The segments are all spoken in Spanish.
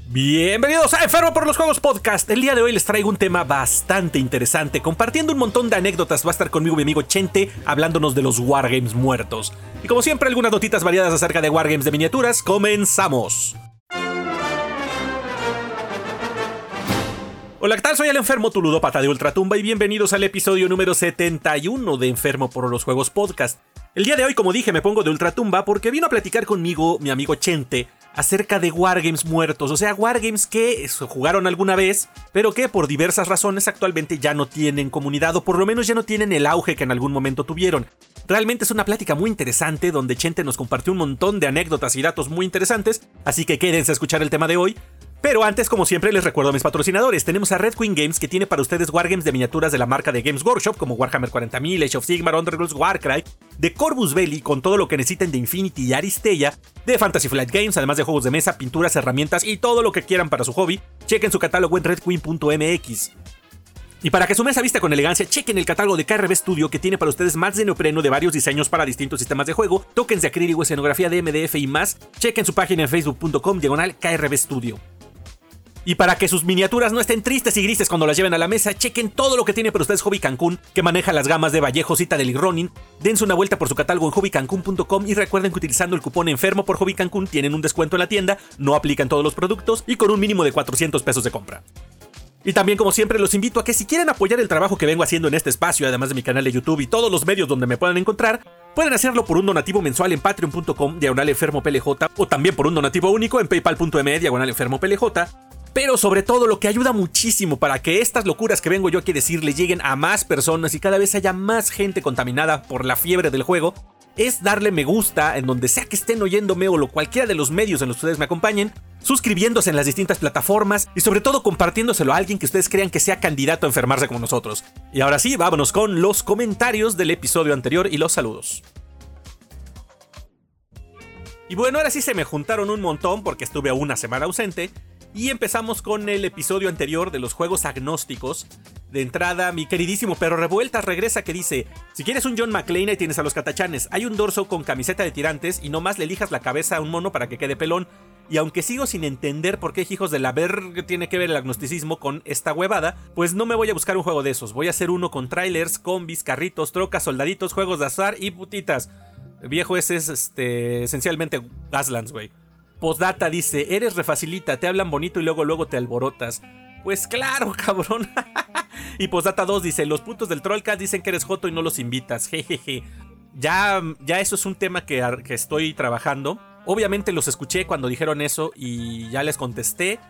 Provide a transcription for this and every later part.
Bienvenidos a Enfermo por los Juegos Podcast. El día de hoy les traigo un tema bastante interesante. Compartiendo un montón de anécdotas va a estar conmigo mi amigo Chente, hablándonos de los Wargames muertos. Y como siempre, algunas notitas variadas acerca de Wargames de miniaturas. ¡Comenzamos! Hola, ¿qué tal? Soy el Enfermo, tu ludópata de Ultratumba, y bienvenidos al episodio número 71 de Enfermo por los Juegos Podcast. El día de hoy, como dije, me pongo de Ultratumba porque vino a platicar conmigo mi amigo Chente acerca de Wargames muertos, o sea, Wargames que jugaron alguna vez, pero que por diversas razones actualmente ya no tienen comunidad, o por lo menos ya no tienen el auge que en algún momento tuvieron. Realmente es una plática muy interesante donde Chente nos compartió un montón de anécdotas y datos muy interesantes, así que quédense a escuchar el tema de hoy. Pero antes, como siempre, les recuerdo a mis patrocinadores. Tenemos a Red Queen Games, que tiene para ustedes Wargames de miniaturas de la marca de Games Workshop, como Warhammer 40.000, Age of Sigmar, Underworlds, Warcry, de Corvus Belli, con todo lo que necesiten de Infinity y Aristeia, de Fantasy Flight Games, además de juegos de mesa, pinturas, herramientas y todo lo que quieran para su hobby. Chequen su catálogo en redqueen.mx. Y para que su mesa vista con elegancia, chequen el catálogo de KRB Studio, que tiene para ustedes mats de neopreno de varios diseños para distintos sistemas de juego, tokens de acrílico, escenografía de MDF y más. Chequen su página en facebook.com/KRB Studio. Y para que sus miniaturas no estén tristes y grises cuando las lleven a la mesa, chequen todo lo que tiene para ustedes Hobby Cancún, que maneja las gamas de Vallejo, Citadel y Ronin. Dense una vuelta por su catálogo en hobbycancun.com y recuerden que utilizando el cupón Enfermo por Hobby Cancún tienen un descuento en la tienda, no aplican todos los productos y con un mínimo de 400 pesos de compra. Y también, como siempre, los invito a que si quieren apoyar el trabajo que vengo haciendo en este espacio, además de mi canal de YouTube y todos los medios donde me puedan encontrar, pueden hacerlo por un donativo mensual en patreon.com/enfermoplj o también por un donativo único en paypal.me/enfermoplj. Pero sobre todo, lo que ayuda muchísimo para que estas locuras que vengo yo aquí a decir le lleguen a más personas y cada vez haya más gente contaminada por la fiebre del juego, es darle me gusta en donde sea que estén oyéndome o cualquiera de los medios en los que ustedes me acompañen, suscribiéndose en las distintas plataformas y sobre todo compartiéndoselo a alguien que ustedes crean que sea candidato a enfermarse como nosotros. Y ahora sí, vámonos con los comentarios del episodio anterior y los saludos. Y bueno, ahora sí se me juntaron un montón porque estuve una semana ausente. Y empezamos con el episodio anterior de los juegos agnósticos. De entrada, mi queridísimo Perro Revueltas regresa, que dice: si quieres un John McClane, ahí tienes a los catachanes. Hay un dorso con camiseta de tirantes y nomás le elijas la cabeza a un mono para que quede pelón. Y aunque sigo sin entender por qué hijos de la verga tiene que ver el agnosticismo con esta huevada, pues no me voy a buscar un juego de esos. Voy a hacer uno con trailers, combis, carritos, trocas, soldaditos, juegos de azar y putitas. El viejo ese es esencialmente Gaslands, güey. Postdata dice: eres refacilita, te hablan bonito y luego te alborotas. Pues claro, cabrón. Y Postdata 2 dice: los putos del Trollcast dicen que eres joto y no los invitas. Jejeje. Ya eso es un tema que estoy trabajando. Obviamente los escuché cuando dijeron eso y ya les contesté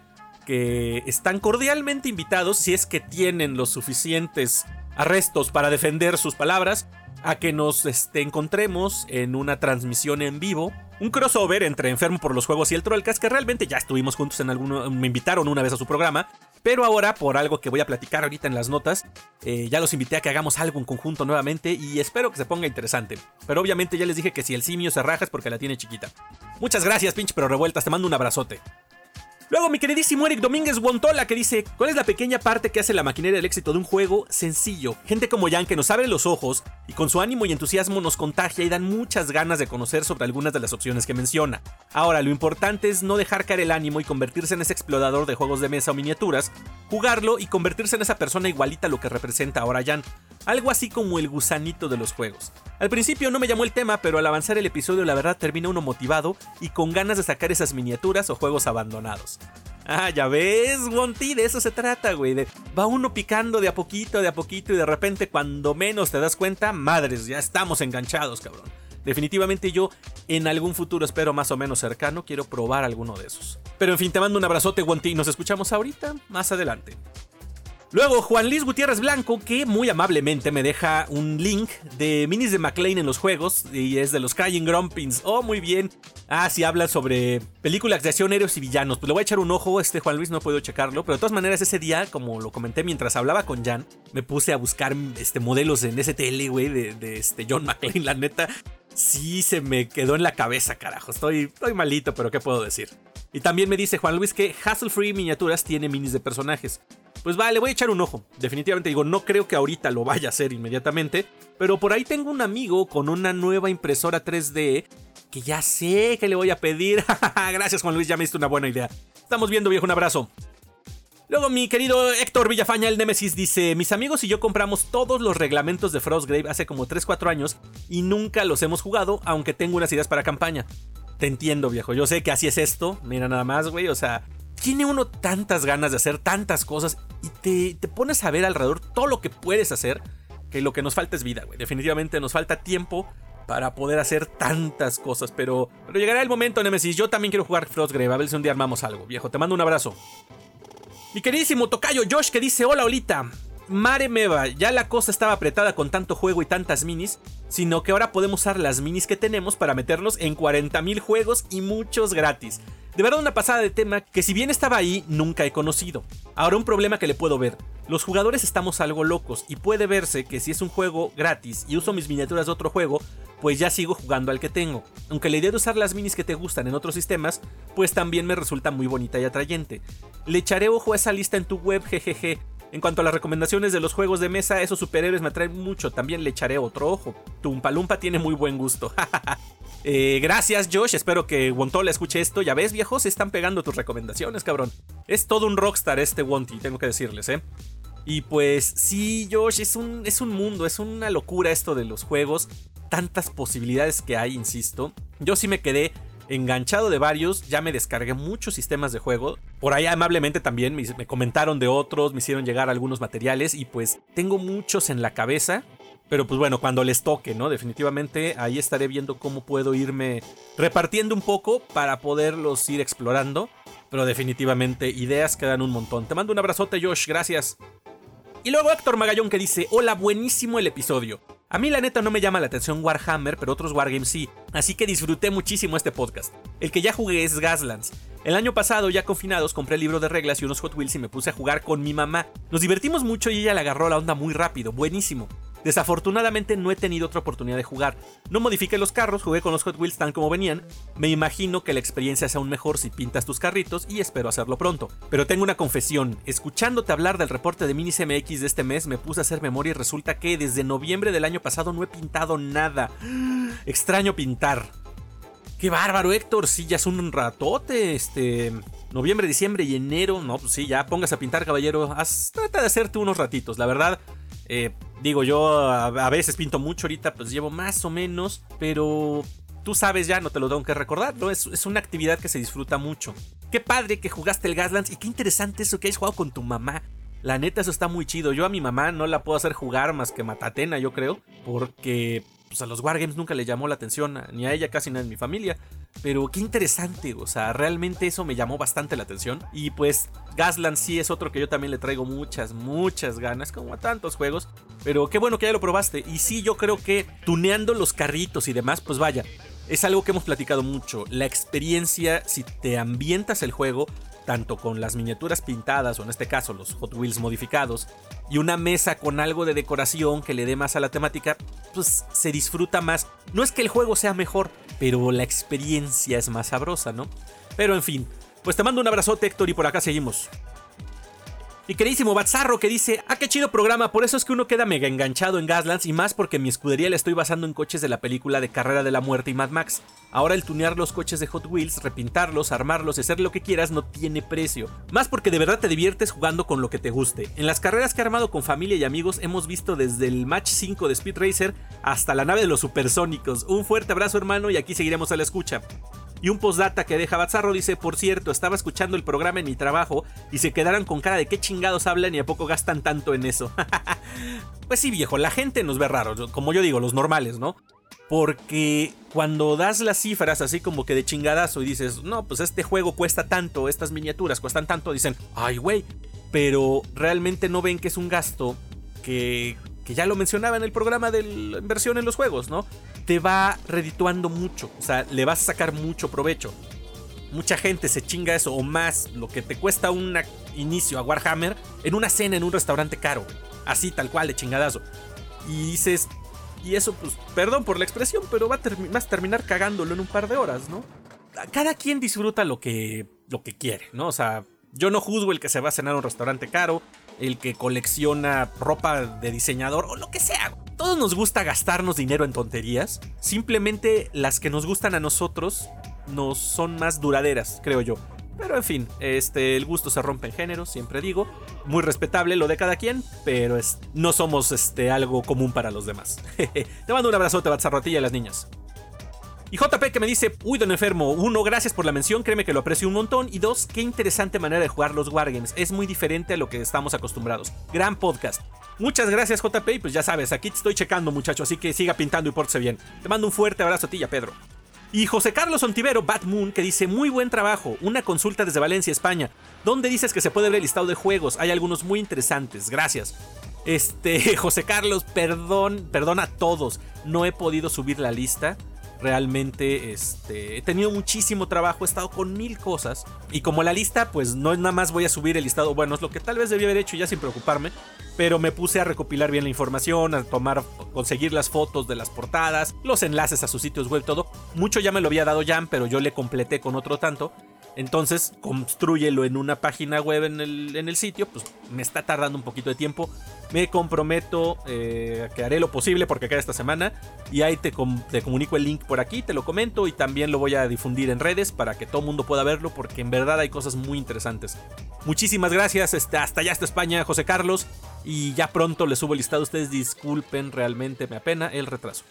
que están cordialmente invitados, si es que tienen los suficientes arrestos para defender sus palabras, a que nos encontremos en una transmisión en vivo. Un crossover entre Enfermo por los Juegos y el Trollcast, que realmente ya estuvimos juntos en alguno. Me invitaron una vez a su programa, pero ahora, por algo que voy a platicar ahorita en las notas, ya los invité a que hagamos algo en conjunto nuevamente y espero que se ponga interesante. Pero obviamente ya les dije que si el simio se raja es porque la tiene chiquita. Muchas gracias, pinche Perro Revueltas, te mando un abrazote. Luego mi queridísimo Eric Domínguez Guantola, que dice: ¿cuál es la pequeña parte que hace la maquinaria del éxito de un juego? Sencillo. Gente como Jan, que nos abre los ojos y con su ánimo y entusiasmo nos contagia y dan muchas ganas de conocer sobre algunas de las opciones que menciona. Ahora, lo importante es no dejar caer el ánimo y convertirse en ese explorador de juegos de mesa o miniaturas, jugarlo y convertirse en esa persona igualita a lo que representa ahora Jan. Algo así como el gusanito de los juegos. Al principio no me llamó el tema, pero al avanzar el episodio la verdad termina uno motivado y con ganas de sacar esas miniaturas o juegos abandonados. Ah, ya ves, Wonti, de eso se trata, güey. Va uno picando de a poquito y de repente cuando menos te das cuenta, madres, ya estamos enganchados, cabrón. Definitivamente yo en algún futuro, espero más o menos cercano, quiero probar alguno de esos. Pero en fin, te mando un abrazote, Wonti, y nos escuchamos ahorita, más adelante. Luego, Juan Luis Gutiérrez Blanco, que muy amablemente me deja un link de minis de McClane en los juegos, y es de los Crying Grumpins. Oh, muy bien. Ah, sí, habla sobre películas de acción, héroes y villanos. Pues le voy a echar un ojo, Juan Luis no puedo checarlo, pero de todas maneras ese día, como lo comenté mientras hablaba con Jan, me puse a buscar modelos en STL, güey, de John McClane, la neta. Sí, se me quedó en la cabeza, carajo. Estoy malito, pero ¿qué puedo decir? Y también me dice Juan Luis que Hassle Free Miniaturas tiene minis de personajes. Pues vale, voy a echar un ojo. Definitivamente digo, no creo que ahorita lo vaya a hacer inmediatamente, pero por ahí tengo un amigo con una nueva impresora 3D que ya sé que le voy a pedir. Gracias, Juan Luis, ya me diste una buena idea. Estamos viendo, viejo, un abrazo. Luego mi querido Héctor Villafaña, el Némesis, dice: mis amigos y yo compramos todos los reglamentos de Frostgrave hace como 3-4 años y nunca los hemos jugado, aunque tengo unas ideas para campaña. Te entiendo, viejo, yo sé que así es esto. Mira nada más, güey, o sea, tiene uno tantas ganas de hacer tantas cosas y te pones a ver alrededor todo lo que puedes hacer, que lo que nos falta es vida, güey. Definitivamente nos falta tiempo para poder hacer tantas cosas, pero llegará el momento, Némesis. Yo también quiero jugar Frostgrave, a ver si un día armamos algo, viejo. Te mando un abrazo. Mi queridísimo tocayo Josh, que dice: hola, Olita. Mare meva, ya la cosa estaba apretada con tanto juego y tantas minis, sino que ahora podemos usar las minis que tenemos para meternos en 40,000 juegos y muchos gratis. De verdad, una pasada de tema que, si bien estaba ahí, nunca he conocido. Ahora, un problema que le puedo ver: los jugadores estamos algo locos y puede verse que si es un juego gratis y uso mis miniaturas de otro juego, pues ya sigo jugando al que tengo. Aunque la idea de usar las minis que te gustan en otros sistemas, pues también me resulta muy bonita y atrayente. Le echaré ojo a esa lista en tu web, jejeje. En cuanto a las recomendaciones de los juegos de mesa, esos superhéroes me atraen mucho, también le echaré otro ojo. Tu Umpalumpa tiene muy buen gusto. Gracias, Josh, espero que Wontola escuche esto. Ya ves, viejo, se están pegando tus recomendaciones, cabrón. Es todo un rockstar este Wonty, tengo que decirles, Y pues sí, Josh, es un mundo, es una locura esto de los juegos. Tantas posibilidades que hay, insisto. Yo sí me quedé enganchado de varios, ya me descargué muchos sistemas de juego. Por ahí amablemente también me comentaron de otros, me hicieron llegar algunos materiales y pues tengo muchos en la cabeza. Pero pues bueno, cuando les toque, ¿no? Definitivamente ahí estaré viendo cómo puedo irme repartiendo un poco para poderlos ir explorando. Pero definitivamente ideas quedan un montón. Te mando un abrazote, Josh, gracias. Y luego Héctor Magallón, que dice: hola, buenísimo el episodio. A mí la neta no me llama la atención Warhammer, pero otros wargames sí, así que disfruté muchísimo este podcast. El que ya jugué es Gaslands. El año pasado, ya confinados, compré el libro de reglas y unos Hot Wheels y me puse a jugar con mi mamá. Nos divertimos mucho y ella le agarró la onda muy rápido, buenísimo. Desafortunadamente no he tenido otra oportunidad de jugar. No modifiqué los carros, jugué con los Hot Wheels tan como venían. Me imagino que la experiencia sea aún mejor si pintas tus carritos y espero hacerlo pronto. Pero tengo una confesión: escuchándote hablar del reporte de Minis MX de este mes, me puse a hacer memoria y resulta que desde noviembre del año pasado no he pintado nada. Extraño pintar. ¡Qué bárbaro, Héctor! Sí, ya es un ratote, noviembre, diciembre y enero. No, pues sí, ya póngase a pintar, caballero. Trata de hacerte unos ratitos, la verdad. Digo, yo a veces pinto mucho, ahorita pues llevo más o menos, pero tú sabes, ya no te lo tengo que recordar, ¿no? Es una actividad que se disfruta mucho. Qué padre que jugaste el Gaslands y qué interesante eso que hayas jugado con tu mamá. La neta, eso está muy chido. Yo a mi mamá no la puedo hacer jugar más que Matatena, yo creo, porque pues a los wargames nunca le llamó la atención, ni a ella casi nada en mi familia. Pero qué interesante, o sea, realmente eso me llamó bastante la atención. Y pues Gaslands sí es otro que yo también le traigo muchas ganas, como a tantos juegos. Pero qué bueno que ya lo probaste. Y sí, yo creo que tuneando los carritos y demás, pues vaya, es algo que hemos platicado mucho. La experiencia, si te ambientas el juego, tanto con las miniaturas pintadas, o en este caso los Hot Wheels modificados, y una mesa con algo de decoración que le dé más a la temática, pues se disfruta más. No es que el juego sea mejor, pero la experiencia es más sabrosa, ¿no? Pero en fin, pues te mando un abrazote, Héctor, y por acá seguimos. Mi queridísimo Batzarro, que dice: qué chido programa, por eso es que uno queda mega enganchado en Gaslands, y más porque mi escudería la estoy basando en coches de la película de Carrera de la Muerte y Mad Max. Ahora el tunear los coches de Hot Wheels, repintarlos, armarlos y hacer lo que quieras no tiene precio. Más porque de verdad te diviertes jugando con lo que te guste. En las carreras que he armado con familia y amigos hemos visto desde el Match 5 de Speed Racer hasta la nave de los supersónicos. Un fuerte abrazo, hermano, y aquí seguiremos a la escucha. Y un postdata que deja Batzarro dice: por cierto, estaba escuchando el programa en mi trabajo y se quedaron con cara de qué chingados hablan y a poco gastan tanto en eso. Pues sí, viejo, la gente nos ve raros, como yo digo, los normales, ¿no? Porque cuando das las cifras así como que de chingadazo y dices: no, pues este juego cuesta tanto, estas miniaturas cuestan tanto, dicen: ay, güey. Pero realmente no ven que es un gasto que ya lo mencionaba en el programa de la inversión en los juegos, ¿no? Te va redituando mucho, o sea, le vas a sacar mucho provecho. Mucha gente se chinga eso o más lo que te cuesta un inicio a Warhammer en una cena en un restaurante caro, así tal cual de chingadazo. Y dices, y eso pues, perdón por la expresión, pero vas a terminar cagándolo en un par de horas, ¿no? Cada quien disfruta lo que quiere, ¿no? O sea, Yo no juzgo el que se va a cenar a un restaurante caro, el que colecciona ropa de diseñador o lo que sea. Todos nos gusta gastarnos dinero en tonterías. Simplemente las que nos gustan a nosotros nos son más duraderas, creo yo. Pero en fin, el gusto se rompe en géneros, siempre digo. Muy respetable lo de cada quien, pero no somos algo común para los demás. Te mando un abrazote, Batzarrotilla, y las niñas. Y JP que me dice, uy, don enfermo, 1, gracias por la mención, créeme que lo aprecio un montón. Y 2, qué interesante manera de jugar los Wargames, es muy diferente a lo que estamos acostumbrados. Gran podcast. Muchas gracias, JP, y pues ya sabes, aquí te estoy checando, muchacho, así que siga pintando y pórtese bien. Te mando un fuerte abrazo a ti y a Pedro. Y José Carlos Ontivero, Bad Moon, que dice, muy buen trabajo, una consulta desde Valencia, España. ¿Dónde dices que se puede ver el listado de juegos? Hay algunos muy interesantes, gracias. José Carlos, perdón a todos, no he podido subir la lista. Realmente he tenido muchísimo trabajo, he estado con 1000 cosas. Y como la lista, pues no nada más voy a subir el listado. Bueno, es lo que tal vez debí haber hecho ya sin preocuparme. Pero me puse a recopilar bien la información, a conseguir las fotos de las portadas, los enlaces a sus sitios web, todo. Mucho ya me lo había dado Jan, pero yo le completé con otro tanto. Entonces, constrúyelo en una página web en el sitio, pues me está tardando un poquito de tiempo. Me comprometo que haré lo posible porque queda esta semana. Y ahí te comunico el link por aquí, te lo comento y también lo voy a difundir en redes para que todo el mundo pueda verlo porque en verdad hay cosas muy interesantes. Muchísimas gracias, hasta allá, hasta España, José Carlos. Y ya pronto les subo el listado, ustedes disculpen, realmente me apena el retraso.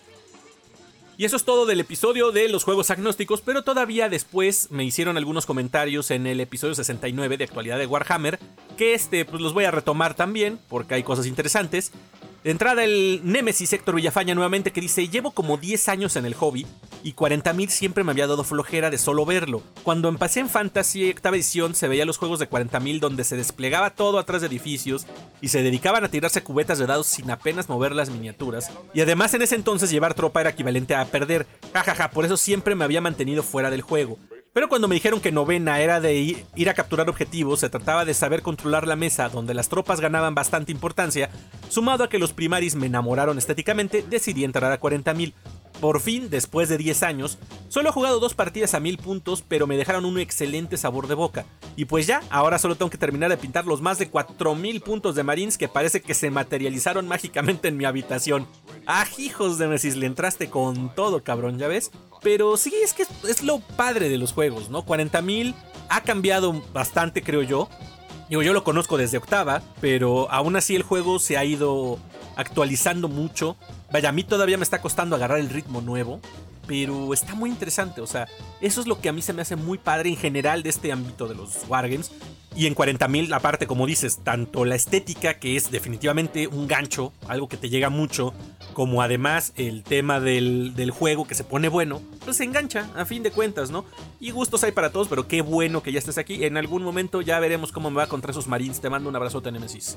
Y eso es todo del episodio de los juegos agnósticos, pero todavía después me hicieron algunos comentarios en el episodio 69 de actualidad de Warhammer, que pues los voy a retomar también, porque hay cosas interesantes. De entrada el Némesis Héctor Villafaña nuevamente que dice, llevo como 10 años en el hobby y 40.000 siempre me había dado flojera de solo verlo. Cuando empecé en Fantasy octava edición se veía los juegos de 40.000 donde se desplegaba todo atrás de edificios y se dedicaban a tirarse cubetas de dados sin apenas mover las miniaturas. Y además en ese entonces llevar tropa era equivalente a perder. Jajaja, por eso siempre me había mantenido fuera del juego. Pero cuando me dijeron que novena era de ir a capturar objetivos, se trataba de saber controlar la mesa donde las tropas ganaban bastante importancia, sumado a que los primaris me enamoraron estéticamente, decidí entrar a 40.000. Por fin, después de 10 años, solo he jugado 2 partidas a 1000 puntos, pero me dejaron un excelente sabor de boca. Y pues ya, ahora solo tengo que terminar de pintar los más de 4000 puntos de Marines que parece que se materializaron mágicamente en mi habitación. ¡Ah, hijos de Nemesis! Le entraste con todo, cabrón, ¿ya ves? Pero sí, es que es lo padre de los juegos, ¿no? 40.000 ha cambiado bastante, creo yo. Digo, yo lo conozco desde octava, pero aún así el juego se ha ido actualizando mucho. Vaya, a mí todavía me está costando agarrar el ritmo nuevo, pero está muy interesante. O sea, eso es lo que a mí se me hace muy padre en general de este ámbito de los Wargames. Y en 40.000, aparte, como dices, tanto la estética, que es definitivamente un gancho, algo que te llega mucho, como además el tema del juego que se pone bueno, pues se engancha, a fin de cuentas, ¿no? Y gustos hay para todos, pero qué bueno que ya estés aquí. En algún momento ya veremos cómo me va contra esos Marines. Te mando un abrazote, Nemesis.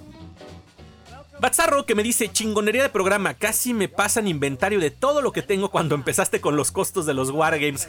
Batzarro que me dice, chingonería de programa, casi me pasan inventario de todo lo que tengo cuando empezaste con los costos de los Wargames.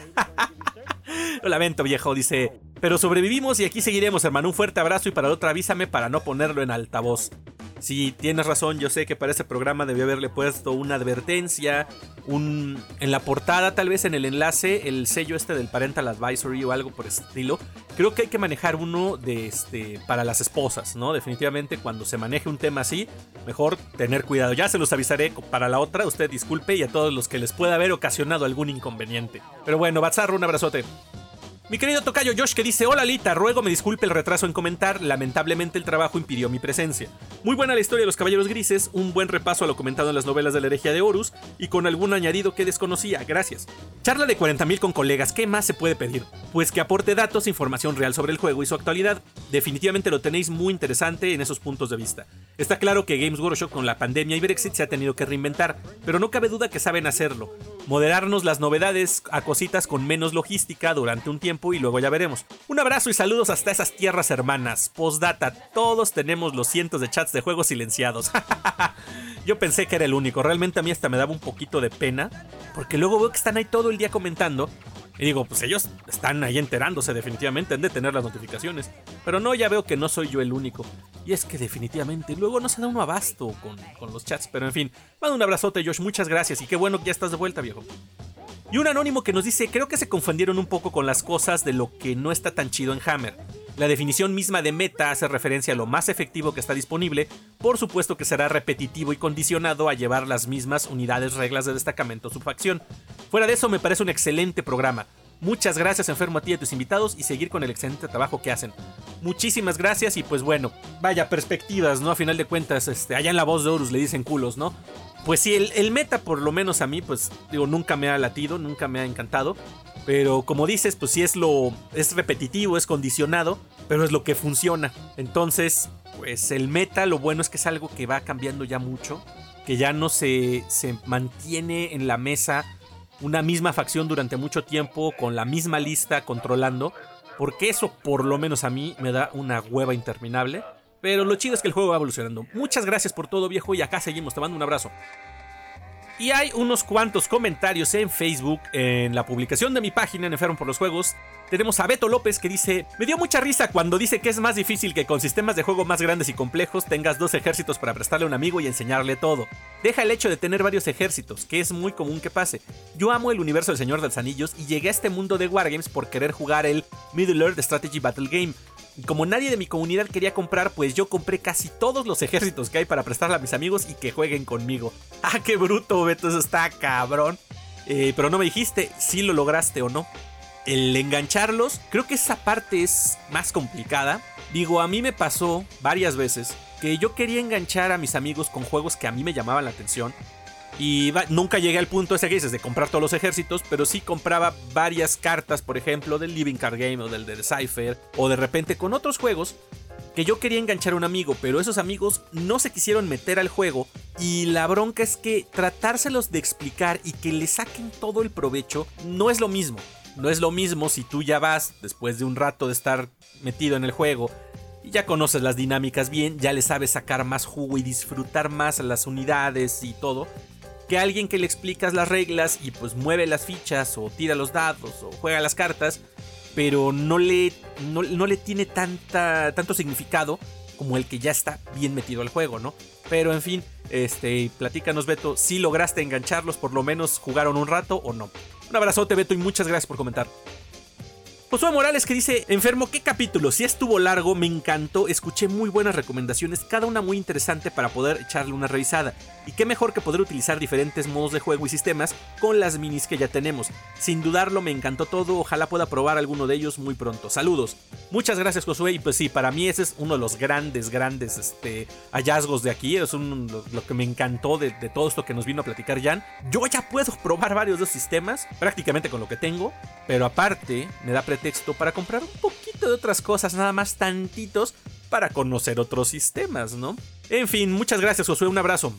Lo lamento, viejo, dice, pero sobrevivimos y aquí seguiremos, hermano. Un fuerte abrazo y para la otra avísame para no ponerlo en altavoz. Sí, tienes razón, yo sé que para ese programa debió haberle puesto una advertencia, en la portada, tal vez en el enlace, el sello del Parental Advisory o algo por ese estilo. Creo que hay que manejar uno para las esposas, ¿no? Definitivamente cuando se maneje un tema así, mejor tener cuidado. Ya se los avisaré para la otra, usted disculpe, y a todos los que les pueda haber ocasionado algún inconveniente. Pero bueno, Batzarro, un abrazote. Mi querido tocayo Josh que dice, hola Lita, ruego me disculpe el retraso en comentar, lamentablemente el trabajo impidió mi presencia. Muy buena la historia de los Caballeros Grises, un buen repaso a lo comentado en las novelas de la herejía de Horus y con algún añadido que desconocía, gracias. Charla de 40.000 con colegas, ¿qué más se puede pedir? Pues que aporte datos, información real sobre el juego y su actualidad. Definitivamente lo tenéis muy interesante en esos puntos de vista. Está claro que Games Workshop con la pandemia y Brexit se ha tenido que reinventar, pero no cabe duda que saben hacerlo. Moderarnos las novedades a cositas con menos logística durante un tiempo y luego ya veremos. Un abrazo y saludos hasta esas tierras hermanas. Postdata, todos tenemos los cientos de chats de juegos silenciados. Yo pensé que era el único, realmente a mí hasta me daba un poquito de pena, porque luego veo que están ahí todo el día comentando. Y digo, pues ellos están ahí enterándose definitivamente, han de tener las notificaciones. Pero no, ya veo que no soy yo el único. Y es que definitivamente luego no se da uno abasto con los chats. Pero en fin, mando un abrazote, Josh, muchas gracias. Y qué bueno que ya estás de vuelta, viejo. Y un anónimo que nos dice, creo que se confundieron un poco con las cosas de lo que no está tan chido en Hammer. La definición misma de meta hace referencia a lo más efectivo que está disponible, por supuesto que será repetitivo y condicionado a llevar las mismas unidades reglas de destacamento o subfacción. Fuera de eso me parece un excelente programa. Muchas gracias, Enfermo, a ti y a tus invitados, y seguir con el excelente trabajo que hacen. Muchísimas gracias y pues bueno, vaya perspectivas, ¿no? A final de cuentas, allá en La Voz de Horus le dicen culos, ¿no? Pues sí, el meta por lo menos a mí, pues digo, nunca me ha latido, nunca me ha encantado. Pero como dices, pues sí es repetitivo, es condicionado, pero es lo que funciona. Entonces, pues el meta, lo bueno es que es algo que va cambiando ya mucho, que ya no se mantiene en la mesa una misma facción durante mucho tiempo, con la misma lista controlando, porque eso por lo menos a mí me da una hueva interminable. Pero lo chido es que el juego va evolucionando. Muchas gracias por todo, viejo, y acá seguimos, te mando un abrazo. Y hay unos cuantos comentarios en Facebook, en la publicación de mi página en Enfermo por los Juegos. Tenemos a Beto López que dice: me dio mucha risa cuando dice que es más difícil que con sistemas de juego más grandes y complejos tengas 2 ejércitos para prestarle a un amigo y enseñarle todo. Deja el hecho de tener varios ejércitos, que es muy común que pase. Yo amo el universo del Señor de los Anillos y llegué a este mundo de Wargames por querer jugar el Middle-earth Strategy Battle Game. Y como nadie de mi comunidad quería comprar, pues yo compré casi todos los ejércitos que hay para prestarle a mis amigos y que jueguen conmigo. ¡Ah, qué bruto, Beto! Eso está cabrón. Pero no me dijiste si lo lograste o no. El engancharlos, creo que esa parte es más complicada. Digo, a mí me pasó varias veces que yo quería enganchar a mis amigos con juegos que a mí me llamaban la atención. Y nunca llegué al punto ese que dices de comprar todos los ejércitos, pero sí compraba varias cartas, por ejemplo, del Living Card Game o del de Cypher, o de repente con otros juegos que yo quería enganchar a un amigo, pero esos amigos no se quisieron meter al juego. Y la bronca es que tratárselos de explicar y que le saquen todo el provecho no es lo mismo. No es lo mismo si tú ya vas, después de un rato de estar metido en el juego, y ya conoces las dinámicas bien, ya le sabes sacar más jugo y disfrutar más a las unidades y todo, que alguien que le explicas las reglas y pues mueve las fichas o tira los dados o juega las cartas, pero no le tiene tanto significado como el que ya está bien metido al juego, ¿no? Pero en fin, platícanos, Beto, si lograste engancharlos, por lo menos jugaron un rato o no. Un abrazote, Beto, y muchas gracias por comentar. Josué Morales que dice: Enfermo, ¿qué capítulo? Si estuvo largo, me encantó, escuché muy buenas recomendaciones, cada una muy interesante para poder echarle una revisada. Y qué mejor que poder utilizar diferentes modos de juego y sistemas con las minis que ya tenemos. Sin dudarlo, me encantó todo, ojalá pueda probar alguno de ellos muy pronto. Saludos. Muchas gracias, Josué, y pues sí, para mí ese es uno de los grandes hallazgos de aquí. Es lo que me encantó de todo esto que nos vino a platicar Jan. Yo ya puedo probar varios de esos sistemas, prácticamente con lo que tengo, pero aparte me da pretexto para comprar un poquito de otras cosas, nada más tantitos, para conocer otros sistemas, ¿no? En fin, muchas gracias, Josué, un abrazo.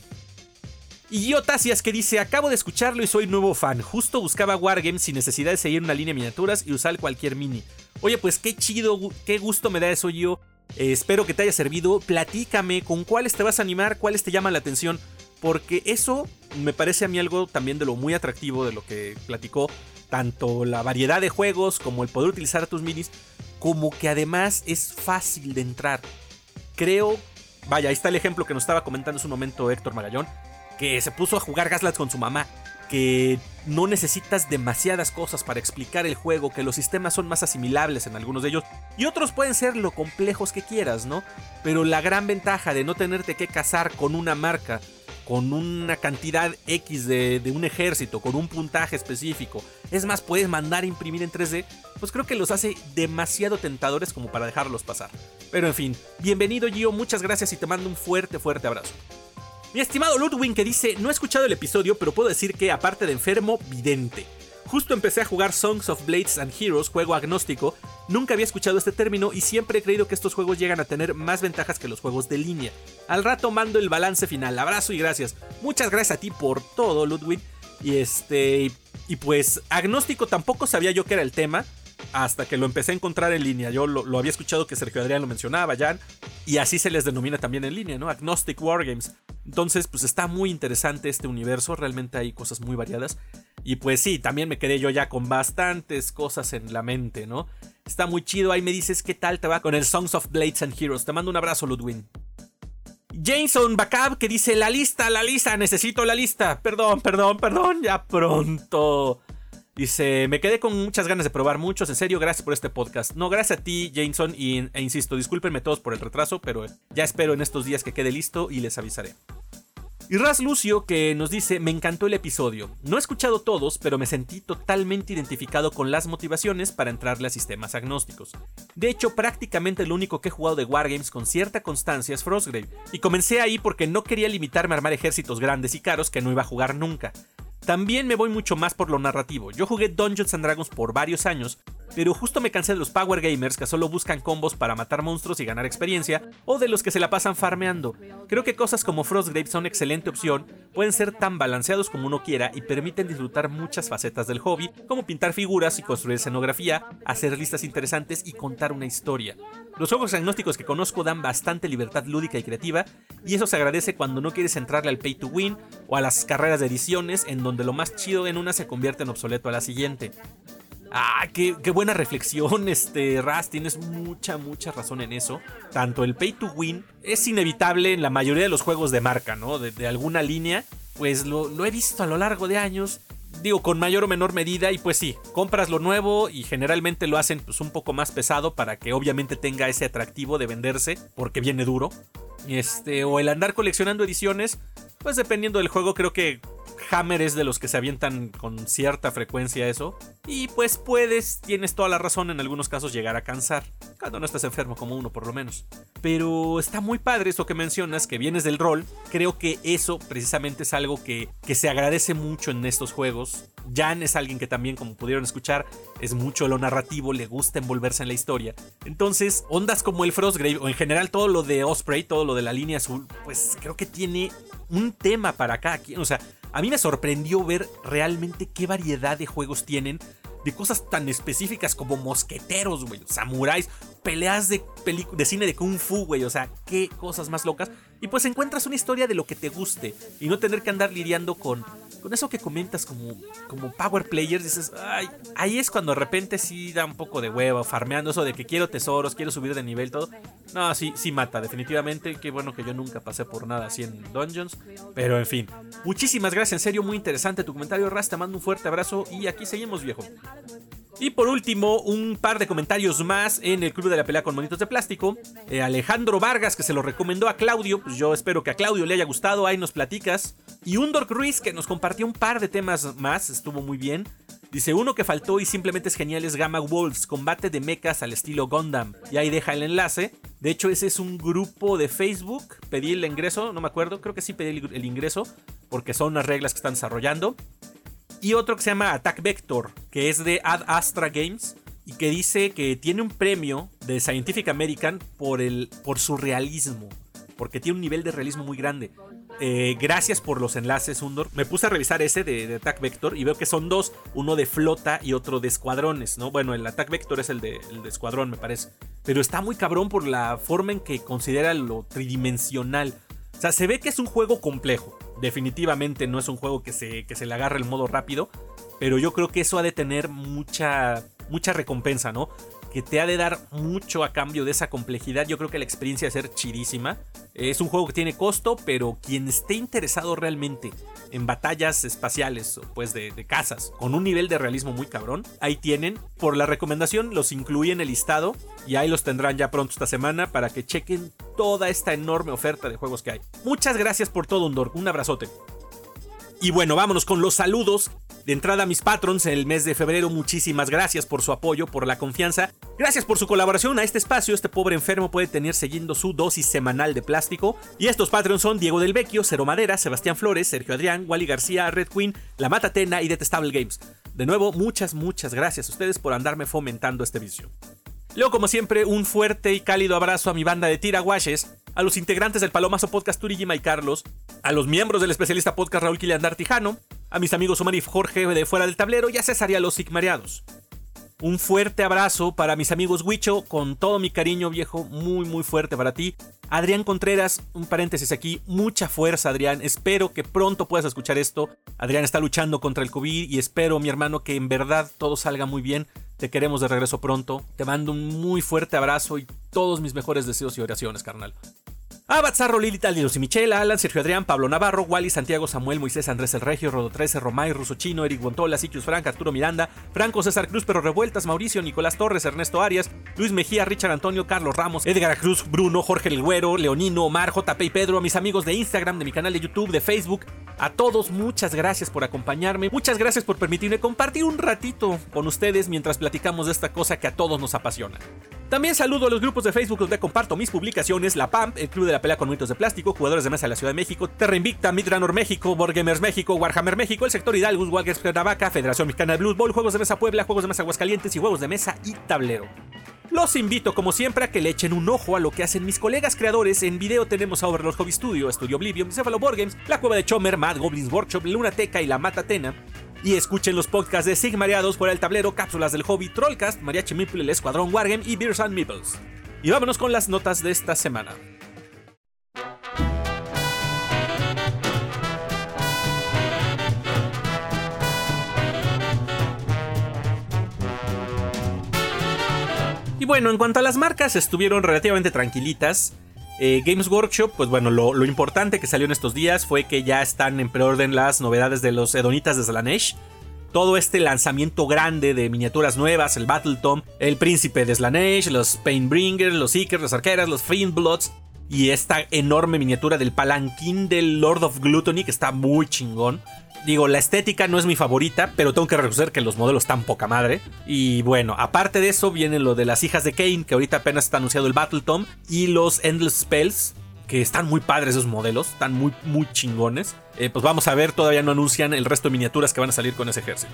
Y Gio Tacias que dice: acabo de escucharlo y soy nuevo fan, justo buscaba Wargames sin necesidad de seguir una línea de miniaturas y usar cualquier mini. Oye, pues qué chido, qué gusto me da eso, Gio. Espero que te haya servido. Platícame con cuáles te vas a animar, cuáles te llaman la atención, porque eso me parece a mí algo también de lo muy atractivo de lo que platicó, tanto la variedad de juegos como el poder utilizar tus minis, como que además es fácil de entrar. Creo, vaya, ahí está el ejemplo que nos estaba comentando en un momento Héctor Magallón, que se puso a jugar Gaslights con su mamá, que no necesitas demasiadas cosas para explicar el juego, que los sistemas son más asimilables en algunos de ellos, y otros pueden ser lo complejos que quieras, ¿no? Pero la gran ventaja de no tenerte que casar con una marca, con una cantidad X de un ejército, con un puntaje específico, es más, puedes mandar a imprimir en 3D, pues creo que los hace demasiado tentadores como para dejarlos pasar. Pero en fin, bienvenido, Gio, muchas gracias y te mando un fuerte abrazo. Mi estimado Ludwig que dice: no he escuchado el episodio, pero puedo decir que, aparte de enfermo, vidente. Justo empecé a jugar Songs of Blades and Heroes, juego agnóstico. Nunca había escuchado este término y siempre he creído que estos juegos llegan a tener más ventajas que los juegos de línea. Al rato mando el balance final. Abrazo y gracias. Muchas gracias a ti por todo, Ludwig. Y pues agnóstico tampoco sabía yo que era el tema hasta que lo empecé a encontrar en línea. Yo lo había escuchado que Sergio Adrián lo mencionaba, Jan, y así se les denomina también en línea, ¿no? Agnostic Wargames. Entonces, pues está muy interesante este universo, realmente hay cosas muy variadas. Y pues sí, también me quedé yo ya con bastantes cosas en la mente, ¿no? Está muy chido, ahí me dices qué tal te va con el Songs of Blades and Heroes. Te mando un abrazo, Ludwig. Jameson Bacab que dice: la lista, necesito la lista. Perdón, ya pronto. Dice, me quedé con muchas ganas de probar muchos, en serio, gracias por este podcast. No, gracias a ti, Jameson, e insisto, discúlpenme todos por el retraso, pero ya espero en estos días que quede listo y les avisaré. Y Raz Lucio, que nos dice, me encantó el episodio. No he escuchado todos, pero me sentí totalmente identificado con las motivaciones para entrarle a sistemas agnósticos. De hecho, prácticamente lo único que he jugado de Wargames con cierta constancia es Frostgrave, y comencé ahí porque no quería limitarme a armar ejércitos grandes y caros que no iba a jugar nunca. También me voy mucho más por lo narrativo. Yo jugué Dungeons and Dragons por varios años, pero justo me cansé de los power gamers que solo buscan combos para matar monstruos y ganar experiencia, o de los que se la pasan farmeando. Creo que cosas como Frostgrave son excelente opción, pueden ser tan balanceados como uno quiera y permiten disfrutar muchas facetas del hobby, como pintar figuras y construir escenografía, hacer listas interesantes y contar una historia. Los juegos agnósticos que conozco dan bastante libertad lúdica y creativa, y eso se agradece cuando no quieres entrarle al pay to win o a las carreras de ediciones en donde lo más chido en una se convierte en obsoleto a la siguiente. Ah, qué buena reflexión, Raz, tienes mucha razón en eso. Tanto el pay to win es inevitable en la mayoría de los juegos de marca, ¿no? De alguna línea, pues lo he visto a lo largo de años. Digo, con mayor o menor medida, y pues sí, compras lo nuevo y generalmente lo hacen pues un poco más pesado para que obviamente tenga ese atractivo de venderse, porque viene duro. O el andar coleccionando ediciones, pues dependiendo del juego, creo que Hammer es de los que se avientan con cierta frecuencia eso. Y pues tienes toda la razón, en algunos casos llegar a cansar, cuando no estás enfermo como uno por lo menos. Pero está muy padre eso que mencionas, que vienes del rol. Creo que eso precisamente es algo que se agradece mucho en estos juegos. Jan es alguien que también, como pudieron escuchar, es mucho lo narrativo, le gusta envolverse en la historia. Entonces, ondas como el Frostgrave, o en general todo lo de Osprey, todo lo de la línea azul, pues creo que tiene un tema para cada quien. O sea, a mí me sorprendió ver realmente qué variedad de juegos tienen, de cosas tan específicas como mosqueteros, güey, samuráis, peleas de cine de kung fu, güey, o sea, qué cosas más locas. Y pues encuentras una historia de lo que te guste y no tener que andar lidiando con eso que comentas como power players. Dices, ay, ahí es cuando de repente sí da un poco de hueva, farmeando eso de que quiero tesoros, quiero subir de nivel, todo. No, sí mata, definitivamente. Qué bueno que yo nunca pasé por nada así en Dungeons. Pero en fin, muchísimas gracias, en serio, muy interesante tu comentario, Raz, te mando un fuerte abrazo y aquí seguimos, viejo. Y por último, un par de comentarios más en el Club de la Pelea con Monitos de Plástico. Alejandro Vargas, que se lo recomendó a Claudio. Pues yo espero que a Claudio le haya gustado, ahí nos platicas. Y Undork Ruiz, que nos compartió un par de temas más, estuvo muy bien. Dice, uno que faltó y simplemente es genial es Gamma Wolves, combate de mechas al estilo Gundam. Y ahí deja el enlace. De hecho, ese es un grupo de Facebook. Pedí el ingreso, no me acuerdo, creo que sí pedí el ingreso, porque son las reglas que están desarrollando. Y otro que se llama Attack Vector, que es de Ad Astra Games, y que dice que tiene un premio de Scientific American por su realismo, porque tiene un nivel de realismo muy grande. Gracias por los enlaces, Undor. Me puse a revisar ese de Attack Vector y veo que son dos, uno de flota y otro de escuadrones, ¿no? Bueno, el Attack Vector es el de escuadrón, me parece. Pero está muy cabrón por la forma en que considera lo tridimensional. O sea, se ve que es un juego complejo. Definitivamente no es un juego que se le agarre el modo rápido, pero yo creo que eso ha de tener mucha recompensa, ¿no? Que te ha de dar mucho a cambio de esa complejidad. Yo creo que la experiencia va a ser chidísima. Es un juego que tiene costo, pero quien esté interesado realmente en batallas espaciales, pues de casas, con un nivel de realismo muy cabrón, ahí tienen. Por la recomendación los incluí en el listado y ahí los tendrán ya pronto esta semana para que chequen toda esta enorme oferta de juegos que hay. Muchas gracias por todo, Undork. Un abrazote. Y bueno, vámonos con los saludos. De entrada a mis patrons en el mes de febrero, muchísimas gracias por su apoyo, por la confianza. Gracias por su colaboración a este espacio. Este pobre enfermo puede tener siguiendo su dosis semanal de plástico. Y estos patrons son Diego del Vecchio, Cero Madera, Sebastián Flores, Sergio Adrián, Wally García, Red Queen, La Matatena y Detestable Games. De nuevo, muchas gracias a ustedes por andarme fomentando este vicio. Luego, como siempre, un fuerte y cálido abrazo a mi banda de tiraguaches, a los integrantes del Palomazo Podcast Turigima y Carlos, a los miembros del especialista podcast Raúl Kiliandar Tijano, a mis amigos Omar y Jorge de Fuera del Tablero y a César y a los Sigmareados. Un fuerte abrazo para mis amigos Huicho, con todo mi cariño, viejo, muy fuerte para ti. Adrián Contreras, un paréntesis aquí, mucha fuerza, Adrián, espero que pronto puedas escuchar esto. Adrián está luchando contra el COVID y espero, mi hermano, que en verdad todo salga muy bien. Te queremos de regreso pronto. Te mando un muy fuerte abrazo y todos mis mejores deseos y oraciones, carnal. Abad, Zarro, Lili, Talilos y Michela, Alan, Sergio Adrián, Pablo Navarro, Wally, Santiago, Samuel, Moisés, Andrés el Regio, Rodo 13, Romay, Ruso Chino, Eric Bontola, Sikius Frank, Arturo Miranda, Franco, César Cruz, Perro Revueltas, Mauricio, Nicolás Torres, Ernesto Arias, Luis Mejía, Richard Antonio, Carlos Ramos, Edgar Cruz, Bruno, Jorge El Güero, Leonino, Omar, JP y Pedro, a mis amigos de Instagram, de mi canal de YouTube, de Facebook. A todos, muchas gracias por acompañarme, muchas gracias por permitirme compartir un ratito con ustedes mientras platicamos de esta cosa que a todos nos apasiona. También saludo a los grupos de Facebook donde comparto mis publicaciones: La PAMP, el Club de la Pelea con Monitos de Plástico, Jugadores de Mesa de la Ciudad de México, Terra Invicta, Midranor México, Board Gamers México, Warhammer México, el Sector Hidalgo, Walkers Navaca, Federación Mexicana de Blood Bowl, Juegos de Mesa Puebla, Juegos de Mesa Aguascalientes y Juegos de Mesa y Tablero. Los invito como siempre a que le echen un ojo a lo que hacen mis colegas creadores. En video tenemos a Overlord Hobby Studio, Studio Oblivion, Cephalo Board Games, La Cueva de Chomer, Mad Goblins Workshop, Lunateca y La Matatena. Y escuchen los podcasts de Sigmareados, Fuera del Tablero, Cápsulas del Hobby, Trollcast, Mariachi Meeple, El Escuadrón Wargame y Beers and Meeples. Y vámonos con las notas de esta semana. Y bueno, en cuanto a las marcas, estuvieron relativamente tranquilitas. Games Workshop, pues bueno, lo importante que salió en estos días fue que ya están en preorden las novedades de los Hedonitas de Slaanesh. Todo este lanzamiento grande de miniaturas nuevas, el Battle Tome, el Príncipe de Slaanesh, los Painbringers, los Seekers, las Arqueras, los Fiendbloods y esta enorme miniatura del palanquín del Lord of Gluttony que está muy chingón. Digo, la estética no es mi favorita, pero tengo que reconocer que los modelos están poca madre. Y bueno, aparte de eso viene lo de las hijas de Cain, que ahorita apenas está anunciado el Battle Tome, y los Endless Spells, que están muy padres esos modelos, están muy chingones. Pues vamos a ver, todavía no anuncian el resto de miniaturas que van a salir con ese ejército.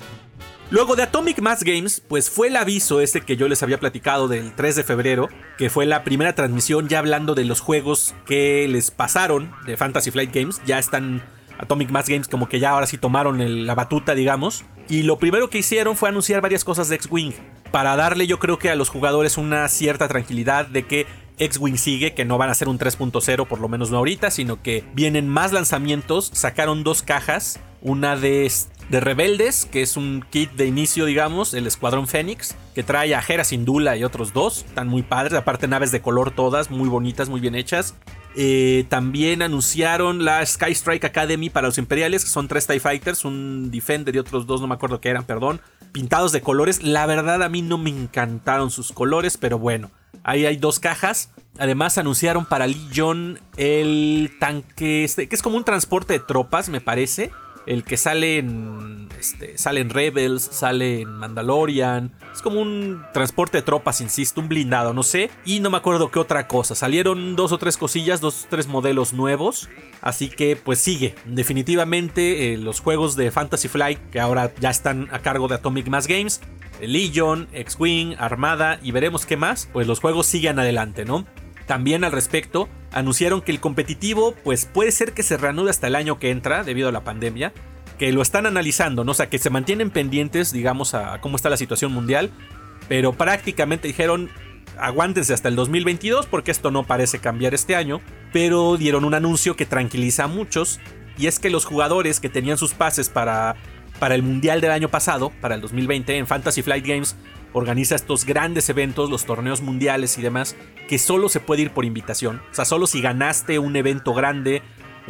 Luego de Atomic Mass Games, pues fue el aviso ese que yo les había platicado del 3 de febrero, que fue la primera transmisión ya hablando de los juegos que les pasaron de Fantasy Flight Games. Ya están Atomic Mass Games como que ya ahora sí tomaron la batuta, digamos. Y lo primero que hicieron fue anunciar varias cosas de X-Wing, para darle yo creo que a los jugadores una cierta tranquilidad de que X-Wing sigue, que no van a ser un 3.0, por lo menos no ahorita, sino que vienen más lanzamientos. Sacaron 2 cajas, una de Rebeldes, que es un kit de inicio, digamos, el Escuadrón Fénix, que trae a Hera Syndulla y otros 2, están muy padres, aparte naves de color todas, muy bonitas, muy bien hechas. También anunciaron la Sky Strike Academy para los Imperiales, que son 3 TIE Fighters, un Defender y otros 2, no me acuerdo qué eran, perdón, pintados de colores. La verdad a mí no me encantaron sus colores, pero bueno, ahí hay 2 cajas. Además anunciaron para Legion el tanque que es como un transporte de tropas, me parece. El que sale en Rebels, sale en Mandalorian. Es como un transporte de tropas, insisto, un blindado, no sé. Y no me acuerdo qué otra cosa. Salieron 2 o 3 cosillas, 2 o 3 modelos nuevos. Así que pues sigue. Definitivamente los juegos de Fantasy Flight, que ahora ya están a cargo de Atomic Mass Games, Legion, X-Wing, Armada y veremos qué más, pues los juegos siguen adelante, ¿no? También al respecto, anunciaron que el competitivo pues puede ser que se reanude hasta el año que entra debido a la pandemia, que lo están analizando, ¿no? O sea, que se mantienen pendientes, digamos, a cómo está la situación mundial, pero prácticamente dijeron aguántense hasta el 2022 porque esto no parece cambiar este año, pero dieron un anuncio que tranquiliza a muchos, y es que los jugadores que tenían sus pases para el mundial del año pasado, para el 2020, en Fantasy Flight Games organiza estos grandes eventos, los torneos mundiales y demás, que solo se puede ir por invitación. O sea, solo si ganaste un evento grande,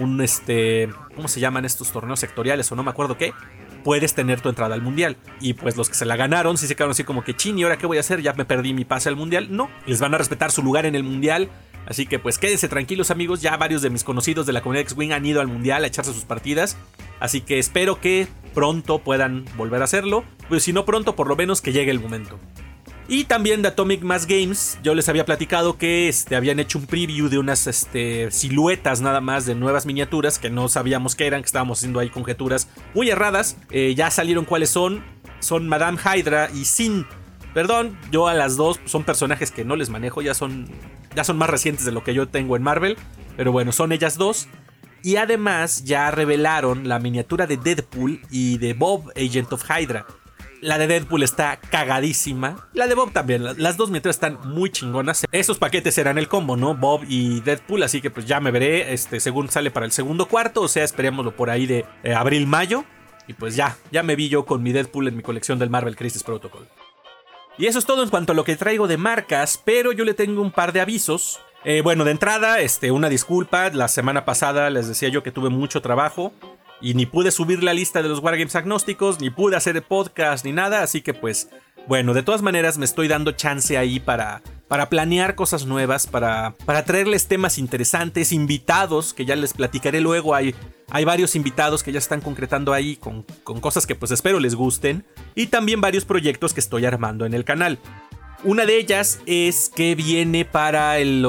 ¿cómo se llaman estos torneos sectoriales o no me acuerdo qué? Puedes tener tu entrada al mundial. Y pues los que se la ganaron sí se quedaron así como que chin, ¿y ahora qué voy a hacer? Ya me perdí mi pase al mundial. No, les van a respetar su lugar en el mundial. Así que pues quédense tranquilos, amigos. Ya varios de mis conocidos de la comunidad X-Wing han ido al mundial a echarse sus partidas. Así que espero que pronto puedan volver a hacerlo. Pues si no pronto, por lo menos que llegue el momento. Y también de Atomic Mass Games, yo les había platicado que habían hecho un preview de unas siluetas nada más de nuevas miniaturas que no sabíamos qué eran, que estábamos haciendo ahí conjeturas muy erradas. Ya salieron cuáles son. Son Madame Hydra y Sin. Perdón, yo a las 2 son personajes que no les manejo, ya son más recientes de lo que yo tengo en Marvel. Pero bueno, son ellas 2. Y además ya revelaron la miniatura de Deadpool y de Bob, Agent of Hydra. La de Deadpool está cagadísima. La de Bob también. Las 2 miniaturas están muy chingonas. Esos paquetes serán el combo, ¿no? Bob y Deadpool. Así que pues ya me veré según sale para el segundo cuarto. O sea, esperémoslo por ahí de abril-mayo. Y pues ya me vi yo con mi Deadpool en mi colección del Marvel Crisis Protocol. Y eso es todo en cuanto a lo que traigo de marcas, pero yo le tengo un par de avisos. Bueno, de entrada, una disculpa. La semana pasada les decía yo que tuve mucho trabajo y ni pude subir la lista de los Wargames agnósticos, ni pude hacer el podcast, ni nada. Así que pues, bueno, de todas maneras me estoy dando chance ahí para planear cosas nuevas, para traerles temas interesantes, invitados, que ya les platicaré luego. Hay varios invitados que ya están concretando ahí con cosas que pues espero les gusten. Y también varios proyectos que estoy armando en el canal. Una de ellas es que viene para el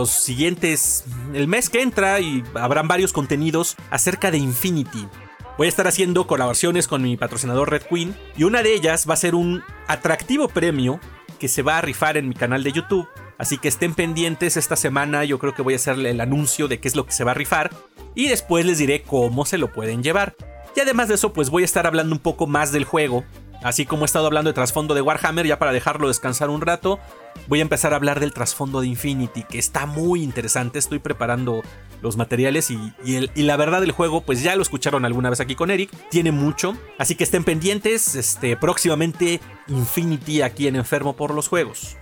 mes que entra, y habrán varios contenidos acerca de Infinity. Voy a estar haciendo colaboraciones con mi patrocinador Red Queen, y una de ellas va a ser un atractivo premio que se va a rifar en mi canal de YouTube. Así que estén pendientes esta semana, yo creo que voy a hacerle el anuncio de qué es lo que se va a rifar, y después les diré cómo se lo pueden llevar. Y además de eso, pues voy a estar hablando un poco más del juego. Así como he estado hablando de trasfondo de Warhammer, ya para dejarlo descansar un rato, voy a empezar a hablar del trasfondo de Infinity, que está muy interesante. Estoy preparando los materiales y la verdad del juego, pues ya lo escucharon alguna vez aquí con Eric, tiene mucho. Así que estén pendientes, próximamente Infinity aquí en Enfermo por los Juegos.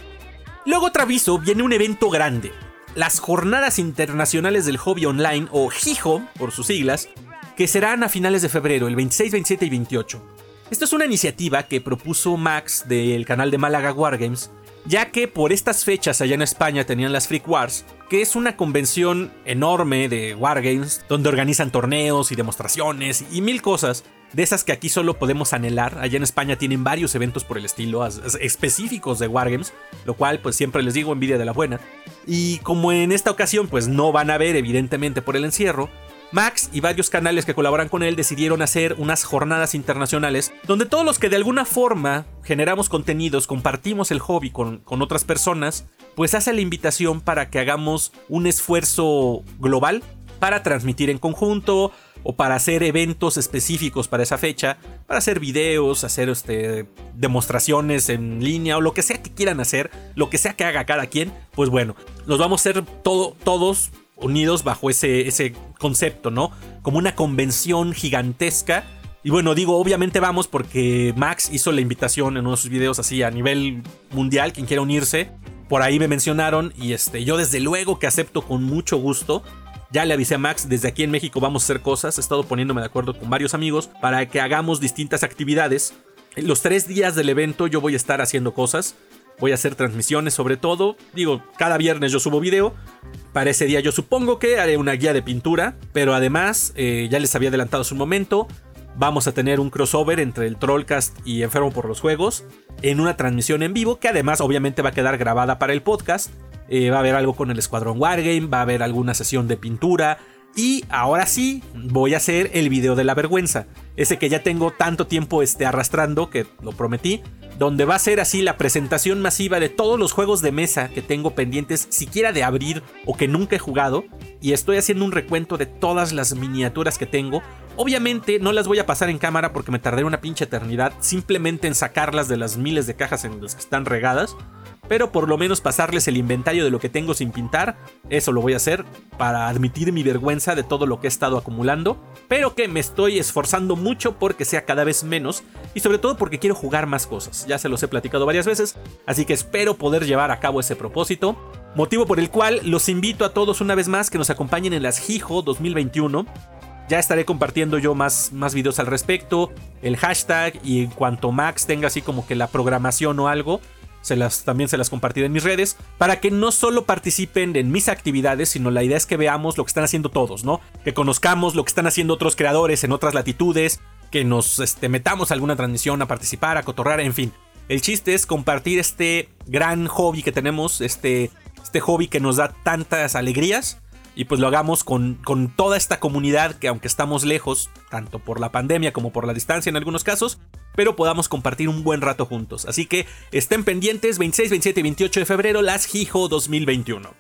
Luego, otro aviso, viene un evento grande. Las Jornadas Internacionales del Hobby Online, o JIHO por sus siglas, que serán a finales de febrero, el 26, 27 y 28. Esto es una iniciativa que propuso Max del canal de Málaga Wargames, ya que por estas fechas allá en España tenían las Freak Wars, que es una convención enorme de Wargames, donde organizan torneos y demostraciones y mil cosas, de esas que aquí solo podemos anhelar. Allá en España tienen varios eventos por el estilo, específicos de Wargames, lo cual pues siempre les digo, envidia de la buena. Y como en esta ocasión pues no van a ver evidentemente por el encierro, Max y varios canales que colaboran con él decidieron hacer unas jornadas internacionales donde todos los que de alguna forma generamos contenidos, compartimos el hobby con otras personas, pues hace la invitación para que hagamos un esfuerzo global para transmitir en conjunto o para hacer eventos específicos para esa fecha, para hacer videos, hacer demostraciones en línea o lo que sea que quieran hacer, lo que sea que haga cada quien. Pues bueno, los vamos a hacer todos unidos bajo ese concepto, ¿no? Como una convención gigantesca. Y bueno, digo, obviamente vamos porque Max hizo la invitación en uno de sus videos así a nivel mundial, quien quiera unirse. Por ahí me mencionaron y yo desde luego que acepto con mucho gusto. Ya le avisé a Max, desde aquí en México vamos a hacer cosas. He estado poniéndome de acuerdo con varios amigos para que hagamos distintas actividades. Los 3 días del evento yo voy a estar haciendo cosas. Voy a hacer transmisiones sobre todo. Digo, cada viernes yo subo video. Para ese día yo supongo que haré una guía de pintura. Pero además, ya les había adelantado hace un momento, vamos a tener un crossover entre el Trollcast y Enfermo por los Juegos en una transmisión en vivo, que además obviamente va a quedar grabada para el podcast. Va a haber algo con el Escuadrón Wargame, va a haber alguna sesión de pintura. Y ahora sí, voy a hacer el video de la vergüenza. Ese que ya tengo tanto tiempo arrastrando, que lo prometí. Donde va a ser así la presentación masiva de todos los juegos de mesa que tengo pendientes, siquiera de abrir o que nunca he jugado. Y estoy haciendo un recuento de todas las miniaturas que tengo. Obviamente no las voy a pasar en cámara porque me tardaré una pinche eternidad simplemente en sacarlas de las miles de cajas en las que están regadas. Pero por lo menos pasarles el inventario de lo que tengo sin pintar. Eso lo voy a hacer para admitir mi vergüenza de todo lo que he estado acumulando. Pero que me estoy esforzando mucho porque sea cada vez menos. Y sobre todo porque quiero jugar más cosas. Ya se los he platicado varias veces. Así que espero poder llevar a cabo ese propósito. Motivo por el cual los invito a todos una vez más que nos acompañen en las JIHO 2021. Ya estaré compartiendo yo más videos al respecto. El hashtag, y en cuanto Max tenga así como que la programación o algo, también se las compartiré en mis redes, para que no solo participen en mis actividades, sino la idea es que veamos lo que están haciendo todos, ¿no? Que conozcamos lo que están haciendo otros creadores en otras latitudes, que nos metamos a alguna transmisión a participar, a cotorrar, en fin. El chiste es compartir este gran hobby que tenemos, este hobby que nos da tantas alegrías, y pues lo hagamos con toda esta comunidad que, aunque estamos lejos, tanto por la pandemia como por la distancia en algunos casos, pero podamos compartir un buen rato juntos. Así que estén pendientes, 26, 27 y 28 de febrero, las JIHO 2021.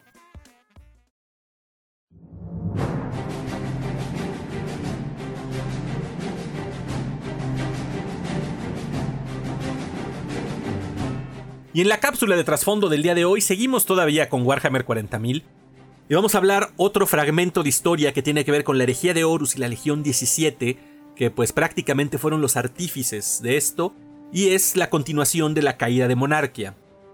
Y en la cápsula de trasfondo del día de hoy seguimos todavía con Warhammer 40.000. Y vamos a hablar otro fragmento de historia que tiene que ver con la herejía de Horus y la Legión 17, que pues prácticamente fueron los artífices de esto, y es la continuación de la caída de Monarquía.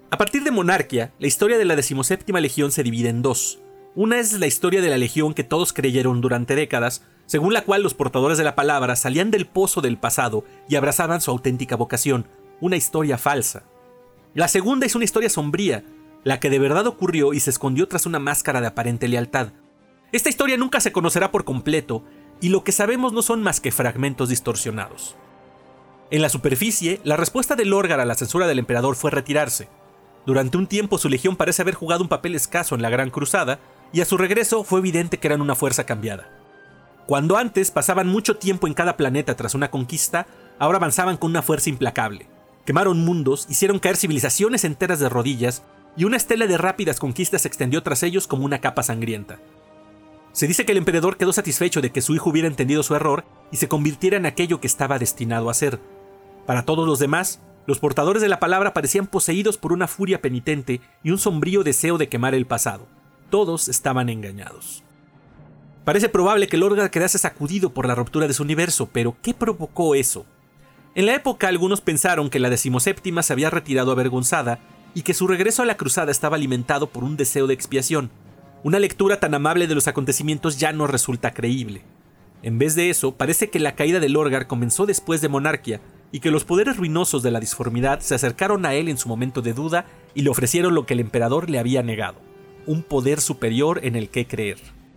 A partir de Monarquia, la historia de la 17ª Legión se divide en dos. Una es la historia de la Legión que todos creyeron durante décadas, según la cual los portadores de la palabra salían del pozo del pasado y abrazaban su auténtica vocación, una historia falsa. La segunda es una historia sombría, la que de verdad ocurrió y se escondió tras una máscara de aparente lealtad. Esta historia nunca se conocerá por completo, y lo que sabemos no son más que fragmentos distorsionados. En la superficie, la respuesta de Lorgar a la censura del emperador fue retirarse. Durante un tiempo su legión parece haber jugado un papel escaso en la Gran Cruzada, y a su regreso fue evidente que eran una fuerza cambiada. Cuando antes pasaban mucho tiempo en cada planeta tras una conquista, ahora avanzaban con una fuerza implacable. Quemaron mundos, hicieron caer civilizaciones enteras de rodillas, y una estela de rápidas conquistas se extendió tras ellos como una capa sangrienta. Se dice que el emperador quedó satisfecho de que su hijo hubiera entendido su error y se convirtiera en aquello que estaba destinado a ser. Para todos los demás, los portadores de la palabra parecían poseídos por una furia penitente y un sombrío deseo de quemar el pasado. Todos estaban engañados. Parece probable que Lorgar quedase sacudido por la ruptura de su universo, pero ¿qué provocó eso? En la época algunos pensaron que la 17ª se había retirado avergonzada y que su regreso a la cruzada estaba alimentado por un deseo de expiación. Una lectura tan amable de los acontecimientos ya no resulta creíble. En vez de eso, parece que la caída de Lorgar comenzó después de Monarquia y que los poderes ruinosos de la disformidad se acercaron a él en su momento de duda y le ofrecieron lo que el emperador le había negado: un poder superior en el que creer.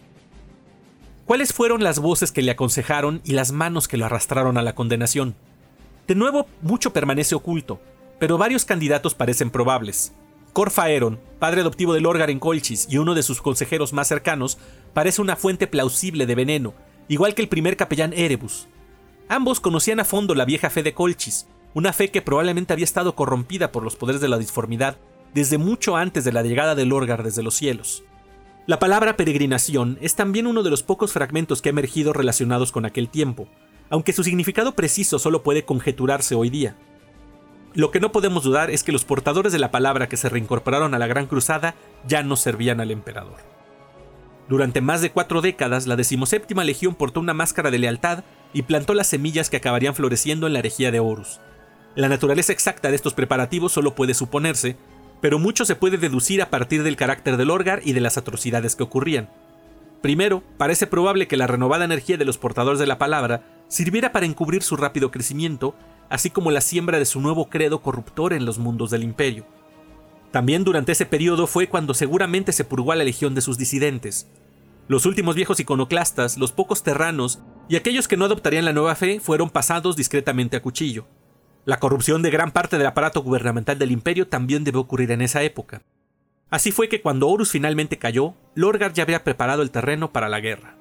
¿Cuáles fueron las voces que le aconsejaron y las manos que lo arrastraron a la condenación? De nuevo, mucho permanece oculto, pero varios candidatos parecen probables. Corfaeron, padre adoptivo de Lorgar en Colchis y uno de sus consejeros más cercanos, parece una fuente plausible de veneno, igual que el primer capellán Erebus. Ambos conocían a fondo la vieja fe de Colchis, una fe que probablemente había estado corrompida por los poderes de la disformidad desde mucho antes de la llegada de Lorgar desde los cielos. La palabra peregrinación es también uno de los pocos fragmentos que ha emergido relacionados con aquel tiempo, aunque su significado preciso solo puede conjeturarse hoy día. Lo que no podemos dudar es que los portadores de la palabra que se reincorporaron a la Gran Cruzada ya no servían al emperador. Durante más de 4 décadas, la 17ª Legión portó una máscara de lealtad y plantó las semillas que acabarían floreciendo en la herejía de Horus. La naturaleza exacta de estos preparativos solo puede suponerse, pero mucho se puede deducir a partir del carácter de Lorgar y de las atrocidades que ocurrían. Primero, parece probable que la renovada energía de los portadores de la palabra sirviera para encubrir su rápido crecimiento, así como la siembra de su nuevo credo corruptor en los mundos del imperio. También durante ese periodo fue cuando seguramente se purgó a la legión de sus disidentes. Los últimos viejos iconoclastas, los pocos terranos y aquellos que no adoptarían la nueva fe fueron pasados discretamente a cuchillo. La corrupción de gran parte del aparato gubernamental del imperio también debe ocurrir en esa época. Así fue que cuando Horus finalmente cayó, Lorgar ya había preparado el terreno para la guerra.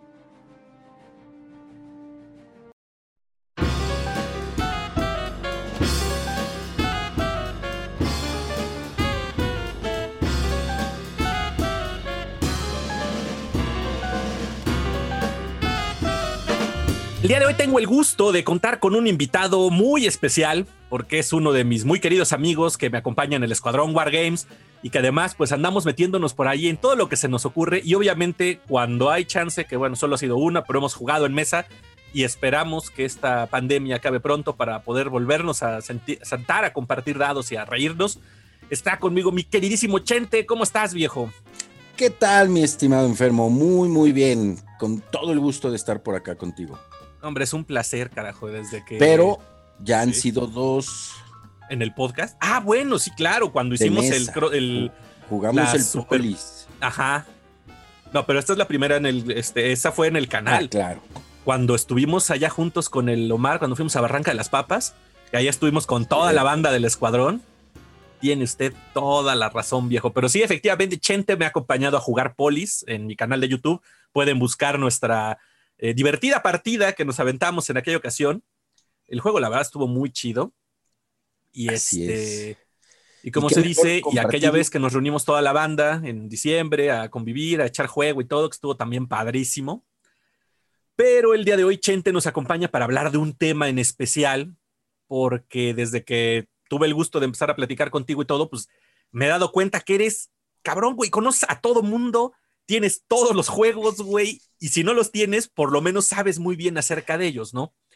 El día de hoy tengo el gusto de contar con un invitado muy especial, porque es uno de mis muy queridos amigos que me acompañan en el Escuadrón Wargames y que además pues andamos metiéndonos por ahí en todo lo que se nos ocurre, y obviamente cuando hay chance, que bueno, solo ha sido una, pero hemos jugado en mesa y esperamos que esta pandemia acabe pronto para poder volvernos a sentar, a compartir dados y a reírnos. Está conmigo mi queridísimo Chente. ¿Cómo estás, viejo? ¿Qué tal, mi estimado enfermo? Muy, muy bien. Con todo el gusto de estar por acá contigo. Hombre, es un placer, carajo, desde que... Pero ya han sido 2... ¿En el podcast? Ah, bueno, sí, claro, cuando hicimos jugamos el super... Polis. Ajá. No, pero esta es la primera esa fue en el canal. Ah, claro. Cuando estuvimos allá juntos con el Omar, cuando fuimos a Barranca de las Papas, que allá estuvimos con toda la banda del escuadrón. Tiene usted toda la razón, viejo. Pero sí, efectivamente, Chente me ha acompañado a jugar Polis en mi canal de YouTube. Pueden buscar nuestra divertida partida que nos aventamos en aquella ocasión. El juego, la verdad, estuvo muy chido. Y y como se dice, y aquella vez que nos reunimos toda la banda en diciembre a convivir, a echar juego y todo, que estuvo también padrísimo. Pero el día de hoy Chente nos acompaña para hablar de un tema en especial, porque desde que tuve el gusto de empezar a platicar contigo y todo, pues me he dado cuenta que eres cabrón, güey, conoces a todo mundo, tienes todos los juegos, güey, y si no los tienes, por lo menos sabes muy bien acerca de ellos, ¿no?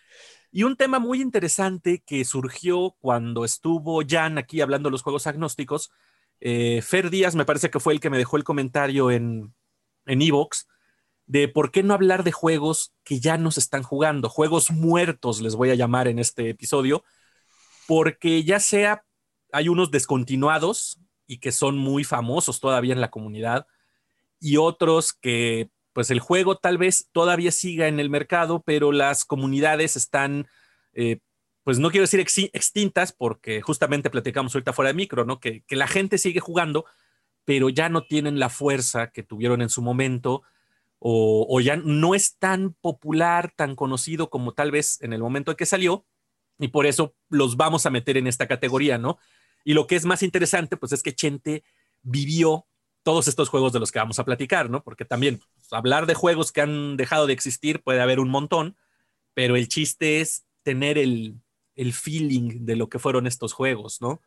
Y un tema muy interesante que surgió cuando estuvo Jan aquí hablando de los juegos agnósticos, Fer Díaz me parece que fue el que me dejó el comentario en Evox, de por qué no hablar de juegos que ya no se están jugando, juegos muertos les voy a llamar en este episodio, porque ya sea hay unos descontinuados y que son muy famosos todavía en la comunidad, y otros que pues el juego tal vez todavía siga en el mercado, pero las comunidades están, eh, pues no quiero decir extintas, porque justamente platicamos ahorita fuera de micro, ¿no? Que la gente sigue jugando, pero ya no tienen la fuerza que tuvieron en su momento, o ya no es tan popular, tan conocido como tal vez en el momento en que salió, y por eso los vamos a meter en esta categoría, ¿no? Y lo que es más interesante, pues es que Chente vivió todos estos juegos de los que vamos a platicar, ¿no? Porque también pues, hablar de juegos que han dejado de existir puede haber un montón, pero el chiste es tener el feeling de lo que fueron estos juegos, ¿no?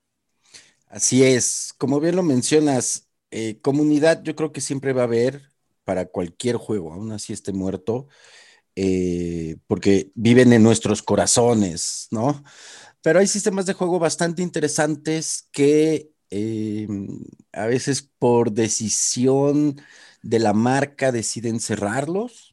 Así es, como bien lo mencionas, comunidad yo creo que siempre va a haber para cualquier juego, aún así esté muerto, porque viven en nuestros corazones, ¿no? Pero hay sistemas de juego bastante interesantes que a veces por decisión de la marca deciden cerrarlos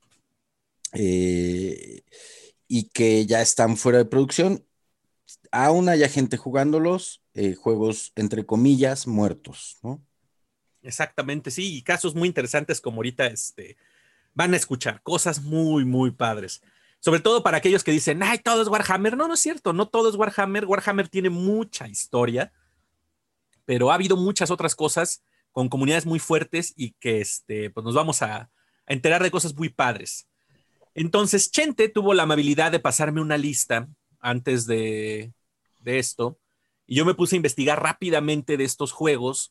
eh, y que ya están fuera de producción. Aún haya gente jugándolos, juegos entre comillas muertos, ¿no? Exactamente, sí, y casos muy interesantes como ahorita van a escuchar, cosas muy, muy padres. Sobre todo para aquellos que dicen, ay, todo es Warhammer. No, no es cierto, no todo es Warhammer. Warhammer tiene mucha historia, pero ha habido muchas otras cosas con comunidades muy fuertes y que pues nos vamos a enterar de cosas muy padres. Entonces, Chente tuvo la amabilidad de pasarme una lista antes de esto, y yo me puse a investigar rápidamente de estos juegos,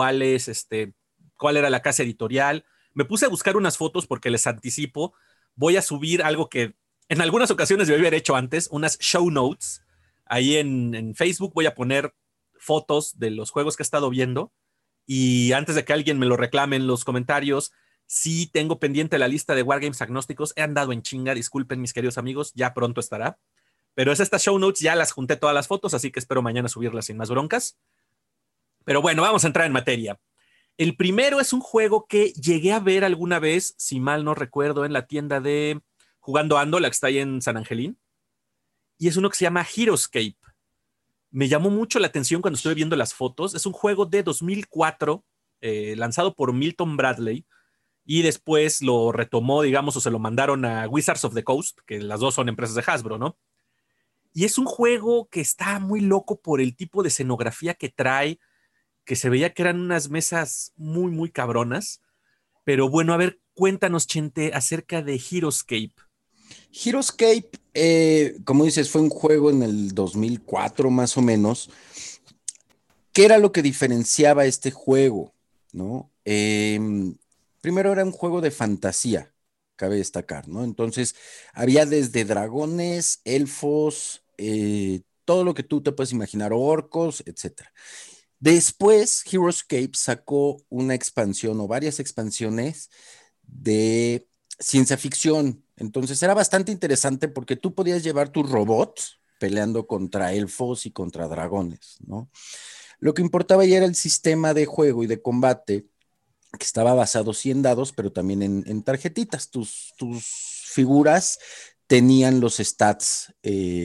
cuál era la casa editorial. Me puse a buscar unas fotos porque les anticipo, voy a subir algo que en algunas ocasiones yo había hecho antes, unas show notes. Ahí en Facebook voy a poner fotos de los juegos que he estado viendo, y antes de que alguien me lo reclame en los comentarios, sí tengo pendiente la lista de Wargames agnósticos. He andado en chinga, disculpen mis queridos amigos, ya pronto estará. Pero es estas show notes, ya las junté todas las fotos, así que espero mañana subirlas sin más broncas. Pero bueno, vamos a entrar en materia. El primero es un juego que llegué a ver alguna vez, si mal no recuerdo, en la tienda de Jugando Ando, la que está ahí en San Angelín. Y es uno que se llama Heroescape. Me llamó mucho la atención cuando estuve viendo las fotos. Es un juego de 2004, lanzado por Milton Bradley, y después lo retomó, digamos, o se lo mandaron a Wizards of the Coast, que las dos son empresas de Hasbro, ¿no? Y es un juego que está muy loco por el tipo de escenografía que trae, que se veía que eran unas mesas muy, muy cabronas. Pero bueno, a ver, cuéntanos, Chente, acerca de Heroescape. Heroescape, como dices, fue un juego en el 2004 más o menos. ¿Qué era lo que diferenciaba este juego? ¿No? Primero era un juego de fantasía, cabe destacar, ¿no? Entonces, había desde dragones, elfos, todo lo que tú te puedes imaginar, orcos, etcétera. Después, Heroescape sacó una expansión o varias expansiones de ciencia ficción. Entonces, era bastante interesante porque tú podías llevar tus robots peleando contra elfos y contra dragones, ¿no? Lo que importaba ya era el sistema de juego y de combate, que estaba basado sí en dados, pero también en tarjetitas. Tus figuras tenían los stats,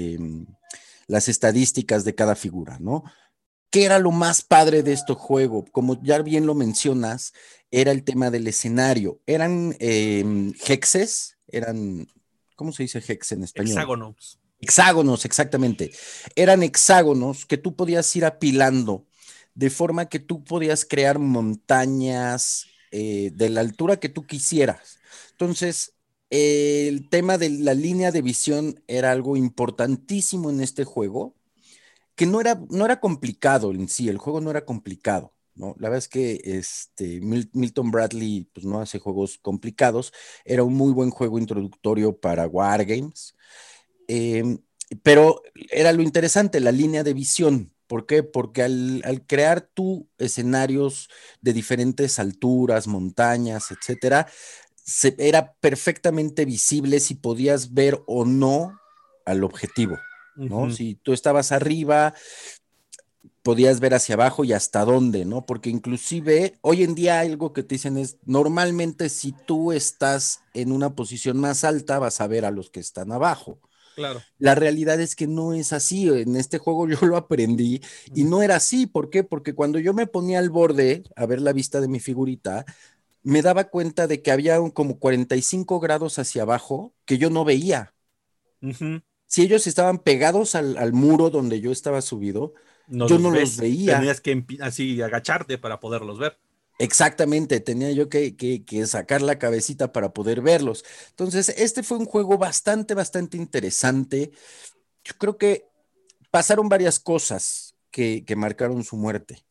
las estadísticas de cada figura, ¿no? ¿Qué era lo más padre de este juego? Como ya bien lo mencionas, era el tema del escenario. Eran hexes, eran, ¿cómo se dice hex en español? Hexágonos. Hexágonos, exactamente. Eran hexágonos que tú podías ir apilando de forma que tú podías crear montañas de la altura que tú quisieras. Entonces, el tema de la línea de visión era algo importantísimo en este juego, que no era complicado en sí, el juego no era complicado. ¿No? La verdad es que Milton Bradley pues, no hace juegos complicados, era un muy buen juego introductorio para Wargames. Eh, pero era lo interesante, la línea de visión. ¿Por qué? Porque al crear tú escenarios de diferentes alturas, montañas, etcétera, era perfectamente visible si podías ver o no al objetivo, ¿no? Ujú. Si tú estabas arriba, podías ver hacia abajo y hasta dónde, ¿no? Porque inclusive hoy en día algo que te dicen es, normalmente si tú estás en una posición más alta, vas a ver a los que están abajo. Claro. La realidad es que no es así. En este juego yo lo aprendí y Ujú. no era así. ¿Por qué? Porque cuando yo me ponía al borde a ver la vista de mi figurita, me daba cuenta de que había como 45 grados hacia abajo que yo no veía. Ujú. Si ellos estaban pegados al muro donde yo estaba subido, No yo los no los ves. veía. Tenías que así agacharte para poderlos ver. Exactamente, tenía yo que sacar la cabecita para poder verlos. Entonces, este fue un juego bastante interesante. Yo creo que pasaron varias cosas que marcaron su muerte.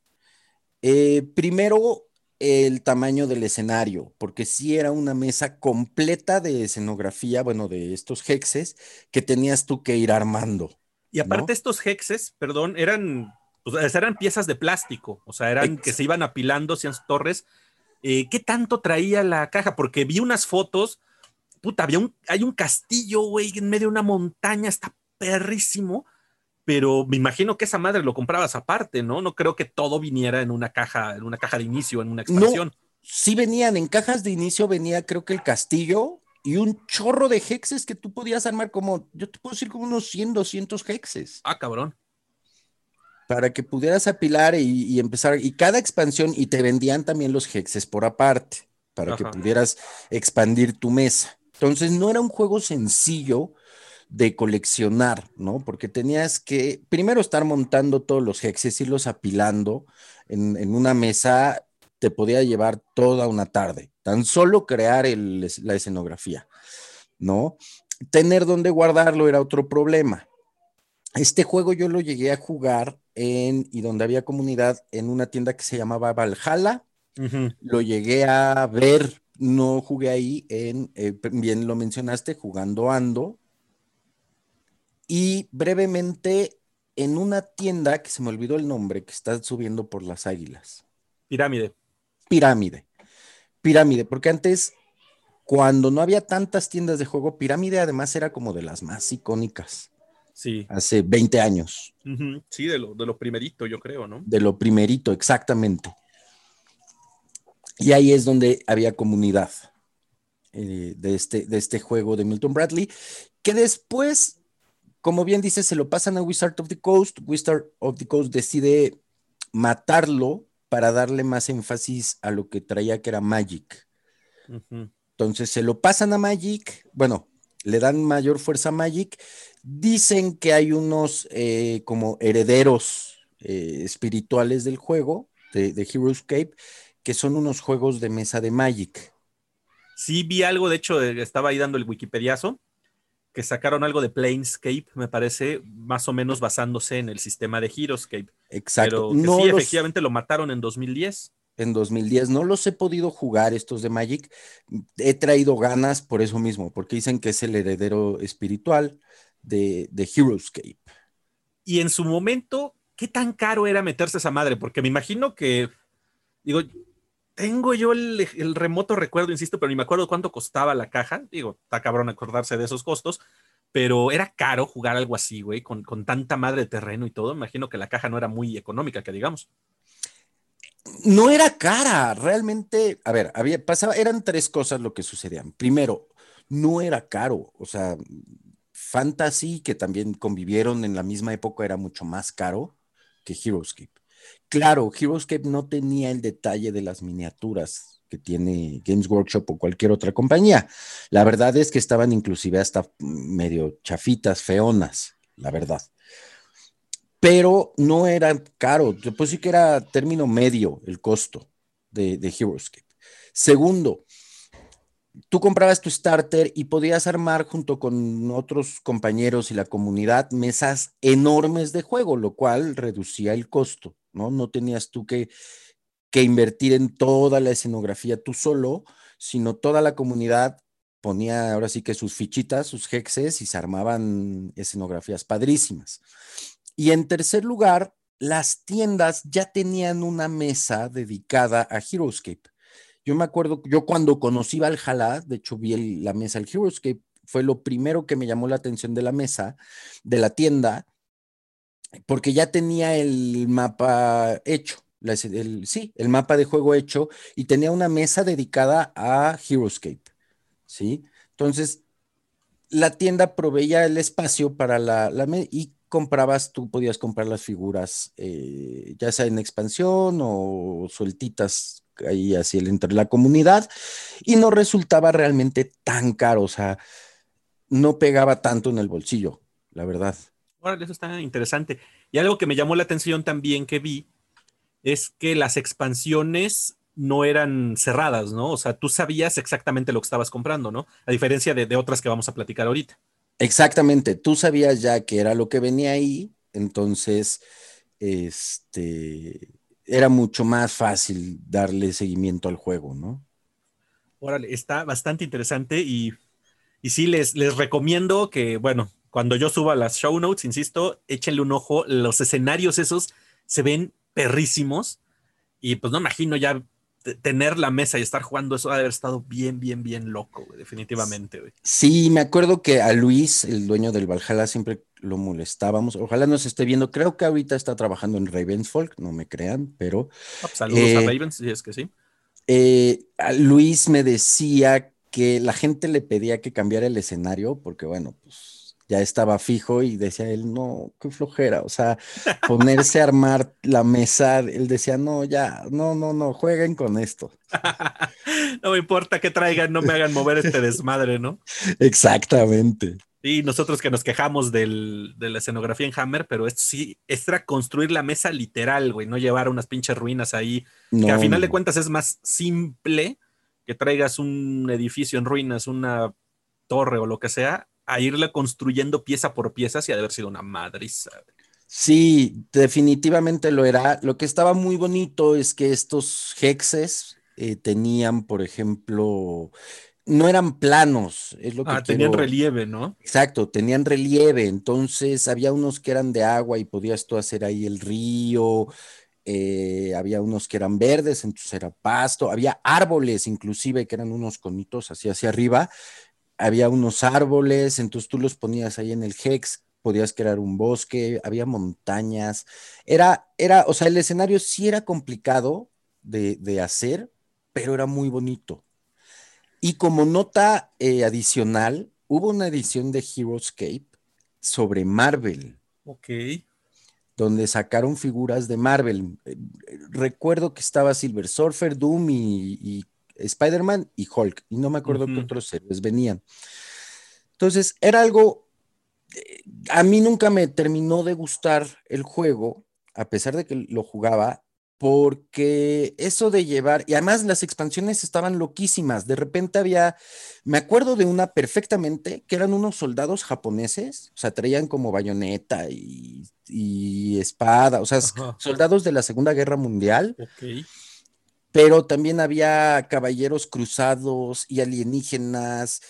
Primero, el tamaño del escenario, porque sí era una mesa completa de escenografía, bueno, de estos hexes que tenías tú que ir armando, Y aparte ¿no? estos hexes, perdón, eran piezas de plástico, o sea, eran que Ex- se iban apilando hacia las torres. ¿Qué tanto traía la caja? Porque vi unas fotos, puta, hay un castillo, güey, en medio de una montaña, está perrísimo, pero me imagino que esa madre lo comprabas aparte, ¿no? No creo que todo viniera en una caja de inicio, en una no, expansión. sí venían en cajas de inicio, venía creo que el castillo y un chorro de hexes que tú podías armar como, yo te puedo decir como unos 100, 200 hexes. Ah, cabrón. Para que pudieras apilar y empezar, y cada expansión, y te vendían también los hexes por aparte, para que Ajá. pudieras expandir tu mesa. Entonces no era un juego sencillo de coleccionar, ¿no? Porque tenías que primero estar montando todos los hexes, irlos apilando en una mesa, te podía llevar toda una tarde, tan solo crear la escenografía, ¿no? Tener donde guardarlo era otro problema. Este juego yo lo llegué a jugar y donde había comunidad, en una tienda que se llamaba Valhalla. Ujú. Lo llegué a ver, no jugué ahí bien lo mencionaste, jugando Ando. Y brevemente en una tienda que se me olvidó el nombre, que está subiendo por las Águilas. Pirámide. Pirámide. Pirámide, porque antes, cuando no había tantas tiendas de juego, Pirámide además era como de las más icónicas, Sí. hace 20 años. Ujú. Sí, de lo primerito, yo creo, ¿no? De lo primerito, exactamente. Y ahí es donde había comunidad de este juego de Milton Bradley, que después, como bien dice, se lo pasan a Wizard of the Coast. Wizard of the Coast decide matarlo para darle más énfasis a lo que traía que era Magic. Ujú. Entonces se lo pasan a Magic, bueno, le dan mayor fuerza a Magic. Dicen que hay unos como herederos espirituales del juego, de Heroescape, que son unos juegos de mesa de Magic. Sí, vi algo, de hecho, estaba ahí dando el Wikipediazo, que sacaron algo de Planescape, me parece, más o menos basándose en el sistema de Heroescape, Exacto. pero que No sí, los, efectivamente lo mataron en 2010. en 2010, no los he podido jugar estos de Magic. He traído ganas por eso mismo, porque dicen que es el heredero espiritual de Heroescape. Y en su momento, ¿qué tan caro era meterse esa madre? Porque me imagino que, digo, tengo yo el remoto recuerdo, insisto, pero ni me acuerdo cuánto costaba la caja. Digo, está cabrón acordarse de esos costos, pero era caro jugar algo así, güey, con tanta madre de terreno y todo. Me imagino que la caja no era muy económica, que digamos. No era cara, realmente, a ver, eran tres cosas lo que sucedían. Primero, no era caro, o sea, Fantasy, que también convivieron en la misma época, era mucho más caro que Heroescape. Claro, Heroescape no tenía el detalle de las miniaturas que tiene Games Workshop o cualquier otra compañía. La verdad es que estaban inclusive hasta medio chafitas, feonas, la verdad. Pero no era caro, pues sí que era término medio el costo de Heroescape. Segundo, tú comprabas tu starter y podías armar junto con otros compañeros y la comunidad mesas enormes de juego, lo cual reducía el costo, ¿no? No tenías tú que invertir en toda la escenografía tú solo, sino toda la comunidad ponía ahora sí que sus fichitas, sus hexes y se armaban escenografías padrísimas. Y en tercer lugar, las tiendas ya tenían una mesa dedicada a Heroescape. Yo me acuerdo, yo cuando conocí Valhalla, de hecho vi la mesa del Heroescape, fue lo primero que me llamó la atención de la mesa, de la tienda, porque ya tenía el mapa hecho, sí, el mapa de juego hecho y tenía una mesa dedicada a Heroescape, ¿sí? Entonces, la tienda proveía el espacio para y comprabas, tú podías comprar las figuras, ya sea en expansión o sueltitas ahí así entre la comunidad, y no resultaba realmente tan caro, o sea, no pegaba tanto en el bolsillo, la verdad. Órale, eso está interesante. Y algo que me llamó la atención también que vi es que las expansiones no eran cerradas, ¿no? O sea, tú sabías exactamente lo que estabas comprando, ¿no? A diferencia de otras que vamos a platicar ahorita. Exactamente, tú sabías ya que era lo que venía ahí, entonces, este, era mucho más fácil darle seguimiento al juego, ¿no? Órale, está bastante interesante y sí, les recomiendo que, bueno, cuando yo suba las show notes, insisto, échenle un ojo. Los escenarios esos se ven perrísimos y pues no imagino ya tener la mesa y estar jugando eso ha de haber estado bien, bien, bien loco, güey, definitivamente, güey. Sí, me acuerdo que a Luis, el dueño del Valhalla, siempre lo molestábamos. Ojalá nos esté viendo. Creo que ahorita está trabajando en Ravensfolk, no me crean, pero Ah, pues, saludos a eh, Ravens, si es que sí. a Luis me decía que la gente le pedía que cambiara el escenario porque, bueno, pues ya estaba fijo y decía él, no, qué flojera. O sea, ponerse a armar la mesa, él decía, no, ya, no, no, no, jueguen con esto. No me importa que traigan, no me hagan mover este desmadre, ¿no? Exactamente. Y nosotros que nos quejamos de la escenografía en Hammer, pero esto sí, esto era construir la mesa literal, güey, no llevar unas pinches ruinas ahí, que a No, final de no. cuentas es más simple que traigas un edificio en ruinas, una torre o lo que sea, a irla construyendo pieza por pieza, y ha de haber sido una madriza. Sí, definitivamente lo era. Lo que estaba muy bonito es que estos hexes tenían, por ejemplo, no eran planos, es lo que Ah, tenían quiero. relieve, ¿no? Exacto, tenían relieve, entonces había unos que eran de agua y podías tú hacer ahí el río, había unos que eran verdes, entonces era pasto, había árboles inclusive que eran unos conitos así hacia arriba, había unos árboles, entonces tú los ponías ahí en el hex, podías crear un bosque, había montañas, o sea, el escenario sí era complicado de hacer, pero era muy bonito. Y como nota adicional, hubo una edición de Heroescape sobre Marvel, Ok. donde sacaron figuras de Marvel. Recuerdo que estaba Silver Surfer, Doom y Spider-Man y Hulk, y no me acuerdo qué Ujú. otros héroes venían. Entonces, era algo, a mí nunca me terminó de gustar el juego, a pesar de que lo jugaba, porque eso de llevar, y además las expansiones estaban loquísimas, de repente me acuerdo de una perfectamente, que eran unos soldados japoneses, o sea, traían como bayoneta y espada, o sea, Ajá. soldados de la Segunda Guerra Mundial, Ok. pero también había caballeros cruzados y alienígenas.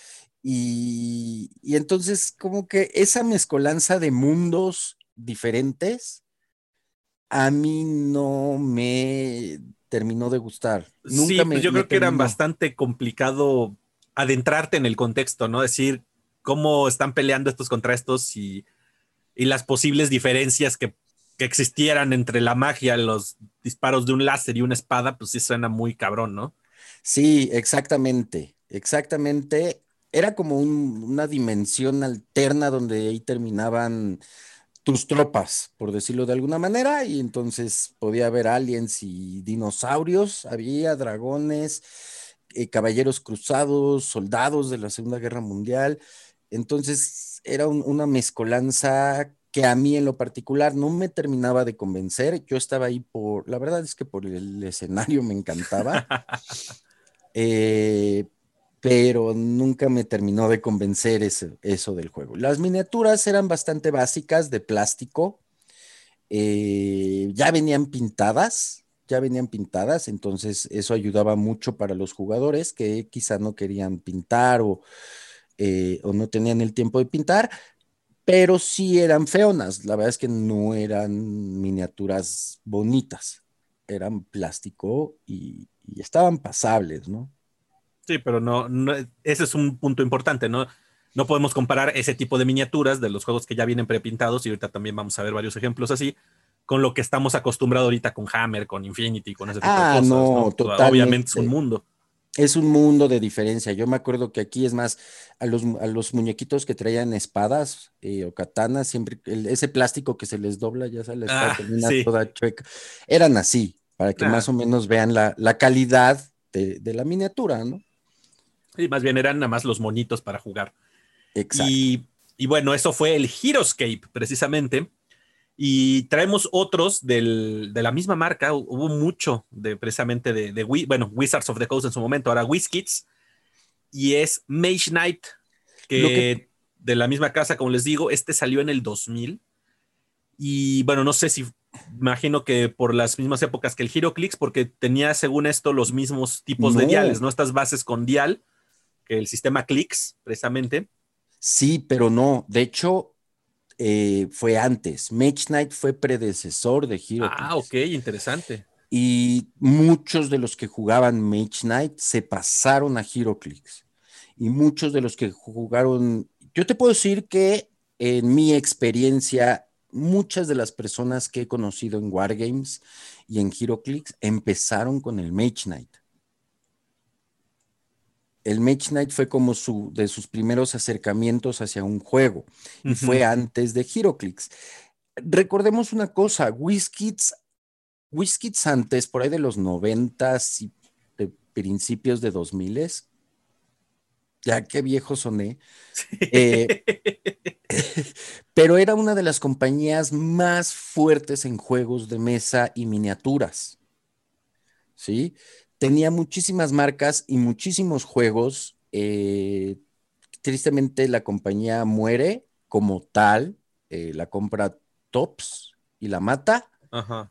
Y entonces como que esa mezcolanza de mundos diferentes a mí no me terminó de gustar. Nunca Sí, pues yo me creo que era terminó. bastante complicado adentrarte en el contexto, ¿no? Decir cómo están peleando estos contra estos y las posibles diferencias que existieran entre la magia, los disparos de un láser y una espada, pues sí suena muy cabrón, ¿no? Sí, exactamente, exactamente. Era como una dimensión alterna donde ahí terminaban tus tropas, por decirlo de alguna manera, y entonces podía haber aliens y dinosaurios, había dragones, caballeros cruzados, soldados de la Segunda Guerra Mundial. Entonces era una mezcolanza que a mí en lo particular no me terminaba de convencer. Yo estaba ahí la verdad es que por el escenario me encantaba, eh, pero nunca me terminó de convencer eso del juego. Las miniaturas eran bastante básicas de plástico, ya venían pintadas, entonces eso ayudaba mucho para los jugadores que quizá no querían pintar o no tenían el tiempo de pintar, pero sí eran feonas. La verdad es que no eran miniaturas bonitas, eran plástico y estaban pasables, ¿no? Sí, pero ese es un punto importante, ¿no? no podemos comparar ese tipo de miniaturas de los juegos que ya vienen prepintados, y ahorita también vamos a ver varios ejemplos así, con lo que estamos acostumbrados ahorita con Hammer, con Infinity, con ese tipo de Ah, cosas, no, ¿no? Obviamente es un totalmente. mundo. Es un mundo de diferencia. Yo me acuerdo que aquí es más, a los muñequitos que traían espadas o katanas, siempre ese plástico que se les dobla, ya sabes, la espada Ah, termina sí. toda chueca. Eran así, para que más Ah, o menos vean la calidad de la miniatura, ¿no? sí, más bien eran nada más los monitos para jugar. Exacto. Y bueno, eso fue el Heroescape, precisamente. Y traemos otros de la misma marca. Hubo mucho precisamente bueno, Wizards of the Coast en su momento, ahora WizKids. Y es Mage Knight, Lo que, que de la misma casa, como les digo, este salió en el 2000. Y bueno, no sé si, imagino que por las mismas épocas que el HeroClix, porque tenía según esto los mismos tipos de diales, no, ¿no? Estas bases con dial, que el sistema Clicks, precisamente. sí, pero no. De hecho, fue antes. Mage Knight fue predecesor de Ah, ok, HeroClix. interesante. Y muchos de los que jugaban Mage Knight se pasaron a HeroClix. Y muchos de los que jugaron, yo te puedo decir que en mi experiencia, muchas de las personas que he conocido en Wargames y en HeroClix empezaron con el Mage Knight. El Mage Knight fue como de sus primeros acercamientos hacia un juego y Ujú. fue antes de HeroClix. Recordemos una cosa, WizKids antes, por ahí de los 90 y de principios de 2000, ya qué viejo soné, eh, pero era una de las compañías más fuertes en juegos de mesa y miniaturas, ¿sí? Tenía muchísimas marcas y muchísimos juegos. Tristemente la compañía muere como tal, la compra Tops y la mata. Ajá.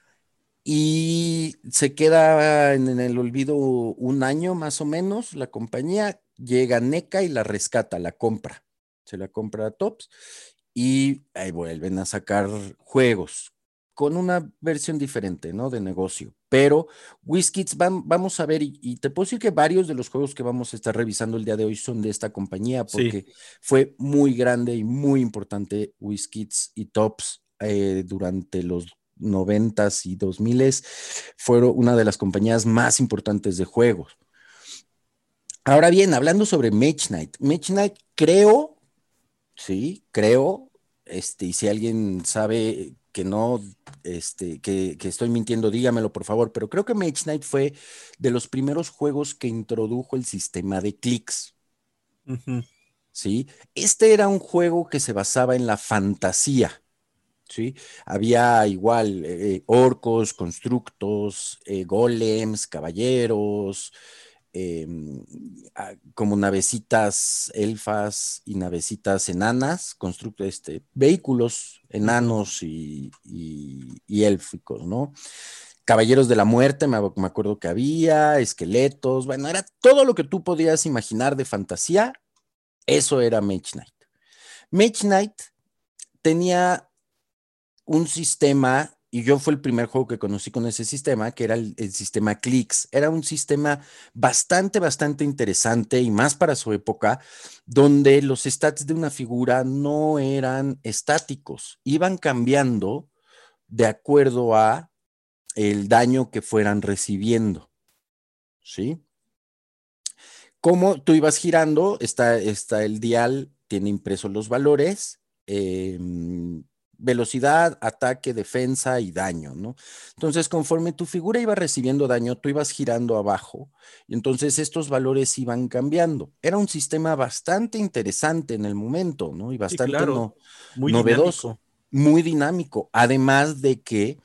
Y se queda en el olvido un año más o menos. La compañía llega NECA y la rescata, la compra. Se la compra a Tops y ahí vuelven a sacar juegos con una versión diferente, ¿no? De negocio. Pero WizKids, vamos a ver, y te puedo decir que varios de los juegos que vamos a estar revisando el día de hoy son de esta compañía, Sí, porque fue muy grande y muy importante WizKids y Tops durante los 90s y 2000s. Fueron una de las compañías más importantes de juegos. Ahora bien, hablando sobre Mage Knight creo, sí, creo, y si alguien sabe que no, que estoy mintiendo, dígamelo por favor, pero creo que Mage Knight fue de los primeros juegos que introdujo el sistema de clics, ujú, ¿sí? Este era un juego que se basaba en la fantasía, ¿sí? Había igual orcos, constructos, golems, caballeros, como navecitas elfas y navecitas enanas, vehículos ujú. enanos y élficos, ¿no? Caballeros de la Muerte, me acuerdo que había, esqueletos, bueno, era todo lo que tú podías imaginar de fantasía, eso era Mage Knight. Mage Knight tenía un sistema, y yo fue el primer juego que conocí con ese sistema, que era el sistema Clicks. Era un sistema bastante, bastante interesante y más para su época, donde los stats de una figura no eran estáticos, iban cambiando de acuerdo a el daño que fueran recibiendo, ¿sí? Como tú ibas girando, está el dial, tiene impresos los valores, velocidad, ataque, defensa y daño, ¿no? Entonces, conforme tu figura iba recibiendo daño, tú ibas girando abajo y entonces estos valores iban cambiando. Era un sistema bastante interesante en el momento, ¿no? Y Sí, bastante claro. Muy novedoso, dinámico. muy dinámico. Además de que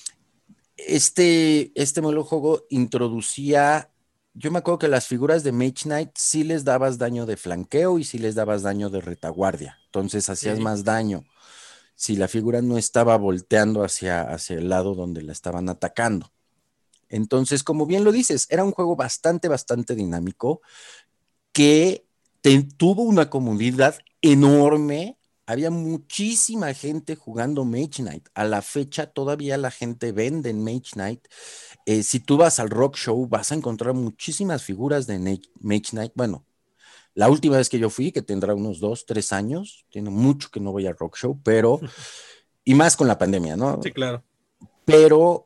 este modelo de juego introducía, yo me acuerdo que las figuras de Mage Knight sí les dabas daño de flanqueo y sí les dabas daño de retaguardia, entonces hacías Ok. más daño si la figura no estaba volteando hacia el lado donde la estaban atacando. Entonces, como bien lo dices, era un juego bastante, bastante dinámico que tuvo una comunidad enorme. Había muchísima gente jugando Mage Knight. A la fecha todavía la gente vende en Mage Knight. Si tú vas al Rock Show, vas a encontrar muchísimas figuras de Mage Knight. Bueno, La última vez que yo fui, que tendrá unos 2, 3 años, tiene mucho que no voy a Rock Show, pero, y más con la pandemia, Sí, ¿no? claro. Pero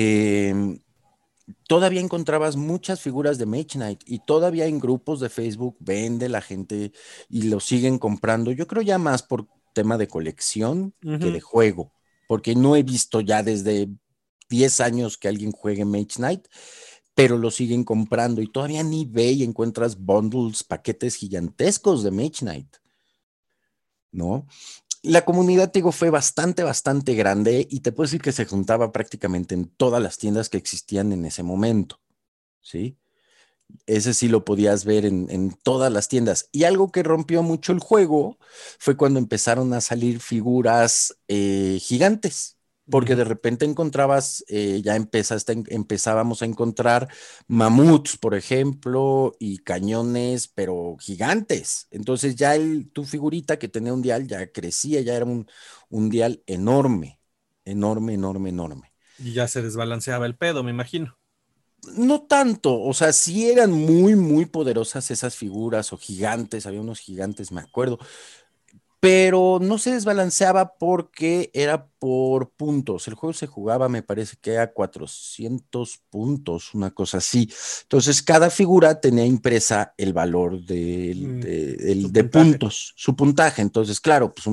todavía encontrabas muchas figuras de Mage Knight y todavía en grupos de Facebook vende la gente y lo siguen comprando. Yo creo ya más por tema de colección que de Ujú. juego, porque no he visto ya desde 10 años que alguien juegue Mage Knight, pero lo siguen comprando y todavía en eBay encuentras bundles, paquetes gigantescos de Mage Knight, ¿no? La comunidad, te digo, fue bastante, bastante grande y te puedo decir que se juntaba prácticamente en todas las tiendas que existían en ese momento, ¿sí? Ese sí lo podías ver en todas las tiendas. Y algo que rompió mucho el juego fue cuando empezaron a salir figuras gigantes, porque Ujú. de repente encontrabas, empezábamos a encontrar mamuts, por ejemplo, y cañones, pero gigantes. Entonces ya tu figurita que tenía un dial ya crecía, ya era un dial enorme, enorme, enorme, enorme. Y ya se desbalanceaba el pedo, me imagino. No tanto, o sea, sí eran muy, muy poderosas esas figuras o gigantes, había unos gigantes, me acuerdo, pero no se desbalanceaba porque era por puntos. El juego se jugaba, me parece que a 400 puntos, una cosa así. Entonces, cada figura tenía impresa el valor Mm, su de puntaje. puntos, su puntaje. Entonces, claro, pues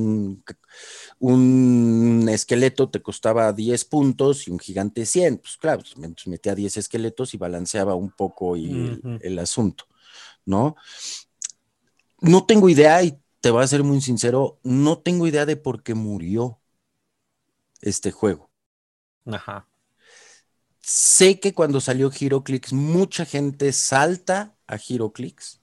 un esqueleto te costaba 10 puntos y un gigante 100. Pues claro, pues metía 10 esqueletos y balanceaba un poco y Ujú. el asunto, ¿no? No tengo idea y te voy a ser muy sincero, no tengo idea de por qué murió este juego. Ajá. Sé que cuando salió HeroClix, mucha gente salta a HeroClix,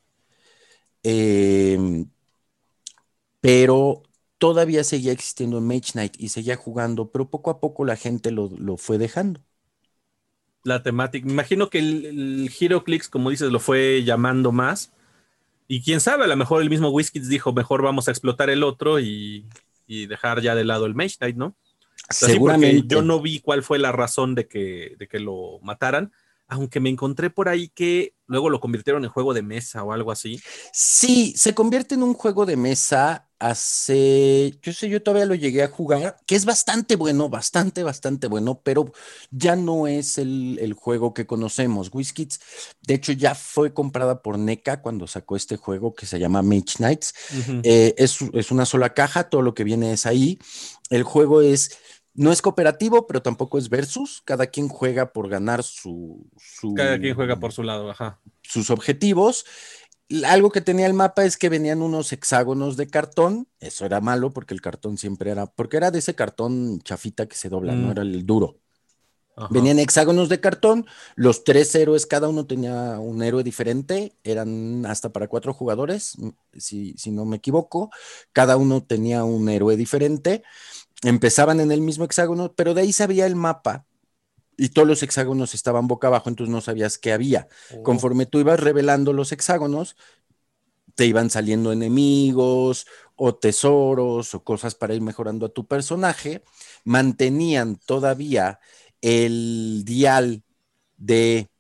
eh, pero todavía seguía existiendo en Mage Knight y seguía jugando, pero poco a poco la gente lo fue dejando. La temática. Me imagino que el HeroClix, como dices, lo fue llamando más. Y quién sabe, a lo mejor el mismo WizKids dijo, mejor vamos a explotar el otro y dejar ya de lado el Mage Knight, ¿no? O sea, sí, porque yo Seguramente. no vi cuál fue la razón de que lo mataran, aunque me encontré por ahí que luego lo convirtieron en juego de mesa o algo así. Sí, se convierte en un juego de mesa hace, yo sé, yo todavía lo llegué a jugar, que es bastante bueno, bastante, bastante bueno, pero ya no es el juego que conocemos. WizKids, de hecho, ya fue comprada por NECA cuando sacó este juego que se llama Mage Knights. Ujú. Es una sola caja, todo lo que viene es ahí. El juego no es cooperativo, pero tampoco es versus. Cada quien juega por ganar Cada quien juega por su lado, ajá. sus objetivos. Algo que tenía el mapa es que venían unos hexágonos de cartón. Eso era malo porque el cartón siempre era, porque era de ese cartón chafita que se dobla, no Mm, era el duro. ajá. Venían hexágonos de cartón, los 3 héroes, cada uno tenía un héroe diferente, eran hasta para 4 jugadores, si no me equivoco, cada uno tenía un héroe diferente, empezaban en el mismo hexágono, pero de ahí se abría el mapa y todos los hexágonos estaban boca abajo, entonces no sabías qué había. Oh. Conforme tú ibas revelando los hexágonos, te iban saliendo enemigos o tesoros o cosas para ir mejorando a tu personaje, mantenían todavía el dial de,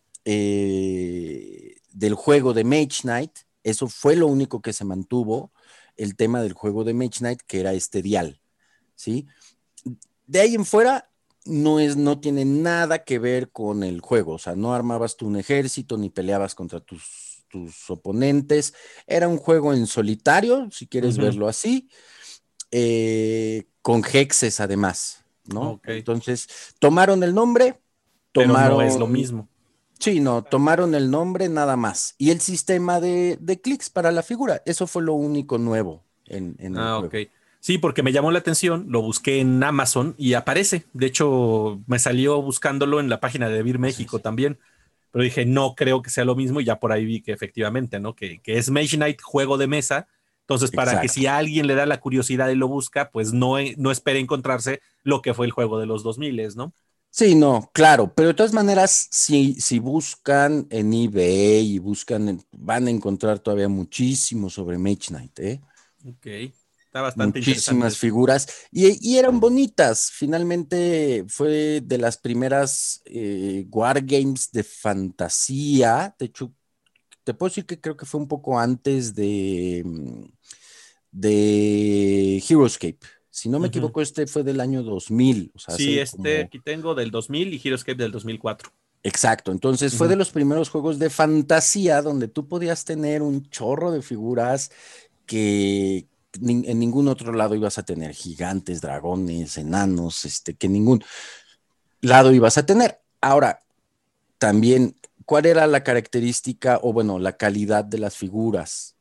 del juego de Mage Knight, eso fue lo único que se mantuvo, el tema del juego de Mage Knight, que era este dial, ¿sí? De ahí en fuera no tiene nada que ver con el juego, o sea, no armabas tú un ejército ni peleabas contra tus oponentes, era un juego en solitario, si quieres Ujú. verlo así, con hexes además, ¿no? Ok. Entonces, tomaron el nombre, Pero no es lo tomaron, mismo. sí, no, tomaron el nombre nada más, y el sistema de clics para la figura, eso fue lo único nuevo en el Ah, ok. juego. Sí, porque me llamó la atención, lo busqué en Amazon y aparece. De hecho, me salió buscándolo en la página de Vir Sí, México sí. también. Pero dije, no creo que sea lo mismo y ya por ahí vi que efectivamente, ¿no? Que es Mage Knight juego de mesa. Entonces, para que Exacto. si a alguien le da la curiosidad y lo busca, pues no espere encontrarse lo que fue el juego de los 2000, ¿no? Sí, no, claro, pero de todas maneras, si buscan en eBay y van a encontrar todavía muchísimo sobre Mage Knight, ¿eh? Ok. Está bastante interesante Muchísimas eso. figuras y eran bonitas. Finalmente fue de las primeras wargames de fantasía. De hecho, te puedo decir que creo que fue un poco antes de Heroescape. Si no me Ujú. equivoco, este fue del año 2000, o sea, Sí, hace como... aquí tengo del 2000 y Heroescape del 2004. Exacto, entonces fue Ujú. de los primeros juegos de fantasía donde tú podías tener un chorro de figuras que en ningún otro lado ibas a tener, gigantes, dragones, enanos, que en ningún lado ibas a tener. Ahora, también, ¿cuál era la característica o bueno, la calidad de las figuras?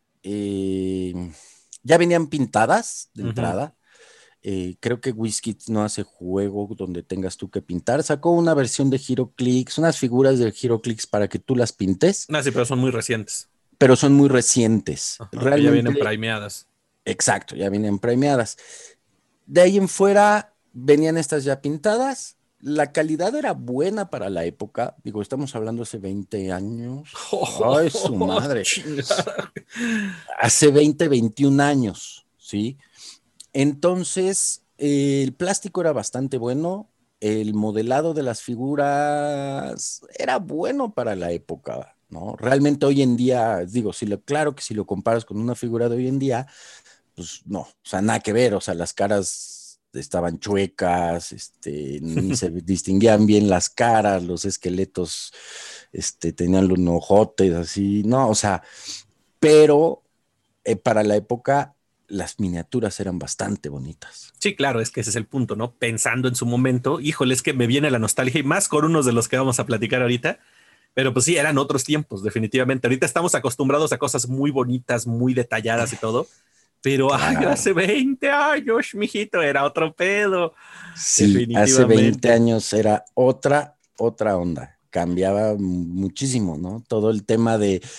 Ya venían pintadas de Ujú. entrada. Creo que WizKids no hace juego donde tengas tú que pintar. Sacó una versión de HeroClix, unas figuras de HeroClix para que tú las pintes, Ah, sí, pero son muy recientes. pero son muy recientes. Ajá, que ya vienen Realmente, primeadas. exacto, ya vienen premiadas. De ahí en fuera venían estas ya pintadas. La calidad era buena para la época. Digo, estamos hablando hace 20 años. Ay, su madre. Chingada. Hace 20, 21 años, ¿sí? Entonces, el plástico era bastante bueno. El modelado de las figuras era bueno para la época, ¿no? Realmente hoy en día, digo, claro que si lo comparas con una figura de hoy en día, pues no, o sea, nada que ver, o sea, las caras estaban chuecas, ni se distinguían bien las caras, los esqueletos, tenían los ojotes, así, no, o sea, pero para la época las miniaturas eran bastante bonitas. Sí, claro, es que ese es el punto, ¿no? Pensando en su momento, híjole, es que me viene la nostalgia y más con unos de los que vamos a platicar ahorita. Pero pues sí, eran otros tiempos, definitivamente. Ahorita estamos acostumbrados a cosas muy bonitas, muy detalladas y todo. Pero ay, Claro, hace 20 años, mijito, era otro pedo. sí, hace 20 Definitivamente. años era otra onda, cambiaba muchísimo, ¿no? Todo el tema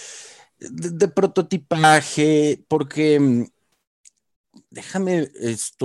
de prototipaje, porque déjame,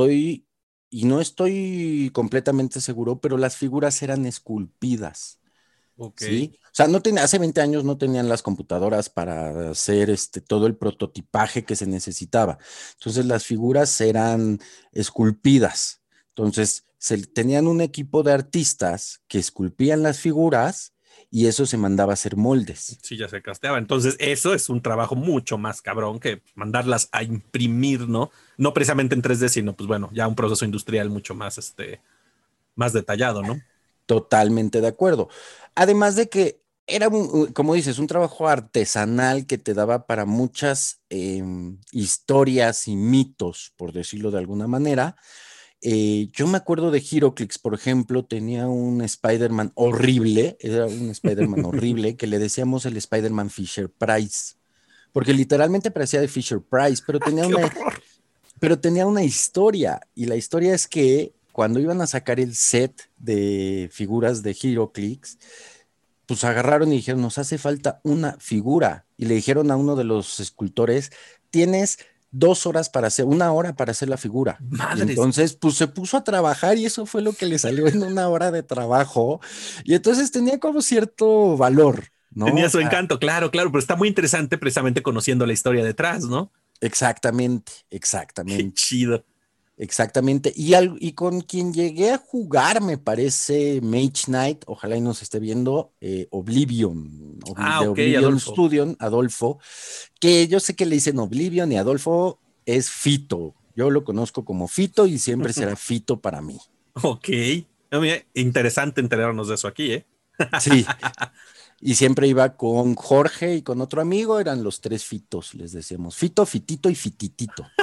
y no estoy completamente seguro, pero las figuras eran esculpidas, Ok. ¿sí? O sea, hace 20 años no tenían las computadoras para hacer todo el prototipaje que se necesitaba. Entonces las figuras eran esculpidas. Entonces tenían un equipo de artistas que esculpían las figuras y eso se mandaba a hacer moldes. Sí, ya se casteaba. Entonces, eso es un trabajo mucho más cabrón que mandarlas a imprimir, ¿no? No precisamente en 3D, sino, pues bueno, ya un proceso industrial mucho más, más detallado, ¿no? Totalmente de acuerdo. Además de que era, como dices, un trabajo artesanal que te daba para muchas historias y mitos, por decirlo de alguna manera. Yo me acuerdo de HeroClix, por ejemplo, tenía un Spider-Man horrible, era un Spider-Man horrible que le decíamos el Spider-Man Fisher Price, porque literalmente parecía de Fisher Price, ¡Qué horror! pero tenía una historia, y la historia es que cuando iban a sacar el set de figuras de HeroClix, pues agarraron y dijeron, nos hace falta una figura. Y le dijeron a uno de los escultores, tienes 2 horas para hacer, 1 hora para hacer la figura. Y Madres. entonces, pues se puso a trabajar y eso fue lo que le salió en 1 hora de trabajo. Y entonces tenía como cierto valor, ¿no? Tenía O su sea, encanto, claro, claro, pero está muy interesante precisamente conociendo la historia detrás, ¿no? exactamente, Qué exactamente. chido. Exactamente. Y con quien llegué a jugar, me parece Mage Knight, ojalá y nos esté viendo, Oblivion, Ah, de ok, Oblivion Adolfo. Studio, Adolfo, que yo sé que le dicen Oblivion y Adolfo es Fito. Yo lo conozco como Fito y siempre será Fito para mí. Ok. No, mira, interesante enterarnos de eso aquí, ¿eh? Sí, y siempre iba con Jorge y con otro amigo, eran los tres Fitos, les decíamos. Fito, Fitito y Fititito.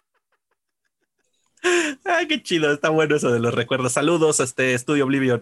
Ay, qué chido, está bueno eso de los recuerdos. Saludos a este Estudio Oblivion.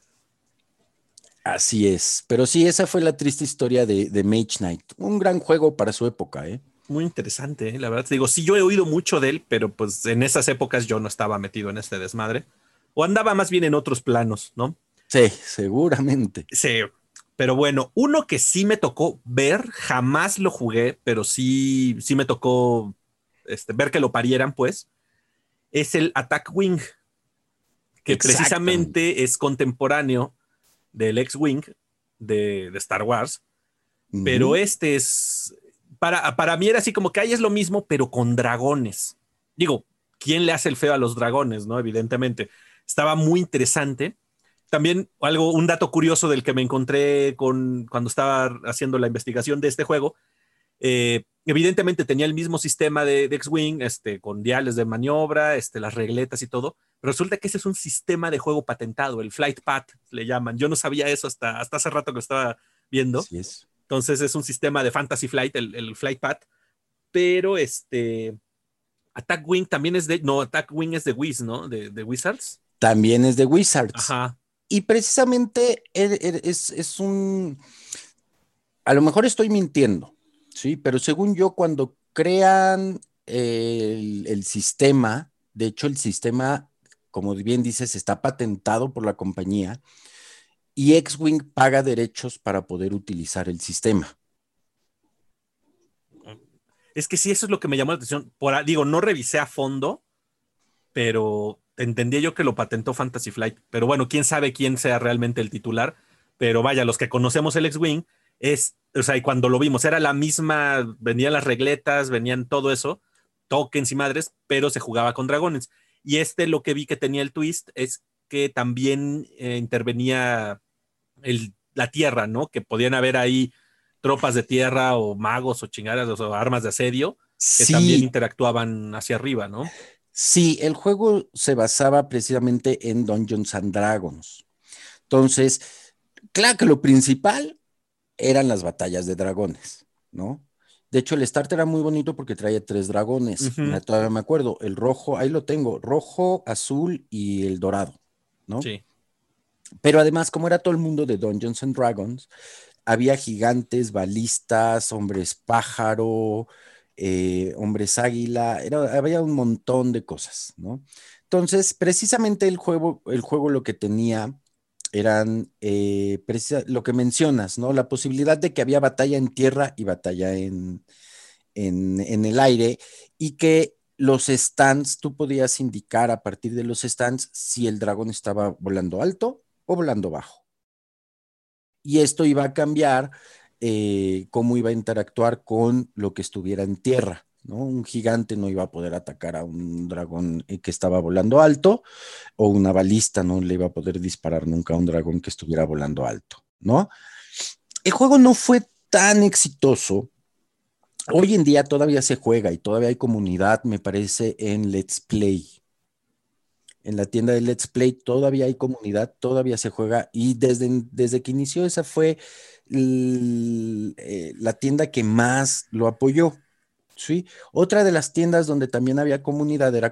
Así es. Pero sí, esa fue la triste historia de Mage Knight. Un gran juego para su época, ¿eh? Muy interesante, ¿eh? La verdad te digo, sí, yo he oído mucho de él, pero pues en esas épocas yo no estaba metido en este desmadre. O andaba más bien en otros planos, ¿no? Sí, seguramente. Sí, pero bueno, uno que sí me tocó ver, jamás lo jugué, pero sí me tocó ver que lo parieran, pues, es el Attack Wing, que Exactamente. precisamente es contemporáneo del X-Wing de Star Wars, pero Ujú. este es, para mí era así como que ahí es lo mismo, pero con dragones. Digo, ¿quién le hace el feo a los dragones, no? Evidentemente. Estaba muy interesante. También un dato curioso del que me encontré cuando estaba haciendo la investigación de este juego. Evidentemente tenía el mismo sistema de X-Wing, con diales de maniobra, las regletas y todo, pero resulta que ese es un sistema de juego patentado, el Flight Path le llaman. Yo no sabía eso hasta hace rato que lo estaba viendo. Así es. Entonces es un sistema de Fantasy Flight, el Flight Path, pero Attack Wing también es no, Attack Wing es de Wiz, ¿no? De Wizards. También es de Wizards. Ajá. Y precisamente es un... A lo mejor estoy mintiendo, ¿sí? Pero según yo, cuando crean el sistema, de hecho el sistema, como bien dices, está patentado por la compañía y X-Wing paga derechos para poder utilizar el sistema. Es que sí, eso es lo que me llamó la atención. Digo, no revisé a fondo, pero entendía yo que lo patentó Fantasy Flight. Pero bueno, quién sabe quién sea realmente el titular. Pero vaya, los que conocemos el X-Wing, o sea, y cuando lo vimos, era la misma, venían las regletas, venían todo eso, tokens y madres, pero se jugaba con dragones. Y lo que vi que tenía el twist es que también intervenía la tierra, ¿no? Que podían haber ahí tropas de tierra o magos o chingadas o armas de asedio que también Sí, interactuaban hacia arriba, ¿no? sí, el juego se basaba precisamente en Dungeons and Dragons. Entonces, claro que lo principal eran las batallas de dragones, ¿no? De hecho, el starter era muy bonito porque traía 3 dragones. Ujú. Todavía me acuerdo, el rojo, ahí lo tengo, rojo, azul y el dorado, ¿no? Sí. Pero además, como era todo el mundo de Dungeons and Dragons, había gigantes, balistas, hombres pájaro, hombres águila, había un montón de cosas, ¿no? Entonces, precisamente el juego lo que tenía eran lo que mencionas, ¿no? La posibilidad de que había batalla en tierra y batalla en el aire y que los stands, tú podías indicar a partir de los stands si el dragón estaba volando alto o volando bajo. Y esto iba a cambiar cómo iba a interactuar con lo que estuviera en tierra, ¿no? Un gigante no iba a poder atacar a un dragón que estaba volando alto, o una balista no le iba a poder disparar nunca a un dragón que estuviera volando alto, ¿no? El juego no fue tan exitoso. Hoy en día todavía se juega y todavía hay comunidad, me parece, en Let's Play. En la tienda de Let's Play todavía hay comunidad, todavía se juega y desde que inició esa fue la tienda que más lo apoyó, ¿sí? Otra de las tiendas donde también había comunidad era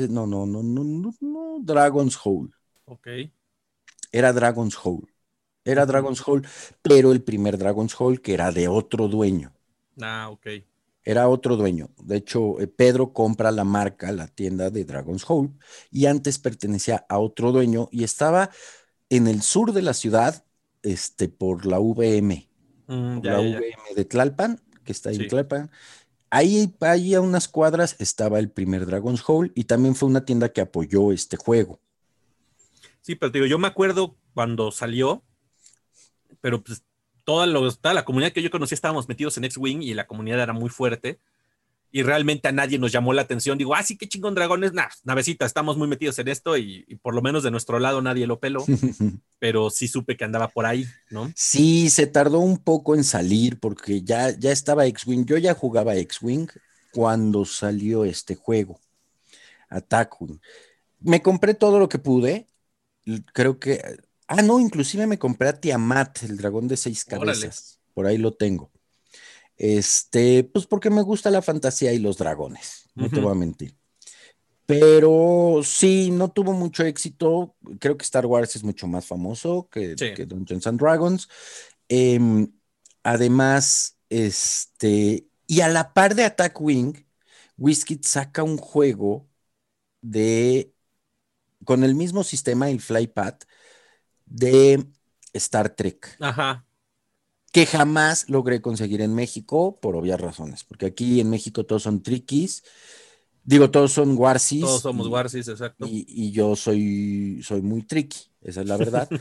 no, Dragon's Hole. Ok. Era Dragon's Hole. Era Ujú. Dragon's Hole, pero el primer Dragon's Hole que era de otro dueño. Ah, ok. Era otro dueño. De hecho, Pedro compra la marca, la tienda de Dragon's Hole, y antes pertenecía a otro dueño y estaba en el sur de la ciudad, por la VM, por Ya, la ya, ya. VM de Tlalpan, que está en Sí. Tlalpan. Ahí a unas cuadras estaba el primer Dragon's Hole y también fue una tienda que apoyó este juego. Sí, pero te digo, yo me acuerdo cuando salió, pero pues toda la comunidad que yo conocí estábamos metidos en X-Wing y la comunidad era muy fuerte. Y realmente a nadie nos llamó la atención. Digo, sí, qué chingón dragones, navecita, estamos muy metidos en esto y por lo menos de nuestro lado nadie lo peló, pero sí supe que andaba por ahí, ¿no? Sí, se tardó un poco en salir porque ya estaba X-Wing. Yo ya jugaba X-Wing cuando salió este juego, Attack Wing. Me compré todo lo que pude. Creo que. Ah, no, inclusive me compré a Tiamat, el dragón de 6 Órale. cabezas. Por ahí lo tengo. Pues porque me gusta la fantasía y los dragones, no te Ujú. voy a mentir. Pero sí, no tuvo mucho éxito. Creo que Star Wars es mucho más famoso Sí. que Dungeons and Dragons. Em, Además, y a la par de Attack Wing, WizKids saca un juego de, con el mismo sistema, el Flypad, de Star Trek, Ajá. que jamás logré conseguir en México por obvias razones, porque aquí en México todos son trickies, digo, todos son Todos warsis somos Warsis, exacto. y yo soy muy tricky, esa es la verdad.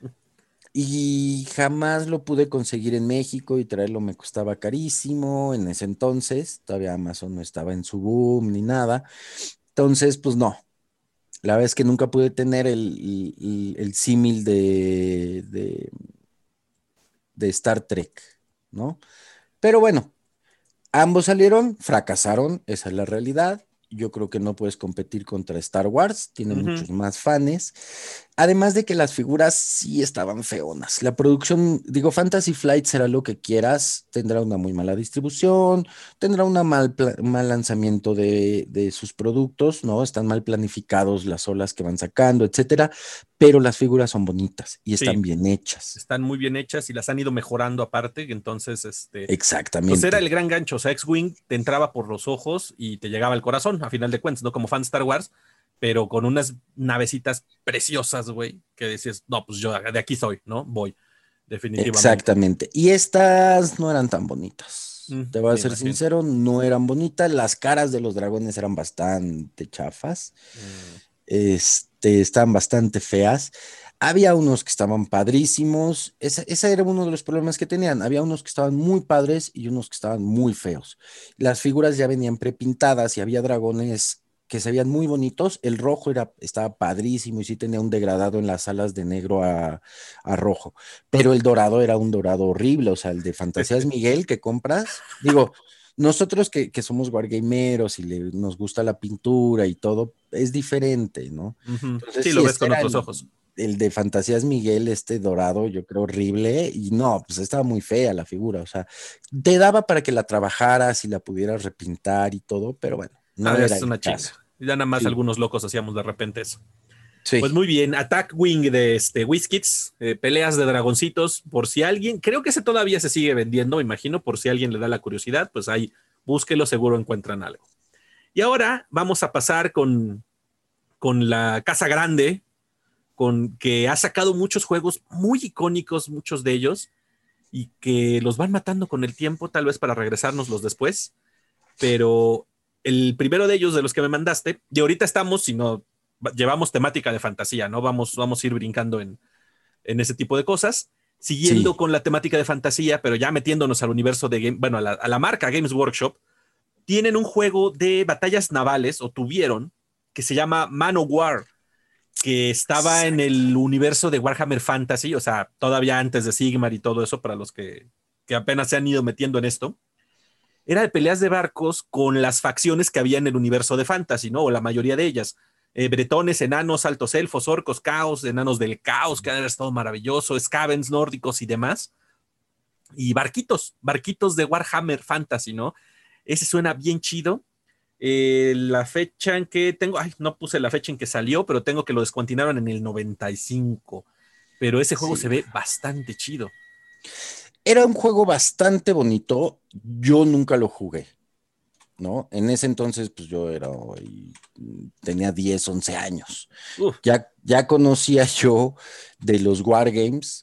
Y jamás lo pude conseguir en México y traerlo me costaba carísimo en ese entonces, todavía Amazon no estaba en su boom ni nada. Entonces, pues no. La verdad es que nunca pude tener el símil de Star Trek, ¿no? Pero bueno, ambos salieron, fracasaron, esa es la realidad. Yo creo que no puedes competir contra Star Wars, tiene Ujú. muchos más fans. Además de que las figuras sí estaban feonas. La producción, digo, Fantasy Flight será lo que quieras, tendrá una muy mala distribución, tendrá un mal lanzamiento de sus productos, ¿no? Están mal planificados las olas que van sacando, etcétera, pero las figuras son bonitas y están Sí, bien hechas. están muy bien hechas y las han ido mejorando aparte. Entonces, pues era el Exactamente. gran gancho. O sea, X-Wing te entraba por los ojos y te llegaba al corazón, a final de cuentas, ¿no? Como fan de Star Wars, pero con unas navecitas preciosas, güey, que decías, no, pues yo de aquí soy, ¿no? Voy, definitivamente. Exactamente. Y estas no eran tan bonitas. Te voy a Me ser imagino. sincero, no eran bonitas. Las caras de los dragones eran bastante chafas. Mm, Estaban bastante feas. Había unos que estaban padrísimos. Ese era uno de los problemas que tenían. Había unos que estaban muy padres y unos que estaban muy feos. Las figuras ya venían prepintadas y había dragones que se veían muy bonitos. El rojo estaba padrísimo y sí tenía un degradado en las alas de negro a rojo. Pero el dorado era un dorado horrible. O sea, el de Fantasías Miguel que compras. Digo, nosotros que somos wargameros y nos gusta la pintura y todo, es diferente, ¿no? ujú. Entonces, Sí, sí, lo ves este con era otros ojos. el de Fantasías Miguel, este dorado, yo creo horrible, y no, pues estaba muy fea la figura, o sea, te daba para que la trabajaras y la pudieras repintar y todo, pero bueno, no Ah, era es el una chinga. caso. Ya nada más Sí, algunos locos hacíamos de repente eso. Pues sí. muy bien, Attack Wing de WizKids, peleas de dragoncitos, por si alguien, creo que ese todavía se sigue vendiendo, me imagino, por si alguien le da la curiosidad, pues ahí búsquelo, seguro encuentran algo. Y ahora vamos a pasar con la Casa Grande, con que ha sacado muchos juegos muy icónicos, muchos de ellos, y que los van matando con el tiempo, tal vez para regresarnos los después, pero el primero de ellos, de los que me mandaste, y ahorita estamos, si no, llevamos temática de fantasía, ¿no? Vamos a ir brincando en ese tipo de cosas, siguiendo Sí, con la temática de fantasía, pero ya metiéndonos al universo de game, bueno, a la marca Games Workshop, tienen un juego de batallas navales, o tuvieron, que se llama Man of War, que estaba en exacto. el universo de Warhammer Fantasy, o sea, todavía antes de Sigmar y todo eso, para los que apenas se han ido metiendo en esto. Era de peleas de barcos con las facciones que había en el universo de Fantasy, ¿no? O la mayoría de ellas. Bretones, enanos, altos elfos, orcos, caos, enanos del caos, que ha estado maravilloso, scavens nórdicos y demás. Y barquitos de Warhammer Fantasy, ¿no? Ese suena bien chido. La fecha en que tengo, ay, no puse la fecha en que salió, pero tengo que lo descontinuaron en el 95. Pero ese juego se Sí. ve bastante chido. Era un juego bastante bonito, yo nunca lo jugué, ¿no? En ese entonces, pues yo tenía 10 11 años. Uf, Ya conocía yo de los Wargames,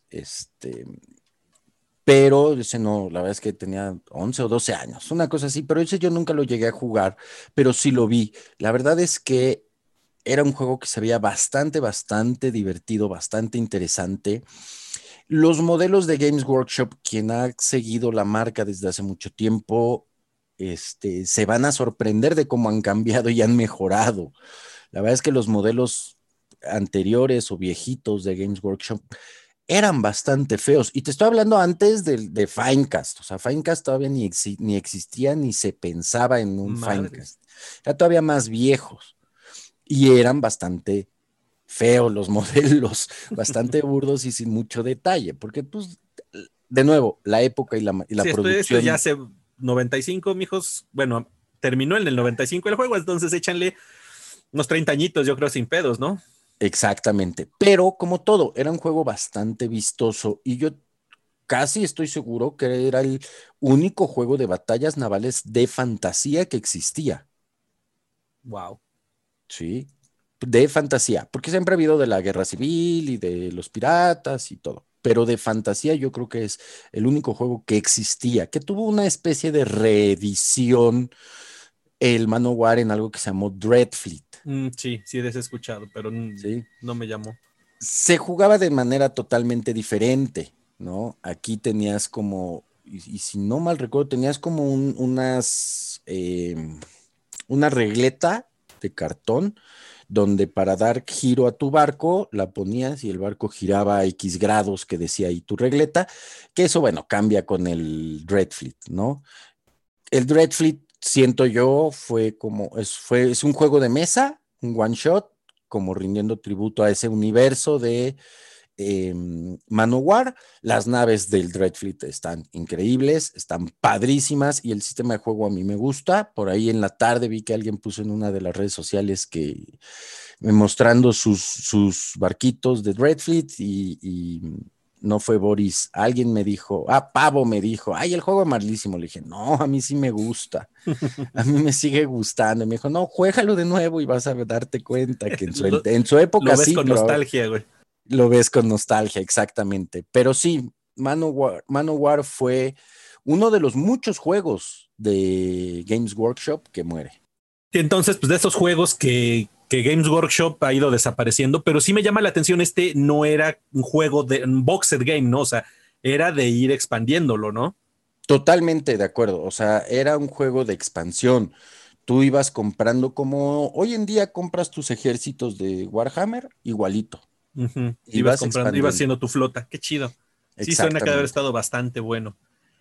pero ese no, la verdad es que tenía 11 o 12 años, una cosa así, pero ese yo nunca lo llegué a jugar, pero sí lo vi. La verdad es que era un juego que se veía bastante divertido, bastante interesante. Los modelos de Games Workshop, quien ha seguido la marca desde hace mucho tiempo, se van a sorprender de cómo han cambiado y han mejorado. La verdad es que los modelos anteriores o viejitos de Games Workshop eran bastante feos. Y te estoy hablando antes de Finecast. O sea, Finecast todavía ni existía ni se pensaba en un madres. Finecast. Era todavía más viejos y eran bastante feos los modelos, bastante burdos y sin mucho detalle, porque pues, de nuevo, la época y la Sí, esto ya producción. hace 95, mijos. Bueno, terminó en el 95 el juego, entonces échanle unos 30 añitos, yo creo, sin pedos, ¿no? Exactamente, pero como todo, era un juego bastante vistoso y yo casi estoy seguro que era el único juego de batallas navales de fantasía que existía, Wow. ¿sí? De fantasía, porque siempre ha habido de la guerra civil y de los piratas y todo, pero de fantasía yo creo que es el único juego que existía, que tuvo una especie de reedición el Manowar en algo que se llamó Dreadfleet, Sí, sí, he escuchado, pero ¿sí? no me llamó. Se jugaba de manera totalmente diferente, ¿no? Aquí tenías como, y si no mal recuerdo, tenías como una regleta de cartón donde para dar giro a tu barco la ponías y el barco giraba a X grados que decía ahí tu regleta, que eso, bueno, cambia con el Dreadfleet, ¿no? El Dreadfleet, siento yo, es un juego de mesa, un one shot, como rindiendo tributo a ese universo de Manowar. Las naves del Dreadfleet están increíbles, están padrísimas y el sistema de juego a mí me gusta. Por ahí en la tarde vi que alguien puso en una de las redes sociales que mostrando sus barquitos de Dreadfleet y no fue Boris, alguien me dijo, Pavo me dijo, ay, el juego es malísimo. Le dije, no, a mí sí me gusta, a mí me sigue gustando. Y me dijo, no, juégalo de nuevo y vas a darte cuenta que Lo, en su lo época ves sí, con pero nostalgia, güey. lo ves con nostalgia, exactamente. Pero sí, Manowar fue uno de los muchos juegos de Games Workshop que muere. Y entonces, pues de esos juegos que Games Workshop ha ido desapareciendo, pero sí me llama la atención, no era un juego de un boxed game, ¿no? O sea, era de ir expandiéndolo, ¿no? Totalmente de acuerdo, o sea, era un juego de expansión. Tú ibas comprando como hoy en día compras tus ejércitos de Warhammer, igualito. Ujú. Ibas Ibas comprando, ibas expandiendo. haciendo tu flota. Qué chido. Sí, suena que debe haber Exactamente. estado bastante bueno.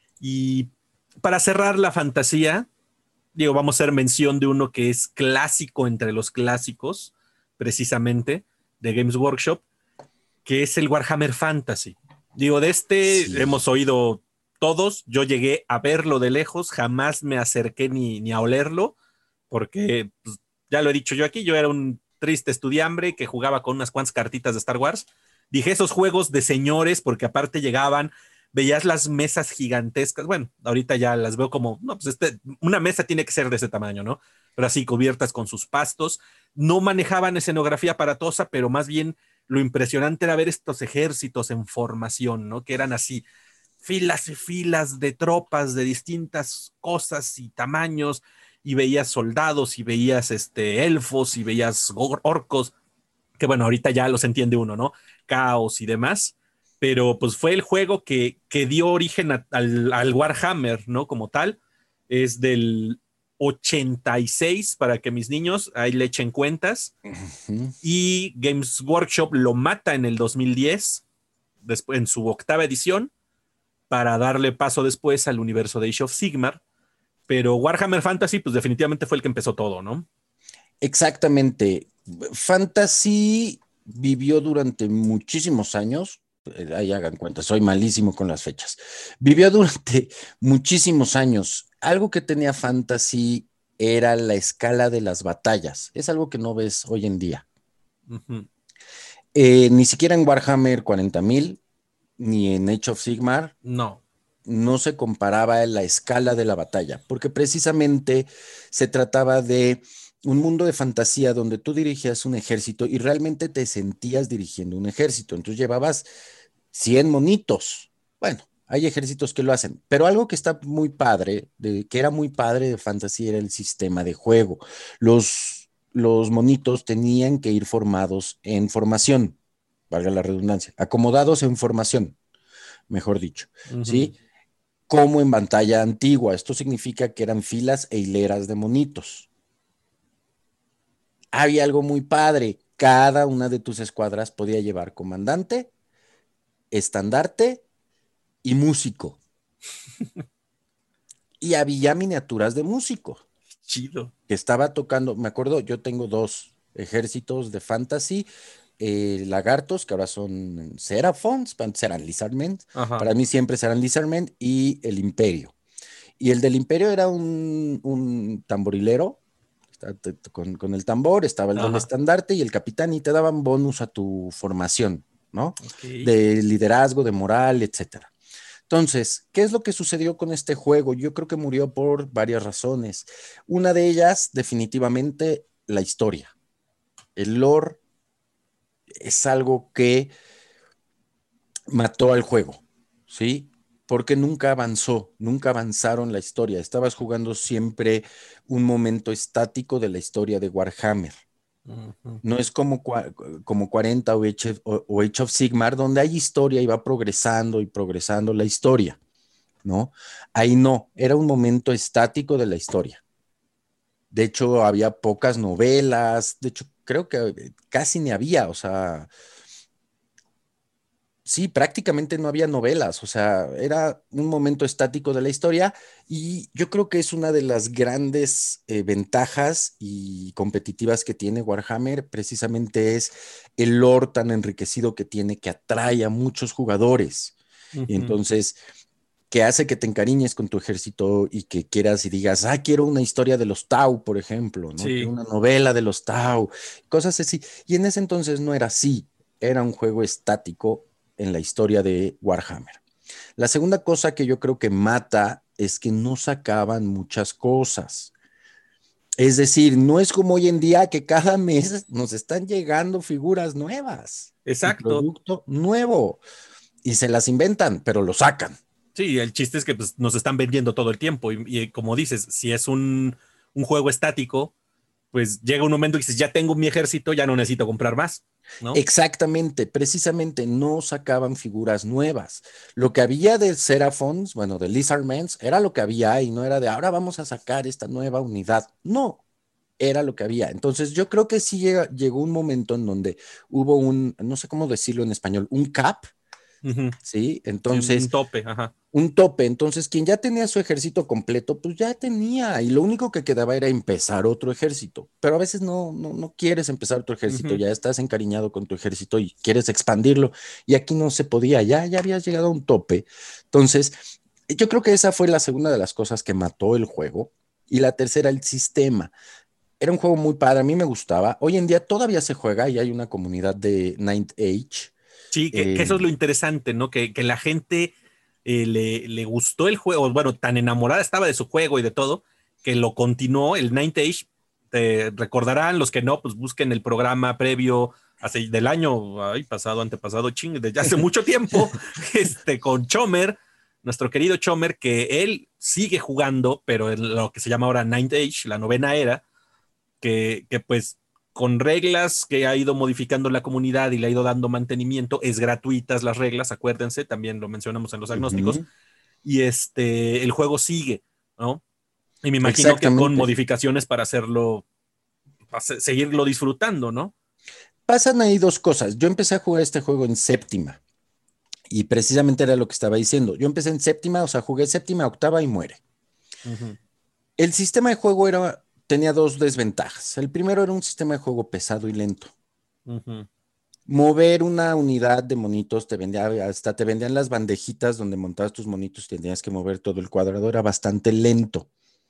Y para cerrar la fantasía, digo, vamos a hacer mención de uno que es clásico entre los clásicos, precisamente, de Games Workshop, que es el Warhammer Fantasy. Digo, de este Sí. hemos oído todos, yo llegué a verlo de lejos, jamás me acerqué ni a olerlo, porque pues, ya lo he dicho yo aquí, yo era un triste estudiambre que jugaba con unas cuantas cartitas de Star Wars. Dije esos juegos de señores, porque aparte llegaban, veías las mesas gigantescas, bueno, ahorita ya las veo como, no, pues una mesa tiene que ser de ese tamaño, ¿no? Pero así cubiertas con sus pastos, no manejaban escenografía aparatosa, pero más bien lo impresionante era ver estos ejércitos en formación, ¿no? Que eran así, filas y filas de tropas de distintas cosas y tamaños, y veías soldados, y veías elfos, y veías orcos, que bueno, ahorita ya los entiende uno, ¿no? Caos y demás, pero pues fue el juego que dio origen al Warhammer, ¿no? Como tal, es del 86 para que mis niños ahí le echen cuentas, Ujú. y Games Workshop lo mata en el 2010, después, en su octava edición, para darle paso después al universo de Age of Sigmar. Pero Warhammer Fantasy, pues definitivamente fue el que empezó todo, ¿no? Exactamente. Fantasy vivió durante muchísimos años. Ahí hagan cuenta, soy malísimo con las fechas. Vivió durante muchísimos años. Algo que tenía Fantasy era la escala de las batallas. Es algo que no ves hoy en día. Uh -huh. Ni siquiera en Warhammer 40,000, ni en Age of Sigmar, No. no se comparaba la escala de la batalla, porque precisamente se trataba de un mundo de fantasía donde tú dirigías un ejército y realmente te sentías dirigiendo un ejército. Entonces llevabas 100 monitos. Bueno, hay ejércitos que lo hacen, pero algo que está muy padre, que era muy padre de fantasía era el sistema de juego. Los monitos tenían que ir formados en formación, valga la redundancia, acomodados en formación, mejor dicho, Uh -huh. ¿sí? Como en pantalla antigua. Esto significa que eran filas e hileras de monitos. Había algo muy padre. Cada una de tus escuadras podía llevar comandante, estandarte y músico. Y había miniaturas de músico Chido. que estaba tocando. Me acuerdo, yo tengo dos ejércitos de fantasy. Lagartos, que ahora son Seraphons, antes eran Lizardmen. Ajá. Para mí siempre serán Lizardmen y el Imperio. Y el del Imperio era un tamborilero con el tambor, estaba el del Ajá. estandarte y el capitán y te daban bonus a tu formación, ¿no? Ok. De liderazgo, de moral, etcétera. Entonces, ¿qué es lo que sucedió con este juego? Yo creo que murió por varias razones. Una de ellas, definitivamente, la historia. El lore es algo que mató al juego, ¿sí? Porque nunca avanzó, nunca avanzaron la historia. Estabas jugando siempre un momento estático de la historia de Warhammer. Uh -huh. No es como 40 o Age of Sigmar, donde hay historia y va progresando y progresando la historia, ¿no? Ahí no, era un momento estático de la historia. De hecho, había pocas novelas. De hecho, creo que casi ni había, o sea, sí, prácticamente no había novelas, o sea, era un momento estático de la historia y yo creo que es una de las grandes ventajas y competitivas que tiene Warhammer, precisamente es el lore tan enriquecido que tiene que atrae a muchos jugadores. Y Ujú. entonces, que hace que te encariñes con tu ejército y que quieras y digas, quiero una historia de los Tau, por ejemplo, ¿no? Quiero Sí, una novela de los Tau, cosas así. Y en ese entonces no era así, era un juego estático en la historia de Warhammer. La segunda cosa que yo creo que mata es que no sacaban muchas cosas. Es decir, no es como hoy en día que cada mes nos están llegando figuras nuevas y exacto. producto nuevo y se las inventan, pero lo sacan. Sí, el chiste es que pues, nos están vendiendo todo el tiempo y como dices, si es un juego estático, pues llega un momento y dices, ya tengo mi ejército, ya no necesito comprar más, ¿no? Exactamente, precisamente no sacaban figuras nuevas. Lo que había de Seraphons, bueno, de Lizardmans, era lo que había y no era de ahora vamos a sacar esta nueva unidad. No, era lo que había. Entonces yo creo que sí llegó un momento en donde hubo un, no sé cómo decirlo en español, un cap, Ujú. ¿sí? Sí, Entonces un tope, ajá. un tope. Entonces, quien ya tenía su ejército completo, pues ya tenía, y lo único que quedaba era empezar otro ejército. Pero a veces no quieres empezar otro ejército, Ujú. ya estás encariñado con tu ejército y quieres expandirlo, y aquí no se podía, ya habías llegado a un tope. Entonces, yo creo que esa fue la segunda de las cosas que mató el juego. Y la tercera, el sistema. Era un juego muy padre, a mí me gustaba. Hoy en día todavía se juega y hay una comunidad de Ninth Age. Sí, que eh, eso es lo interesante, ¿no? Que la gente le gustó el juego, bueno, tan enamorada estaba de su juego y de todo, que lo continuó el Ninth Age. Te recordarán los que no, pues busquen el programa previo del año pasado, antepasado, ching, desde hace mucho tiempo, con Chomer, nuestro querido Chomer, que él sigue jugando, pero en lo que se llama ahora Ninth Age, la novena era, que pues con reglas que ha ido modificando la comunidad y le ha ido dando mantenimiento, es gratuitas las reglas, acuérdense, también lo mencionamos en los agnósticos, ujú, y el juego sigue, ¿no? Y me imagino que con exactamente. modificaciones para hacerlo, para seguirlo disfrutando, ¿no? Pasan ahí dos cosas. Yo empecé a jugar este juego en séptima y precisamente era lo que estaba diciendo. Yo empecé en séptima, o sea, jugué séptima, octava y muere. Uh -huh, El sistema de juego tenía dos desventajas. El primero era un sistema de juego pesado y lento. uh -huh. Mover una unidad de monitos te vendía, hasta te vendían las bandejitas donde montabas tus monitos, tenías que mover todo el cuadrado, era bastante lento.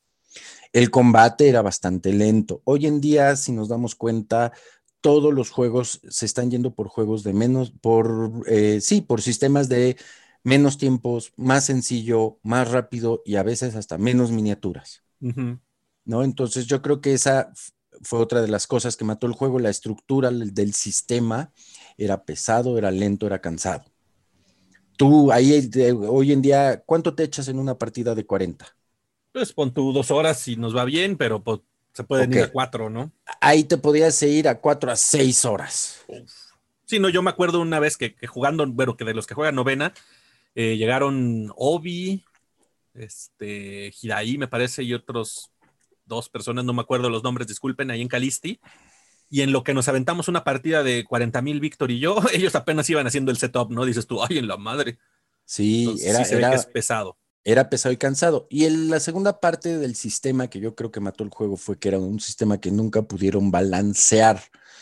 El combate era bastante lento. Hoy en día, si nos damos cuenta, todos los juegos se están yendo por juegos de menos, sí, por sistemas de menos tiempos, más sencillo, más rápido y a veces hasta menos miniaturas, Uh -huh. ¿no? Entonces yo creo que esa fue otra de las cosas que mató el juego, la estructura del sistema era pesado, era lento, era cansado. Tú ahí hoy en día, ¿cuánto te echas en una partida de 40? Pues pon tú 2 horas si nos va bien, pero pues, se pueden Ok, ir a 4, ¿no? ahí te podías ir a 4 a 6 horas. Uf. Sí, no, yo me acuerdo una vez que jugando, bueno, que de los que juegan novena, llegaron Obi, Hirai, me parece, y otros 2 personas, no me acuerdo los nombres, disculpen, ahí en Calisti. Y en lo que nos aventamos una partida de 40,000 Víctor y yo, ellos apenas iban haciendo el setup, ¿no? Dices tú, ay, en la madre. Sí, Entonces sí se ve que es pesado. era pesado y cansado. Y la segunda parte del sistema que yo creo que mató el juego fue que era un sistema que nunca pudieron balancear,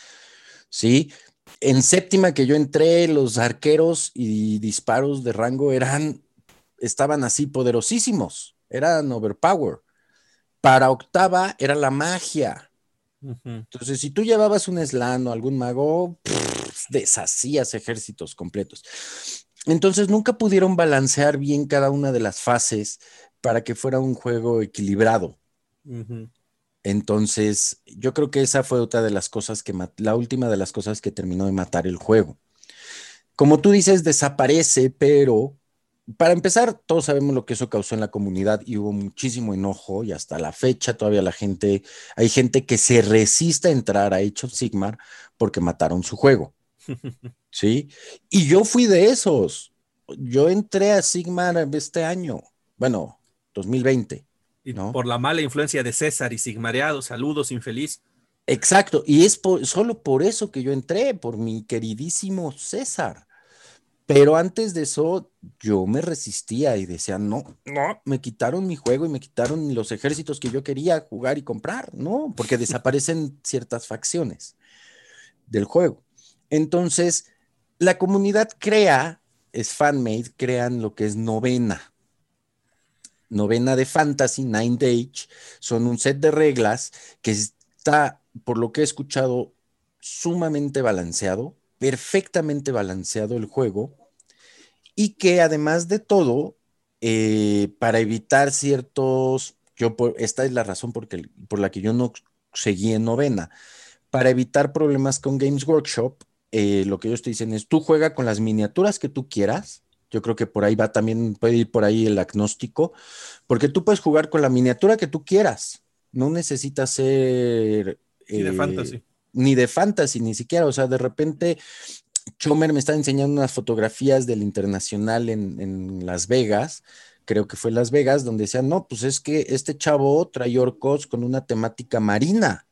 ¿sí? En séptima que yo entré, los arqueros y disparos de rango estaban así poderosísimos, eran overpower. Para octava era la magia. Uh -huh. Entonces, si tú llevabas un slan o algún mago, deshacías ejércitos completos. Entonces, nunca pudieron balancear bien cada una de las fases para que fuera un juego equilibrado. Uh -huh. Entonces, yo creo que esa fue otra de las cosas la última de las cosas que terminó de matar el juego. Como tú dices, desaparece, pero para empezar, todos sabemos lo que eso causó en la comunidad y hubo muchísimo enojo y hasta la fecha todavía hay gente que se resiste a entrar a Age of Sigmar porque mataron su juego, ¿sí? Y yo fui de esos. Yo entré a Sigmar este año, bueno, 2020, Y ¿no? por la mala influencia de César y Sigmareado, saludos, infeliz. Exacto, y es solo por eso que yo entré, por mi queridísimo César. Pero antes de eso, yo me resistía y decía, no, no, me quitaron mi juego y me quitaron los ejércitos que yo quería jugar y comprar, ¿no? Porque desaparecen ciertas facciones del juego. Entonces, la comunidad es fan-made, crean lo que es novena. Novena de Fantasy, Ninth Age, son un set de reglas que está, por lo que he escuchado, sumamente balanceado, perfectamente balanceado el juego y que además de todo, para evitar esta es la razón por la que yo no seguí en novena, para evitar problemas con Games Workshop, lo que ellos te dicen es, tú juega con las miniaturas que tú quieras. Yo creo que por ahí va también, puede ir por ahí el agnóstico, porque tú puedes jugar con la miniatura que tú quieras. No necesitas ser Sí, de eh, fantasy. ni de fantasy, ni siquiera. O sea, de repente Chomer me está enseñando unas fotografías del Internacional en Las Vegas, creo que fue Las Vegas, donde decían, no, pues es que este chavo trae orcos con una temática marina.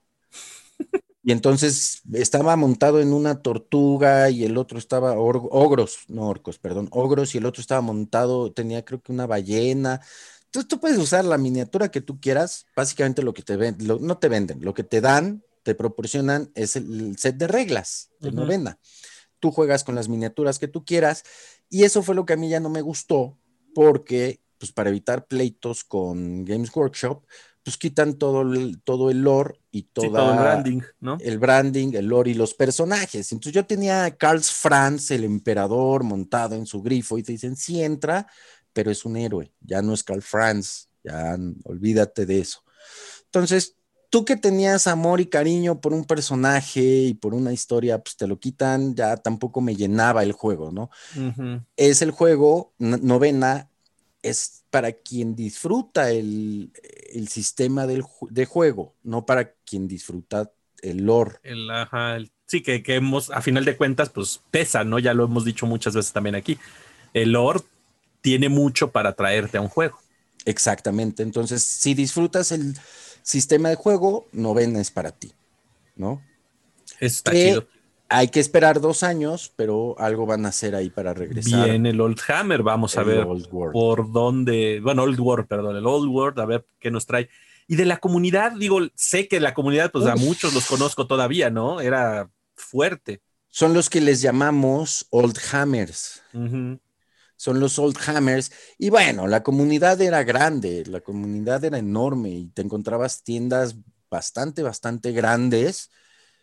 Y entonces estaba montado en una tortuga y el otro estaba, ogros, no orcos, perdón, ogros y el otro estaba montado, tenía creo que una ballena. Entonces tú puedes usar la miniatura que tú quieras, básicamente lo que te ven, no te venden, lo que te dan, te proporcionan es el set de reglas de Ujú. novena. Tú juegas con las miniaturas que tú quieras y eso fue lo que a mí ya no me gustó porque, pues para evitar pleitos con Games Workshop, pues quitan todo el lore y Sí, todo el toda branding, ¿no? el branding, el lore y los personajes. Entonces yo tenía a Karl Franz, el emperador, montado en su grifo y te dicen, sí entra, pero es un héroe, ya no es Karl Franz, ya olvídate de eso. Entonces, tú que tenías amor y cariño por un personaje y por una historia, pues te lo quitan, ya tampoco me llenaba el juego, ¿no? Ujú. Es el juego, novena, es para quien disfruta el sistema de juego, no para quien disfruta el lore. Ajá, sí, que hemos, a final de cuentas, pues pesa, ¿no? Ya lo hemos dicho muchas veces también aquí. El lore tiene mucho para traerte a un juego. Exactamente. Entonces, si disfrutas el sistema de juego, novena es para ti, ¿no? Eso está Que chido. hay que esperar 2 años, pero algo van a hacer ahí para regresar Viene el Old Hammer, vamos a el ver Old World. por dónde, bueno, Old World, perdón, el Old World, a ver qué nos trae. Y de la comunidad, digo, sé que la comunidad, pues a muchos los Uf, conozco todavía, ¿no? Era fuerte. son los que les llamamos Old Hammers. Ujú. Son los Old Hammers. Y bueno, la comunidad era grande, la comunidad era enorme y te encontrabas tiendas bastante grandes,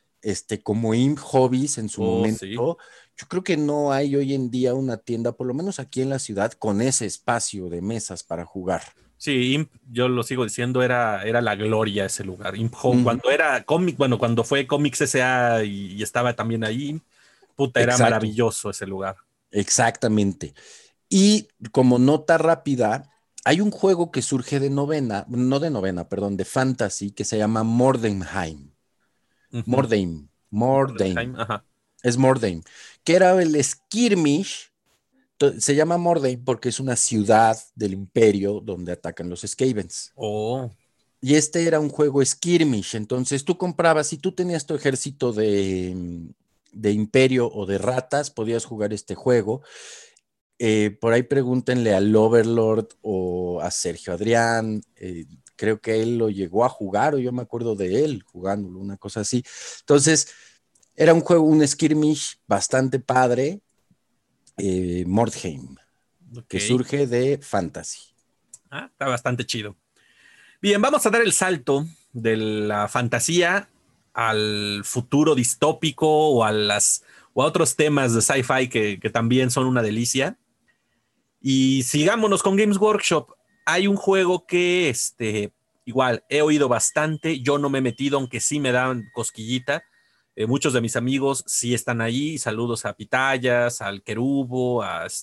como Imp Hobbies en su Oh, sí. momento. Yo creo que no hay hoy en día una tienda, por lo menos aquí en la ciudad, con ese espacio de mesas para jugar. Sí, Imp, yo lo sigo diciendo, era la gloria ese lugar. Imp Home, Ujú, cuando era cómic, bueno, cuando fue Comics S.A. y estaba también ahí, puta, era exacto, maravilloso ese lugar. exactamente. Y como nota rápida, hay un juego que surge de novena, no de novena, perdón, de fantasy, que se llama Mordenheim. Ujú. Mordheim, Ajá. es Mordheim, que era el skirmish. Se llama Mordheim porque es una ciudad del imperio donde atacan los Skavens. Oh, Y este era un juego skirmish, entonces tú comprabas, si tú tenías tu ejército de imperio o de ratas, podías jugar este juego. Por ahí pregúntenle al Overlord o a Sergio Adrián. Creo que él lo llegó a jugar o yo me acuerdo de él jugándolo, una cosa así. Entonces, era un juego, un skirmish bastante padre, Mordheim, ok. que surge de Fantasy. Ah, está bastante chido. Bien, vamos a dar el salto de la fantasía al futuro distópico o a otros temas de sci-fi que también son una delicia. Y sigámonos con Games Workshop. Hay un juego que igual he oído bastante, yo no me he metido, aunque sí me dan cosquillita. Muchos de mis amigos sí están ahí. Saludos a Pitayas, al Querubo,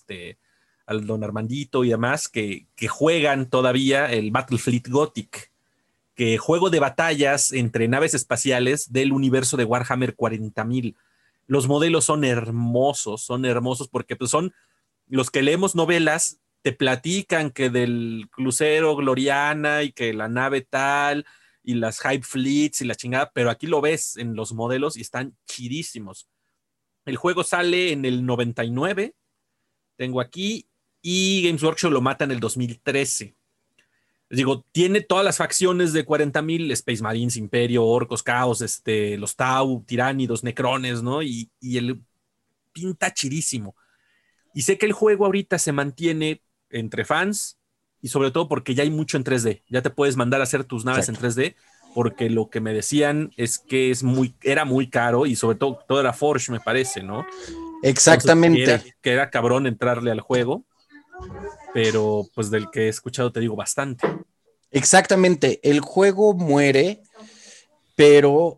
al Don Armandito y demás, que juegan todavía el Battlefleet Gothic, que juego de batallas entre naves espaciales del universo de Warhammer 40.000. Los modelos son hermosos porque pues, son los que leemos novelas, te platican que del crucero Gloriana y que la nave tal, y las Hype Fleets y la chingada, pero aquí lo ves en los modelos y están chidísimos. El juego sale en el 99, tengo aquí, y Games Workshop lo mata en el 2013. Les digo, tiene todas las facciones de 40,000, Space Marines, Imperio, Orcos, Caos, los Tau, Tiránidos, Necrones, ¿no? Y el pinta chidísimo. Y sé que el juego ahorita se mantiene entre fans y sobre todo porque ya hay mucho en 3D. Ya te puedes mandar a hacer tus naves en Exacto. 3D porque lo que me decían es que era muy caro y sobre todo era Forge, me parece, ¿no? Entonces, Exactamente. que era cabrón entrarle al juego, pero pues del que he escuchado te digo bastante. Exactamente. El juego muere, pero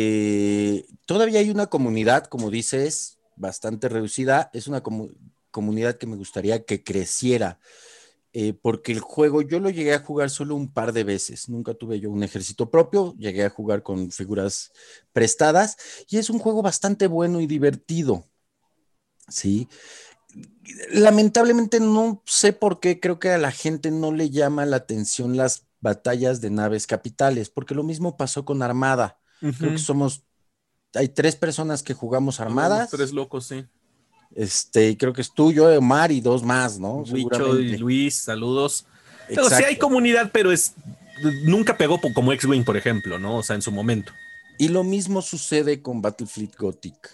todavía hay una comunidad, como dices, bastante reducida. Es una comunidad que me gustaría que creciera, porque el juego yo lo llegué a jugar solo un par de veces. Nunca tuve yo un ejército propio, llegué a jugar con figuras prestadas y es un juego bastante bueno y divertido. Sí, lamentablemente no sé por qué creo que a la gente no le llama la atención las batallas de naves capitales, porque lo mismo pasó con Armada. Creo que Ujú. hay 3 personas que jugamos Habemos tres Armadas, locos, sí. y creo que es tú, yo, Omar y 2 más, ¿no? Huicho y Seguramente. Luis, saludos. Pero sí hay Exacto. comunidad, pero nunca pegó como X-Wing, por ejemplo, ¿no? O sea, en su momento. Y lo mismo sucede con Battlefleet Gothic.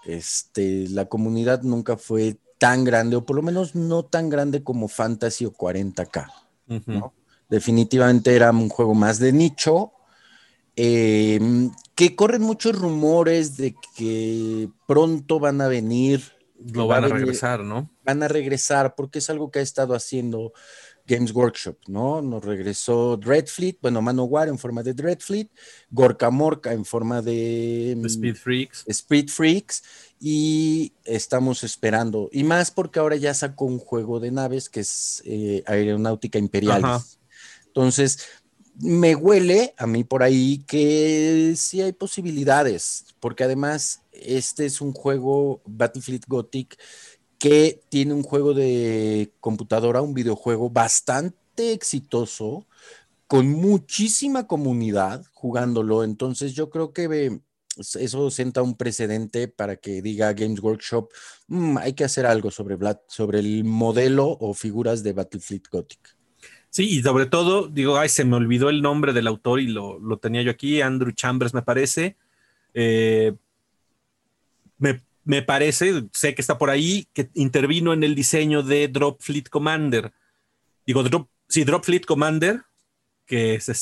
La comunidad nunca fue tan grande, o por lo menos no tan grande como Fantasy o 40K, Ujú. ¿no? Definitivamente era un juego más de nicho, eh, que corren muchos rumores de que pronto van a venir, que Lo va a van a venir, regresar, ¿no? van a regresar, porque es algo que ha estado haciendo Games Workshop, ¿no? Nos regresó Dreadfleet, bueno, Manowar en forma de Dreadfleet, Gorka Morka en forma de The Speed Freaks. Speed Freaks, y estamos esperando, y más porque ahora ya sacó un juego de naves que es Aeronáutica Ajá. Imperialis. Entonces, me huele a mí por ahí que sí hay posibilidades, porque además este es un juego, Battlefield Gothic, que tiene un juego de computadora, un videojuego bastante exitoso, con muchísima comunidad jugándolo. Entonces yo creo que eso sienta un precedente para que diga Games Workshop, hay que hacer algo sobre el modelo o figuras de Battlefield Gothic. Sí, y sobre todo, digo, ay, se me olvidó el nombre del autor y lo tenía yo aquí, Andrew Chambers, me parece. Eh, me parece, sé que está por ahí, que intervino en el diseño de Drop Fleet Commander. Digo, sí, Drop Fleet Commander, que es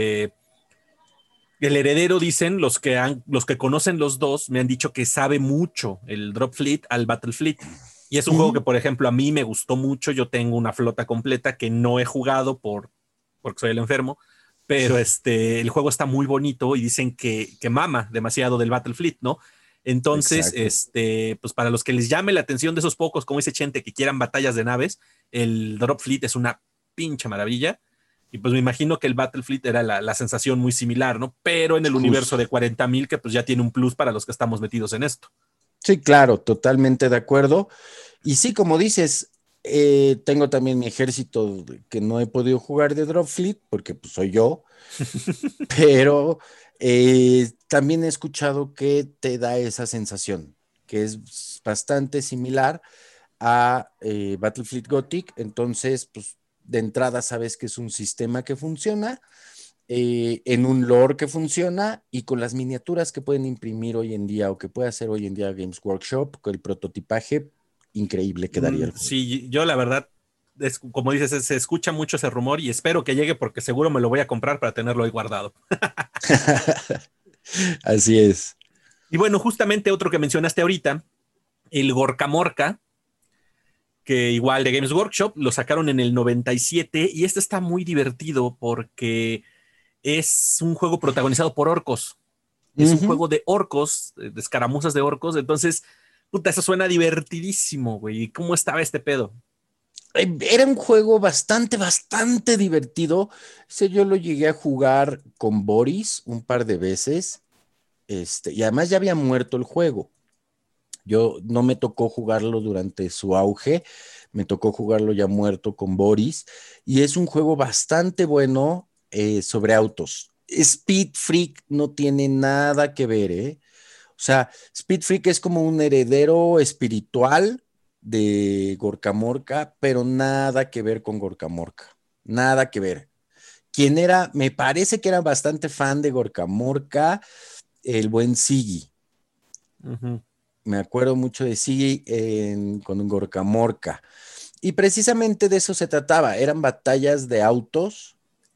el heredero, dicen, los que conocen los dos, me han dicho que sabe mucho el Drop Fleet al Battle Fleet. Y es un juego que, Ujú. por ejemplo, a mí me gustó mucho. Yo tengo una flota completa que no he jugado porque soy el enfermo, pero el juego está muy bonito y dicen que mama demasiado del Battle Fleet, ¿no? Entonces, Exacto. pues para los que les llame la atención de esos pocos, como dice Chente, que quieran batallas de naves, el Drop Fleet es una pinche maravilla. Y pues me imagino que el Battlefleet era la sensación muy similar, ¿no? Pero en el universo Justo. de 40,000, que pues ya tiene un plus para los que estamos metidos en esto. Sí, claro, totalmente de acuerdo. Y sí, como dices, tengo también mi ejército que no he podido jugar de Drop Fleet porque pues, soy yo, pero también he escuchado que te da esa sensación, que es bastante similar a Battlefleet Gothic. Entonces, pues de entrada sabes que es un sistema que funciona, en un lore que funciona y con las miniaturas que pueden imprimir hoy en día o que puede hacer hoy en día Games Workshop, con el prototipaje, increíble quedaría el juego. Sí, yo la verdad, como dices, se escucha mucho ese rumor y espero que llegue porque seguro me lo voy a comprar para tenerlo ahí guardado. Así es. Y bueno, justamente otro que mencionaste ahorita, el Gorka Morka, que igual de Games Workshop, lo sacaron en el 97 y este está muy divertido porque es un juego protagonizado por orcos. Es un Ujú. juego de orcos, de escaramuzas de orcos. Entonces, puta, eso suena divertidísimo, güey. ¿Y cómo estaba este pedo? Era un juego bastante divertido. Yo lo llegué a jugar con Boris un par de veces, y además ya había muerto el juego. Yo no me tocó jugarlo durante su auge, me tocó jugarlo ya muerto con Boris, y es un juego bastante bueno, sobre autos. Speed Freak no tiene nada que ver, ¿eh? O sea, Speed Freak es como un heredero espiritual de Gorka Morka, pero nada que ver con Gorka Morka. Nada que ver. Quien era, me parece que era bastante fan de Gorka Morka, el buen Siggy. Ujú. Me acuerdo mucho de Siggy con Gorka Morka. Y precisamente de eso se trataba. Eran batallas de autos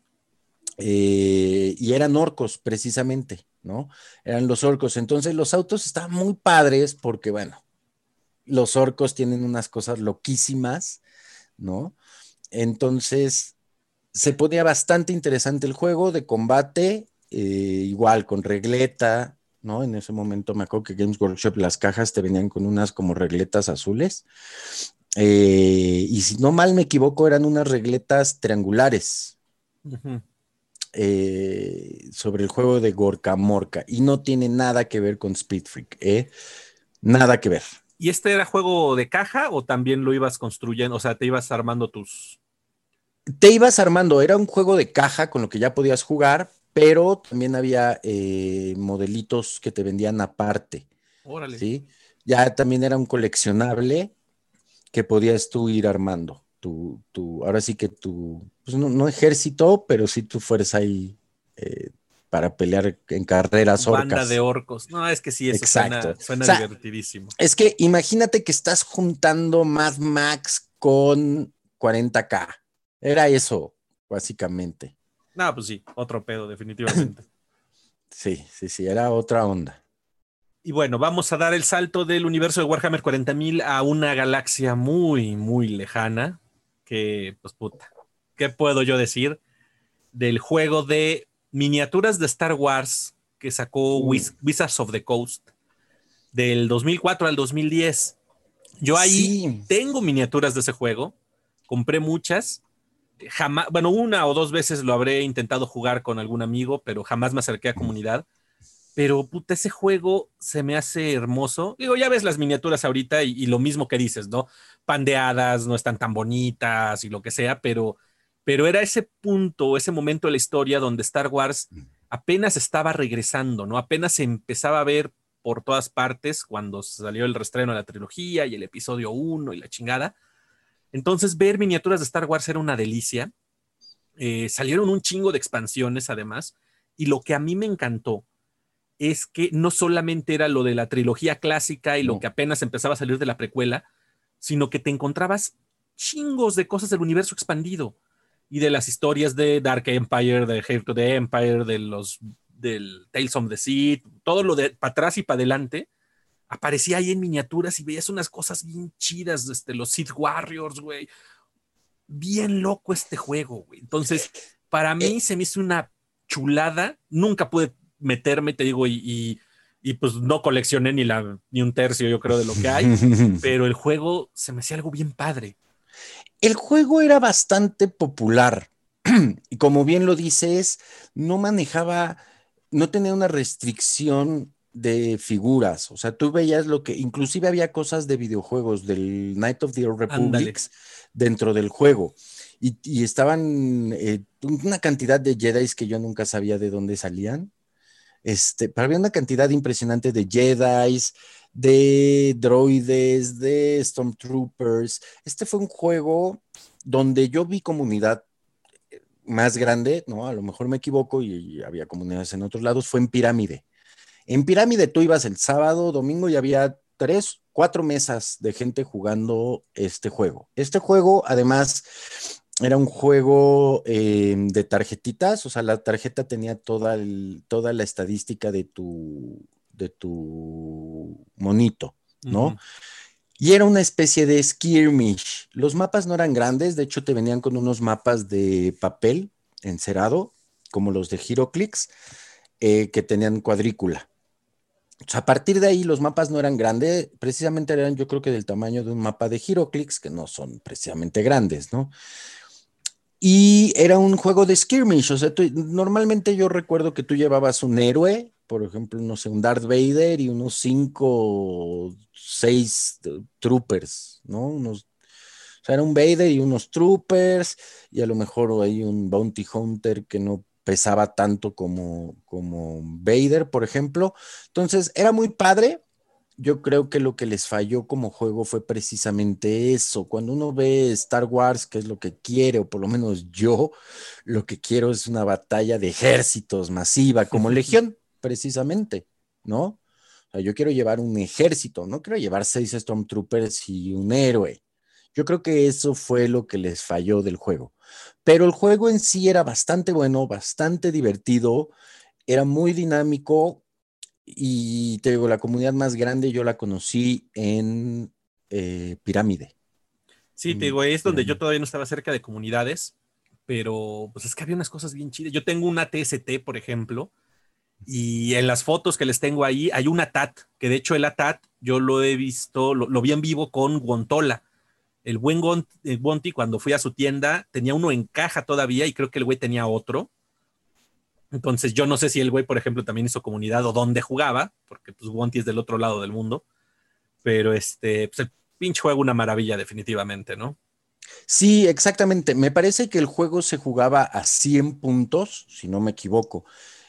y eran orcos, precisamente, ¿no? Eran los orcos. Entonces los autos estaban muy padres porque, bueno, los orcos tienen unas cosas loquísimas, ¿no? Entonces se ponía bastante interesante el juego de combate, igual con regleta, ¿no? En ese momento me acuerdo que Games Workshop, las cajas te venían con unas como regletas azules. Y si no mal me equivoco, eran unas regletas triangulares Ujú. sobre el juego de Gorka Morka y no tiene nada que ver con Speed Freak, ¿eh? Nada que ver. ¿Y este era juego de caja o también lo ibas construyendo? O sea, te ibas armando tus. Te ibas armando, era un juego de caja con lo que ya podías jugar, pero también había modelitos que te vendían aparte, Órale. ¿sí? Ya también era un coleccionable que podías tú ir armando. Ahora sí que pues no ejército, pero sí tu fuerza ahí eh, para pelear en carreras Banda de orcas. orcos. No, es que sí, eso Exacto. O suena sea, divertidísimo. es que imagínate que estás juntando Mad Max con 40K. Era eso, básicamente. No, pues sí, otro pedo, definitivamente. Sí, sí, sí, era otra onda. Y bueno, vamos a dar el salto del universo de Warhammer 40.000 a una galaxia muy, muy lejana. Que, pues puta, ¿qué puedo yo decir del juego de miniaturas de Star Wars que sacó Uh, Wizards of the Coast del 2004 al 2010? Yo ahí sí, tengo miniaturas de ese juego, compré muchas. Jamás, bueno, una o dos veces lo habré intentado jugar con algún amigo, pero jamás me acerqué a comunidad. Pero puta, ese juego se me hace hermoso. Digo, ya ves las miniaturas ahorita y lo mismo que dices, ¿no? Pandeadas, no están tan bonitas y lo que sea, pero era ese punto, ese momento de la historia donde Star Wars apenas estaba regresando, ¿no? Apenas se empezaba a ver por todas partes cuando salió el reestreno de la trilogía y el episodio uno y la chingada. Entonces, ver miniaturas de Star Wars era una delicia. Salieron un chingo de expansiones además, y lo que a mí me encantó es que no solamente era lo de la trilogía clásica y lo no. que apenas empezaba a salir de la precuela, sino que te encontrabas chingos de cosas del universo expandido y de las historias de Dark Empire, de Heir to the Empire, del Tales of the Sith, todo lo de para atrás y para adelante, aparecía ahí en miniaturas y veías unas cosas bien chidas, los Sith Warriors, güey. Bien loco este juego, güey. Entonces, para mí Eh, se me hizo una chulada. Nunca pude meterme, te digo, y pues no coleccioné ni un tercio, yo creo, de lo que hay, pero el juego se me hacía algo bien padre. el juego era bastante popular y como bien lo dices, no manejaba, no tenía una restricción de figuras, o sea, tú veías lo que, inclusive había cosas de videojuegos del Night of the Old Ándale. Republics dentro del juego y estaban una cantidad de Jedis que yo nunca sabía de dónde salían. Pero había una cantidad impresionante de Jedis, de droides, de Stormtroopers. Este fue un juego donde yo vi comunidad más grande, ¿no? A lo mejor me equivoco y había comunidades en otros lados, fue en Pirámide. En Pirámide tú ibas el sábado, domingo y había 3, 4 mesas de gente jugando este juego. Este juego, además, era un juego de tarjetitas, o sea, la tarjeta tenía toda la estadística de tu monito, ¿no? Ujú. Y era una especie de skirmish. Los mapas no eran grandes, de hecho te venían con unos mapas de papel encerado, como los de HeroClix, que tenían cuadrícula. O sea, a partir de ahí los mapas no eran grandes, precisamente eran yo creo que del tamaño de un mapa de HeroClix, que no son precisamente grandes, ¿no? Y era un juego de skirmish, o sea, normalmente yo recuerdo que tú llevabas un héroe, por ejemplo, no sé, un Darth Vader y unos 5 o 6 troopers, ¿no? O sea, era un Vader y unos troopers y a lo mejor hay un bounty hunter que no pesaba tanto como Vader, por ejemplo. Entonces, era muy padre. Yo creo que lo que les falló como juego fue precisamente eso. Cuando uno ve Star Wars, que es lo que quiere, o por lo menos yo, lo que quiero es una batalla de ejércitos masiva, como Legión, precisamente, ¿no? O sea, yo quiero llevar un ejército, no quiero llevar 6 Stormtroopers y un héroe. Yo creo que eso fue lo que les falló del juego. Pero el juego en sí era bastante bueno, bastante divertido, era muy dinámico y te digo, la comunidad más grande yo la conocí en Pirámide. Sí, te En digo, es donde yo Pirámide. todavía no estaba cerca de comunidades, pero pues es que había unas cosas bien chidas. Yo tengo una TST, por ejemplo, y en las fotos que les tengo ahí hay un ATAT, que de hecho el ATAT yo lo he visto, lo vi en vivo con Guantola. El buen Gonti, cuando fui a su tienda, tenía uno en caja todavía y creo que el güey tenía otro. Entonces yo no sé si el güey, por ejemplo, también hizo comunidad o dónde jugaba, porque pues Gonti es del otro lado del mundo, pero pues el pinche juego una maravilla definitivamente, ¿no? Sí, exactamente. Me parece que el juego se jugaba a 100 puntos, si no me equivoco.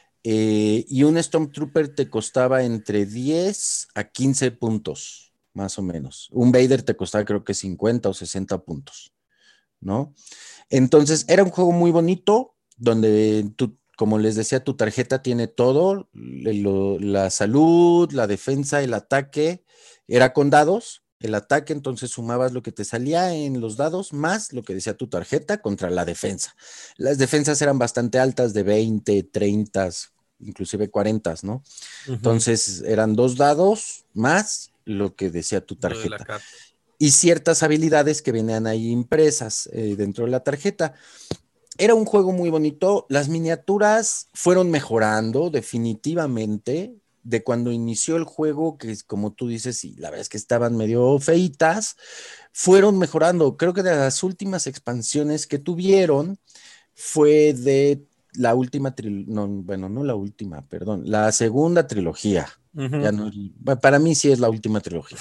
Y un Stormtrooper te costaba entre 10 a 15 puntos, más o menos. Un Vader te costaba creo que 50 o 60 puntos, ¿no? Entonces, era un juego muy bonito, donde tú, como les decía, tu tarjeta tiene todo, la salud, la defensa, el ataque, era con dados. El ataque, entonces sumabas lo que te salía en los dados más lo que decía tu tarjeta contra la defensa. Las defensas eran bastante altas, de 20, 30, inclusive 40, ¿no? Uh -huh. Entonces eran 2 dados más lo que decía tu Lo de la tarjeta carta. y ciertas habilidades que venían ahí impresas dentro de la tarjeta. Era un juego muy bonito. Las miniaturas fueron mejorando definitivamente de cuando inició el juego, que es como tú dices, y la verdad es que estaban medio feitas, fueron mejorando. Creo que de las últimas expansiones que tuvieron fue de la última trilogía, no, bueno, no la última, perdón, la segunda trilogía. Uh Ya -huh. no, para mí sí es la última trilogía.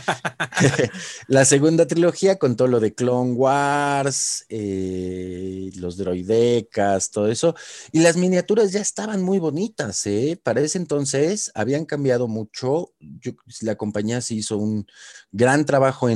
La segunda trilogía con todo lo de Clone Wars, los droidecas, todo eso. Y las miniaturas ya estaban muy bonitas, ¿eh? Para ese entonces habían cambiado mucho. La compañía se hizo un gran trabajo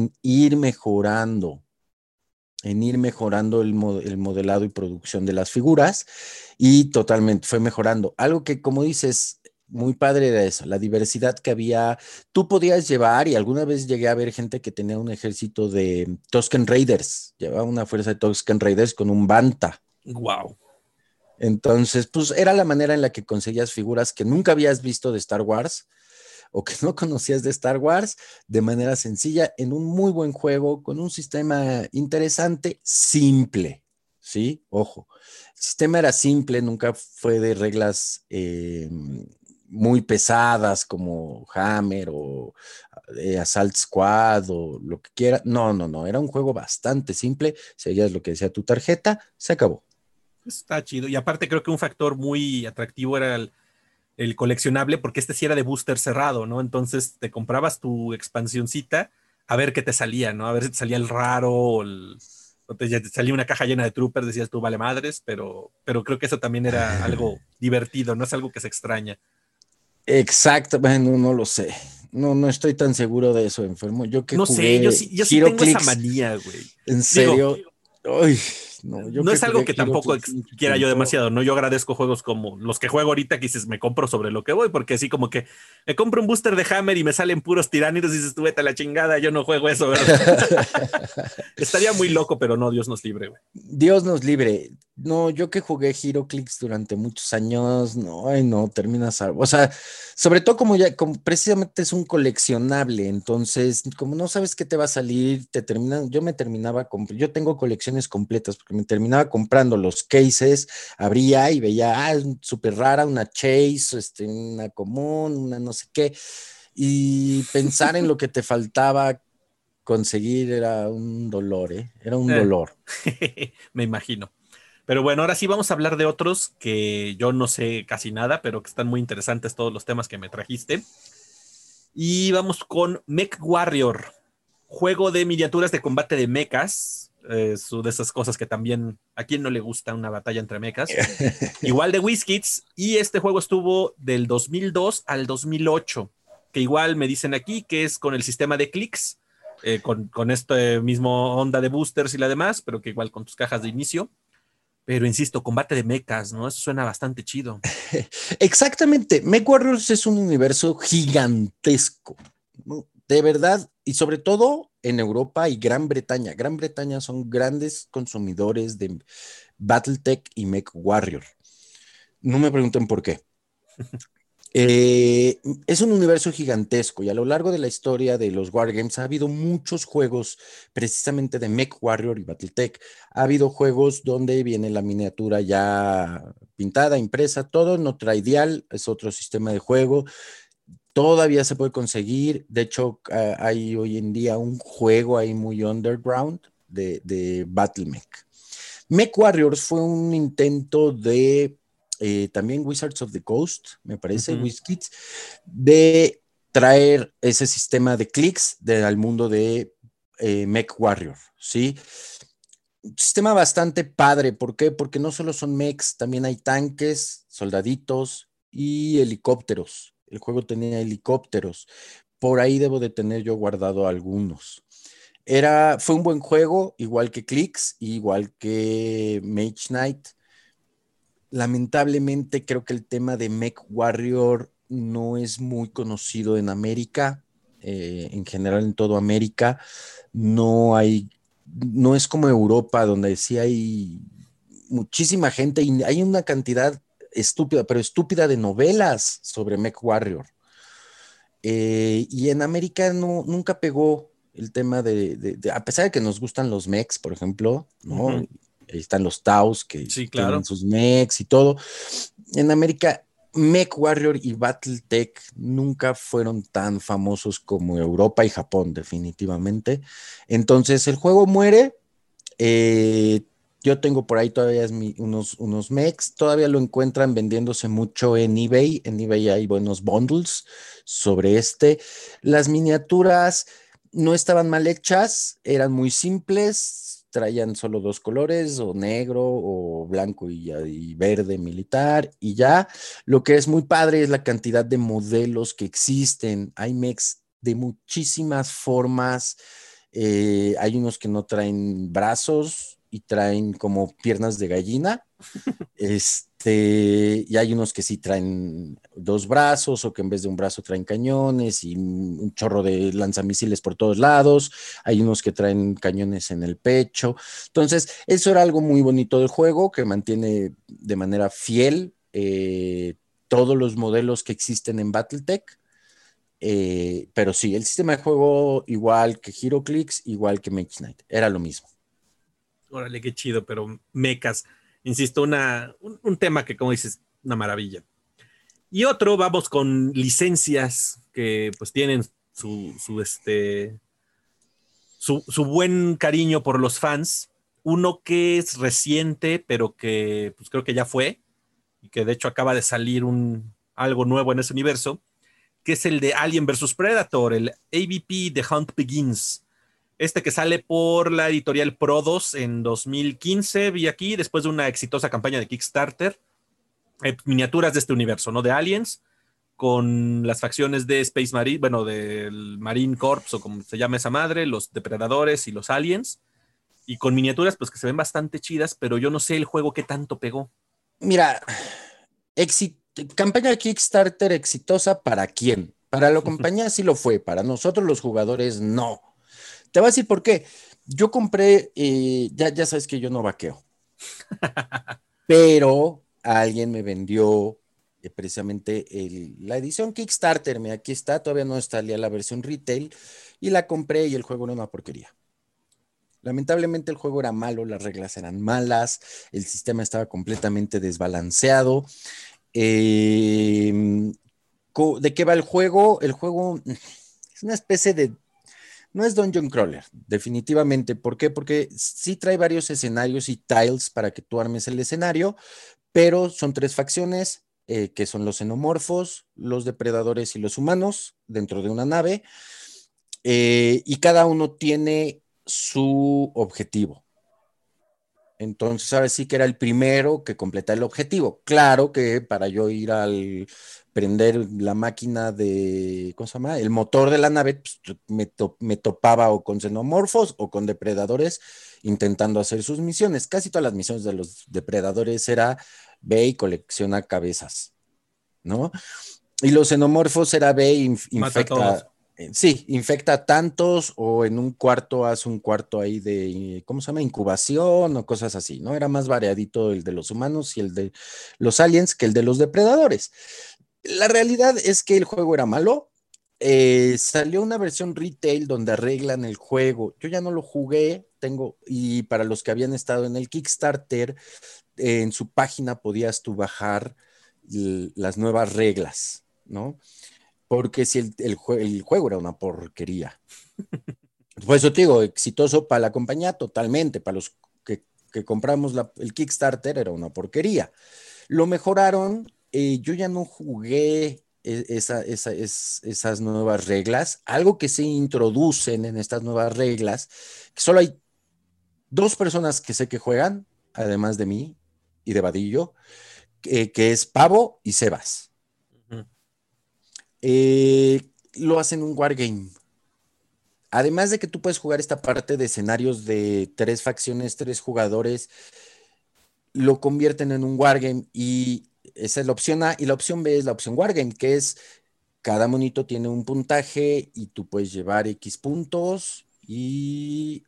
en ir mejorando el modelado y producción de las figuras y totalmente fue mejorando. Algo que, como dices, muy padre era eso, la diversidad que había. Tú podías llevar, y alguna vez llegué a ver gente que tenía un ejército de Tusken Raiders, llevaba una fuerza de Tusken Raiders con un Banta. Wow. Entonces, pues era la manera en la que conseguías figuras que nunca habías visto de Star Wars o que no conocías de Star Wars de manera sencilla en un muy buen juego con un sistema interesante, simple, ¿sí? Ojo, el sistema era simple, nunca fue de reglas muy pesadas como Hammer o Assault Squad o lo que quiera. No, no, no, era un juego bastante simple, seguías lo que decía tu tarjeta, se acabó. Está chido. Y aparte creo que un factor muy atractivo era el coleccionable, porque este sí era de booster cerrado, ¿no? Entonces te comprabas tu expansioncita a ver qué te salía, ¿no? A ver si te salía el raro o te salía una caja llena de troopers, decías tú, vale madres, pero creo que eso también era algo divertido, no es algo que se extraña. Exacto, bueno, no lo sé. No, no estoy tan seguro de eso, enfermo. Yo que No sé, jugué yo sí tengo esa HeroClix, manía, güey. en Digo, serio. Uy, no, yo no que es algo jugué que tampoco HeroClix mucho quiera yo tiempo. demasiado, ¿no? Yo agradezco juegos como los que juego ahorita, que dices, me compro sobre lo que voy, porque así como que me compro un booster de Hammer y me salen puros tiránidos y dices, tú vete a la chingada, yo no juego eso, ¿verdad? Estaría muy loco, pero no, Dios nos libre, güey. Dios nos libre. No, yo que jugué HeroClix durante muchos años, no, ay, no, terminas algo. O sea, sobre todo como precisamente es un coleccionable, entonces, como no sabes qué te va a salir, yo me terminaba, yo tengo colecciones completas, porque me terminaba comprando los cases, abría y veía, es súper rara, una Chase, una común, una no sé qué, y pensar en lo que te faltaba conseguir era un dolor, ¿eh? Era un Eh, dolor. me imagino. Pero bueno, ahora sí vamos a hablar de otros que yo no sé casi nada, pero que están muy interesantes todos los temas que me trajiste. Y vamos con Mech Warrior, juego de miniaturas de combate de mechas. de esas cosas que también a quien no le gusta una batalla entre mechas. Igual de WizKids, y este juego estuvo del 2002 al 2008, que igual me dicen aquí que es con el sistema de clics, con este mismo onda de boosters y la demás, pero que igual con tus cajas de inicio. Pero insisto, combate de mechas, ¿no? Eso suena bastante chido. Exactamente. MechWarriors es un universo gigantesco, ¿no? De verdad, y sobre todo en Europa y Gran Bretaña. Gran Bretaña son grandes consumidores de Battletech y MechWarrior. No me pregunten por qué. Es un universo gigantesco y a lo largo de la historia de los Wargames ha habido muchos juegos precisamente de MechWarrior y Battletech. Ha habido juegos donde viene la miniatura ya pintada, impresa, todo no trae dial, es otro sistema de juego. Todavía se puede conseguir. De hecho, hay hoy en día un juego ahí muy underground de BattleMech. MechWarriors fue un intento de también Wizards of the Coast, me parece, WizKids, de traer ese sistema de clics al mundo de MechWarrior, ¿sí? Un sistema bastante padre, ¿por qué? Porque no solo son mechs, también hay tanques, soldaditos y helicópteros. El juego tenía helicópteros. Por ahí debo de tener yo guardado algunos. Fue un buen juego, igual que Clicks, igual que Mage Knight. Lamentablemente creo que el tema de MechWarrior no es muy conocido en América, en general en toda América. No es como Europa, donde sí hay muchísima gente y hay una cantidad estúpida, pero estúpida de novelas sobre MechWarrior. Y en América nunca pegó el tema a pesar de que nos gustan los mechs, por ejemplo, ¿no? Ahí están los Taos que Sí, tienen claro. sus mechs y todo. En América, MechWarrior y Battletech nunca fueron tan famosos como Europa y Japón, definitivamente. Entonces el juego muere. eh, yo tengo por ahí todavía unos mechs, todavía lo encuentran vendiéndose mucho en eBay. En eBay hay buenos bundles sobre este. Las miniaturas no estaban mal hechas, eran muy simples, traían solo dos colores, o negro, o blanco y verde militar, y ya. Lo que es muy padre es la cantidad de modelos que existen. Hay mechs de muchísimas formas. Hay unos que no traen brazos y traen como piernas de gallina. Y hay unos que sí traen dos brazos o que en vez de un brazo traen cañones y un chorro de lanzamisiles por todos lados. Hay unos que traen cañones en el pecho. Entonces, eso era algo muy bonito del juego que mantiene de manera fiel todos los modelos que existen en Battletech. Pero sí, el sistema de juego igual que HeroClix, igual que Mage Knight, era lo mismo. Órale, qué chido, pero mechas. Insisto, un tema que, como dices, una maravilla. Y otro, vamos con licencias que pues tienen su buen cariño por los fans. Uno que es reciente, pero que pues creo que ya fue, y que de hecho acaba de salir algo nuevo en ese universo, que es el de Alien vs Predator, el AVP The Hunt Begins. Este que sale por la editorial Prodos en 2015, vi aquí, después de una exitosa campaña de Kickstarter. Miniaturas de este universo, ¿no? De Aliens, con las facciones de Space Marine, bueno, del Marine Corps, o como se llama esa madre, los depredadores y los aliens, y con miniaturas, pues que se ven bastante chidas, pero yo no sé el juego qué tanto pegó. Mira, campaña de Kickstarter exitosa ¿para quién? Para la compañía sí lo fue, para nosotros los jugadores no. Te voy a decir por qué. Yo compré, ya sabes que yo no vaqueo, pero alguien me vendió precisamente la edición Kickstarter. Mira, aquí está, todavía no está la versión retail, y la compré y el juego era una porquería. Lamentablemente el juego era malo, las reglas eran malas, el sistema estaba completamente desbalanceado. Eh, ¿De qué va el juego? El juego es una especie de... No es Dungeon Crawler, definitivamente. ¿Por qué? Porque sí trae varios escenarios y tiles para que tú armes el escenario, pero son tres facciones, que son los xenomorfos, los depredadores y los humanos dentro de una nave, y cada uno tiene su objetivo. Entonces, ahora sí que era el primero que completa el objetivo. Claro que para yo ir al prender la máquina de, ¿cómo se llama? El motor de la nave, pues, me topaba o con xenomorfos o con depredadores intentando hacer sus misiones. Casi todas las misiones de los depredadores era ve y colecciona cabezas, ¿no? Y los xenomorfos era ve e Mata a todos. infecta. Sí, infecta tantos o en un cuarto hace un cuarto ahí de, ¿cómo se llama? Incubación o cosas así, ¿no? Era más variadito el de los humanos y el de los aliens que el de los depredadores. La realidad es que el juego era malo. Salió una versión retail donde arreglan el juego. Yo ya no lo jugué, y para los que habían estado en el Kickstarter, en su página podías tú bajar las nuevas reglas, ¿no? Porque si el juego era una porquería. Por eso te digo, exitoso para la compañía totalmente, para los que compramos el Kickstarter era una porquería. Lo mejoraron, yo ya no jugué esas nuevas reglas, algo que se introducen en estas nuevas reglas, que solo hay dos personas que sé que juegan, además de mí y de Vadillo, que es Pavo y Sebas. Ujú. Lo hacen un wargame. Además de que tú puedes jugar esta parte de escenarios de tres facciones, tres jugadores, lo convierten en un wargame y esa es la opción A y la opción B es la opción wargame, que es cada monito tiene un puntaje y tú puedes llevar X puntos y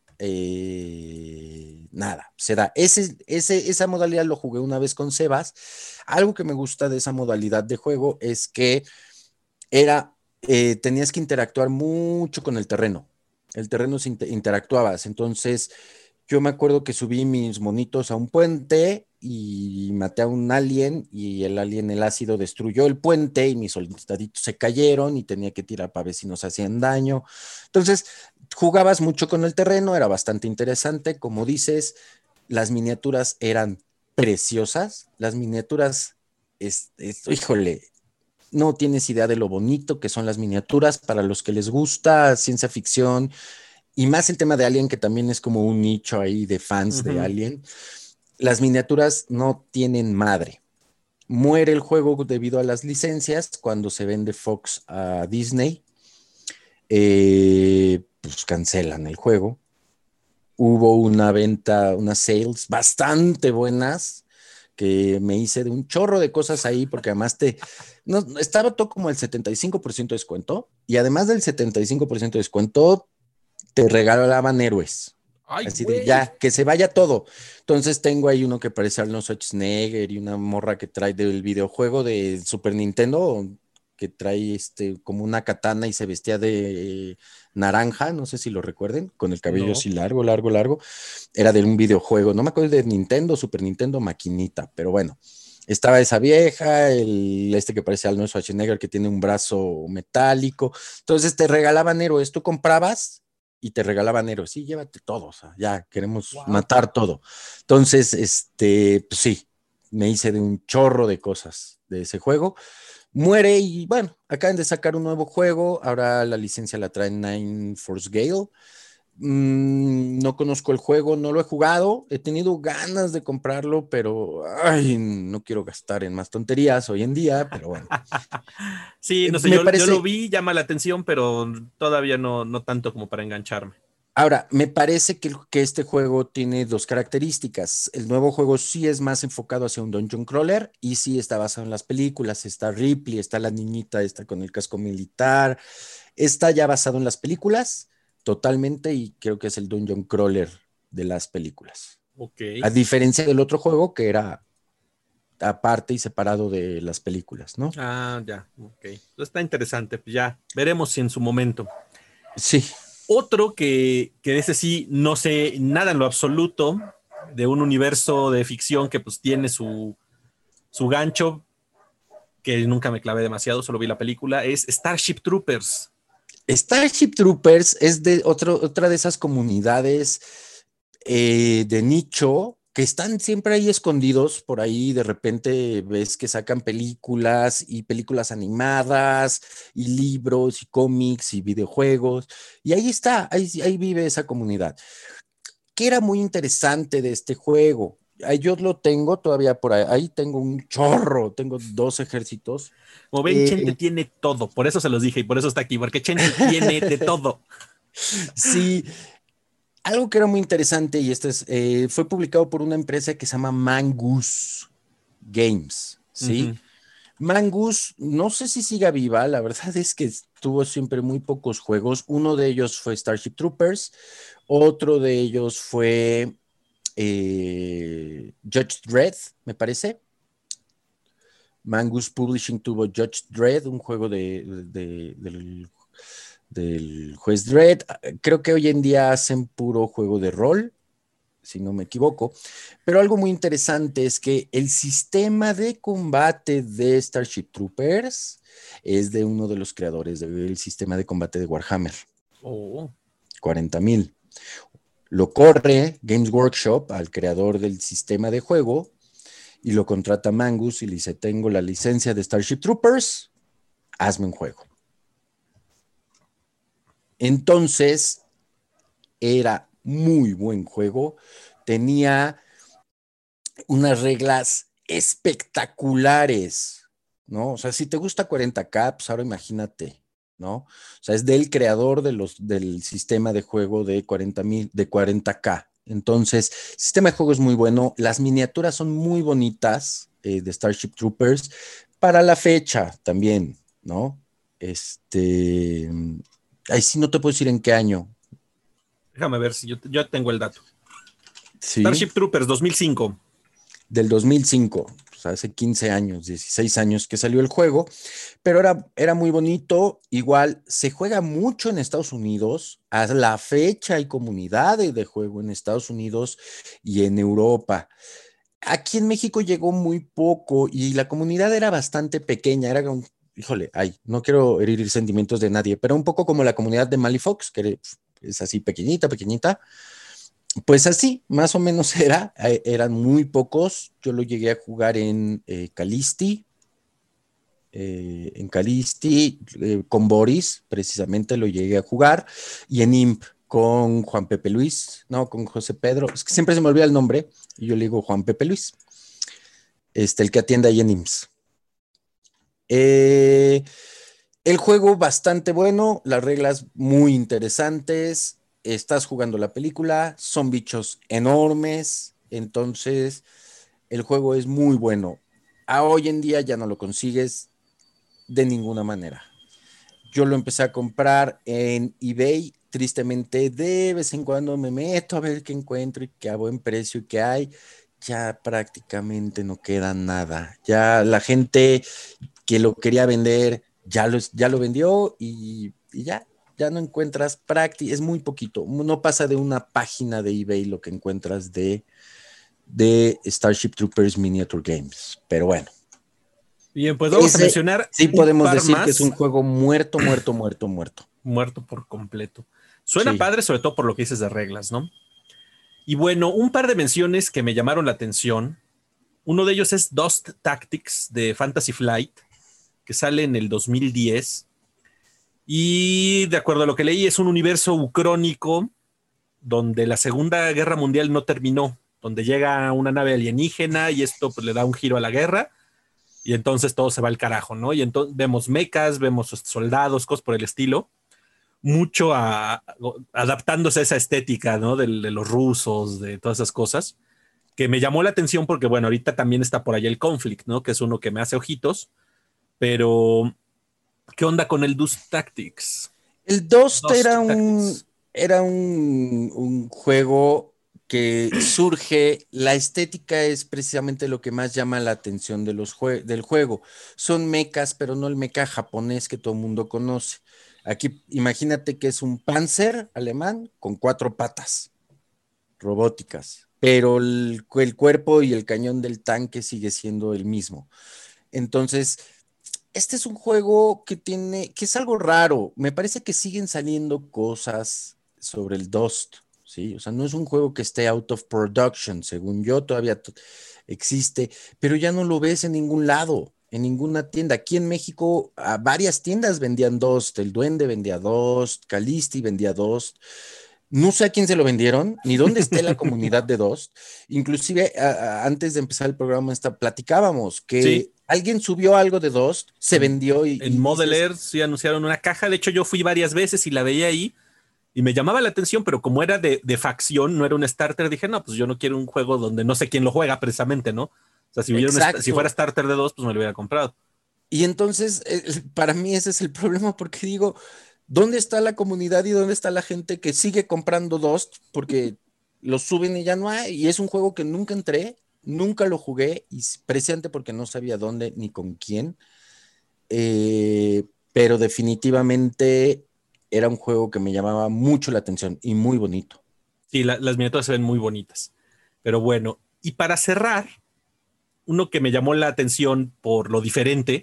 nada, se da. Esa modalidad lo jugué una vez con Sebas. Algo que me gusta de esa modalidad de juego es que tenías que interactuar mucho con el terreno. El terreno se interactuabas. Entonces, yo me acuerdo que subí mis monitos a un puente y maté a un alien y el ácido destruyó el puente y mis soldaditos se cayeron y tenía que tirar para ver si nos hacían daño. Entonces, jugabas mucho con el terreno, era bastante interesante. Como dices, las miniaturas eran preciosas. Las miniaturas, híjole, no tienes idea de lo bonito que son las miniaturas para los que les gusta ciencia ficción y más el tema de Alien, que también es como un nicho ahí de fans de Ujú. Alien. Las miniaturas no tienen madre. Muere el juego debido a las licencias cuando se vende Fox a Disney. Pues cancelan el juego. Hubo una venta, unas sales bastante buenas que me hice de un chorro de cosas ahí, porque además no, estaba todo como el 75% de descuento, y además del 75% de descuento, te regalaban héroes. Ay, Así de güey. ya, que se vaya todo. Entonces tengo ahí uno que parece Arnold Schwarzenegger y una morra que trae del videojuego de Super Nintendo, que trae como una katana y se vestía de naranja, no sé si lo recuerden, con el cabello No. así largo, largo, largo. Era de un videojuego, no me acuerdo de Nintendo, Super Nintendo, maquinita, pero bueno. Estaba esa vieja, que parece Arnold Schwarzenegger que tiene un brazo metálico. Entonces te regalaban héroes, tú comprabas y te regalaban héroes. Sí, llévate todo, o sea, ya queremos Wow. matar todo. Entonces, pues sí, me hice de un chorro de cosas de ese juego. Muere y bueno, acaban de sacar un nuevo juego. Ahora la licencia la trae Nine Force Gale. No conozco el juego, no lo he jugado. He tenido ganas de comprarlo, pero ay, no quiero gastar en más tonterías hoy en día. Pero bueno, Sí, no sé, me yo lo parece. vi, llama la atención, pero todavía no tanto como para engancharme. Ahora, me parece que este juego tiene dos características. El nuevo juego sí es más enfocado hacia un dungeon crawler y sí está basado en las películas. Está Ripley, está la niñita, está con el casco militar. Está ya basado en las películas totalmente y creo que es el dungeon crawler de las películas. Ok. A diferencia del otro juego que era aparte y separado de las películas, ¿no? Ah, ya, ok. Está interesante, pues ya veremos si en su momento. Sí, Otro que ese sí no sé nada en lo absoluto de un universo de ficción que pues tiene su gancho, que nunca me clavé demasiado, solo vi la película, es Starship Troopers. Starship Troopers es de otra de esas comunidades de nicho que están siempre ahí escondidos por ahí. De repente ves que sacan películas y películas animadas y libros y cómics y videojuegos. Y ahí está, ahí vive esa comunidad. ¿qué era muy interesante de este juego? Yo lo tengo todavía por ahí tengo un chorro, tengo 2 ejércitos. Como ven, Chente Eh, tiene todo, por eso se los dije y por eso está aquí, porque Chente tiene de todo. sí, algo que era muy interesante y fue publicado por una empresa que se llama Mangoose Games, ¿sí? Ujú. Mangoose, no sé si siga viva, la verdad es que tuvo siempre muy pocos juegos. Uno de ellos fue Starship Troopers, otro de ellos fue Judge Dredd, me parece. Mangoose Publishing tuvo Judge Dredd, un juego del juez Dredd. Creo que hoy en día hacen puro juego de rol, si no me equivoco. Pero algo muy interesante es que el sistema de combate de Starship Troopers es de uno de los creadores del sistema de combate de Warhammer, Oh. 40,000. Lo corre Games Workshop al creador del sistema de juego y lo contrata Mangus y le dice, tengo la licencia de Starship Troopers, hazme un juego. Entonces, era muy buen juego, tenía unas reglas espectaculares, ¿no? O sea, si te gusta 40K, pues ahora imagínate, ¿no? O sea, es del creador del sistema de juego de 40K. Entonces, el sistema de juego es muy bueno, las miniaturas son muy bonitas de Starship Troopers para la fecha también, ¿no? Este, ahí sí no te puedo decir en qué año, Déjame ver si yo tengo el dato. ¿sí? Starship Troopers 2005. Del 2005, pues hace 15 años, 16 años que salió el juego, pero era muy bonito. Igual se juega mucho en Estados Unidos. A la fecha hay comunidades de juego en Estados Unidos y en Europa. Aquí en México llegó muy poco y la comunidad era bastante pequeña. Era un, híjole, ay, no quiero herir sentimientos de nadie, pero un poco como la comunidad de Malifox, que es así pequeñita, pequeñita. Pues así, más o menos eran muy pocos. Yo lo llegué a jugar en Calisti, con Boris, precisamente lo llegué a jugar, y en Imp con Juan Pepe Luis, no, con José Pedro, es que siempre se me olvida el nombre, y yo le digo Juan Pepe Luis, el que atiende ahí en IMSS. Eh, el juego bastante bueno, las reglas muy interesantes, estás jugando la película, son bichos enormes, entonces el juego es muy bueno. A hoy en día ya no lo consigues de ninguna manera. Yo lo empecé a comprar en eBay, tristemente de vez en cuando me meto a ver qué encuentro y qué a buen precio y qué hay. Ya prácticamente no queda nada. Ya la gente que lo quería vender ya lo vendió y ya no encuentras práctica, es muy poquito, no pasa de una página de eBay lo que encuentras de Starship Troopers Miniature Games, pero bueno, Bien, pues vamos a ese mencionar sí un podemos par decir que es un más, juego muerto, muerto, muerto, muerto. muerto por completo. Suena Sí, padre, sobre todo por lo que dices de reglas, ¿no? Y bueno, un par de menciones que me llamaron la atención. Uno de ellos es Dust Tactics de Fantasy Flight, que sale en el 2010. Y de acuerdo a lo que leí, es un universo ucrónico donde la Segunda Guerra Mundial no terminó, donde llega una nave alienígena y esto pues, le da un giro a la guerra y entonces todo se va al carajo, ¿no? Y entonces vemos mecas, vemos soldados, cosas por el estilo, mucho adaptándose a esa estética, ¿no? De los rusos, de todas esas cosas, que me llamó la atención porque, bueno, ahorita también está por allá el Conflict, ¿no? Que es uno que me hace ojitos, pero ¿qué onda con el Dust Tactics? el Dust Dust Tactics. era un juego que surge, la estética es precisamente lo que más llama la atención del juego. Son mechas, pero no el mecha japonés que todo el mundo conoce. Aquí imagínate que es un Panzer alemán con 4 patas robóticas, pero el cuerpo y el cañón del tanque sigue siendo el mismo. Entonces, este es un juego que es algo raro. Me parece que siguen saliendo cosas sobre el Dust, ¿sí? O sea, no es un juego que esté out of production, según yo, todavía existe, pero ya no lo ves en ningún lado, en ninguna tienda. Aquí en México, varias tiendas vendían Dust, el Duende vendía Dust, Calisti vendía Dust, No sé a quién se lo vendieron, ni dónde esté la comunidad de Dust. Inclusive, antes de empezar el programa, platicábamos Sí, que alguien subió algo de Dust, se en, vendió en y Model dices, Air sí anunciaron una caja. De hecho, yo fui varias veces y la veía ahí y me llamaba la atención, pero como era de facción, no era un starter, dije, no, pues yo no quiero un juego donde no sé quién lo juega precisamente, ¿no? O sea, si fuera exacto. starter de dos, pues me lo hubiera comprado. Y entonces, para mí ese es el problema, porque digo, ¿dónde está la comunidad y dónde está la gente que sigue comprando Dust? Porque lo suben y ya no hay. Y es un juego que nunca entré, nunca lo jugué, y precisamente porque no sabía dónde ni con quién. Pero definitivamente era un juego que me llamaba mucho la atención y muy bonito. Sí, las miniaturas se ven muy bonitas. Pero bueno, y para cerrar, uno que me llamó la atención por lo diferente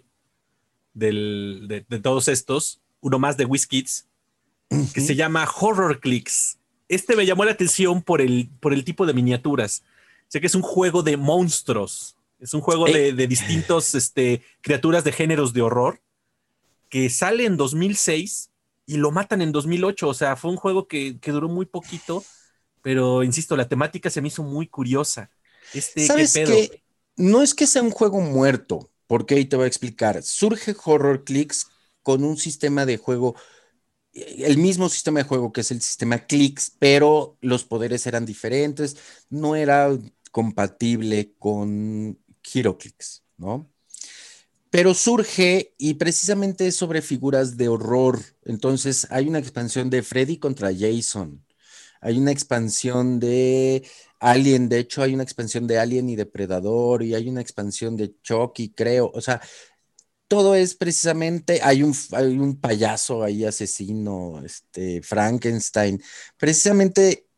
de todos estos, uno más de WizKids, que se Ujú. llama Horror Clicks. Este me llamó la atención por el tipo de miniaturas. Sé que es un juego de monstruos. Es un juego Eh, de distintos criaturas de géneros de horror que sale en 2006 y lo matan en 2008. O sea, fue un juego que duró muy poquito, pero insisto, la temática se me hizo muy curiosa. ¿Qué ¿Sabes pedo? qué? No es que sea un juego muerto, porque ahí te voy a explicar. Surge Horror Clicks con un sistema de juego, el mismo sistema de juego que es el sistema Clicks, pero los poderes eran diferentes, no era compatible con HeroClix, ¿no? Pero surge y precisamente es sobre figuras de horror. Entonces hay una expansión de Freddy contra Jason. Hay una expansión de Alien, de hecho hay una expansión de Alien y Depredador y hay una expansión de Chucky, creo. O sea, todo es precisamente, hay un payaso ahí asesino, Frankenstein. Precisamente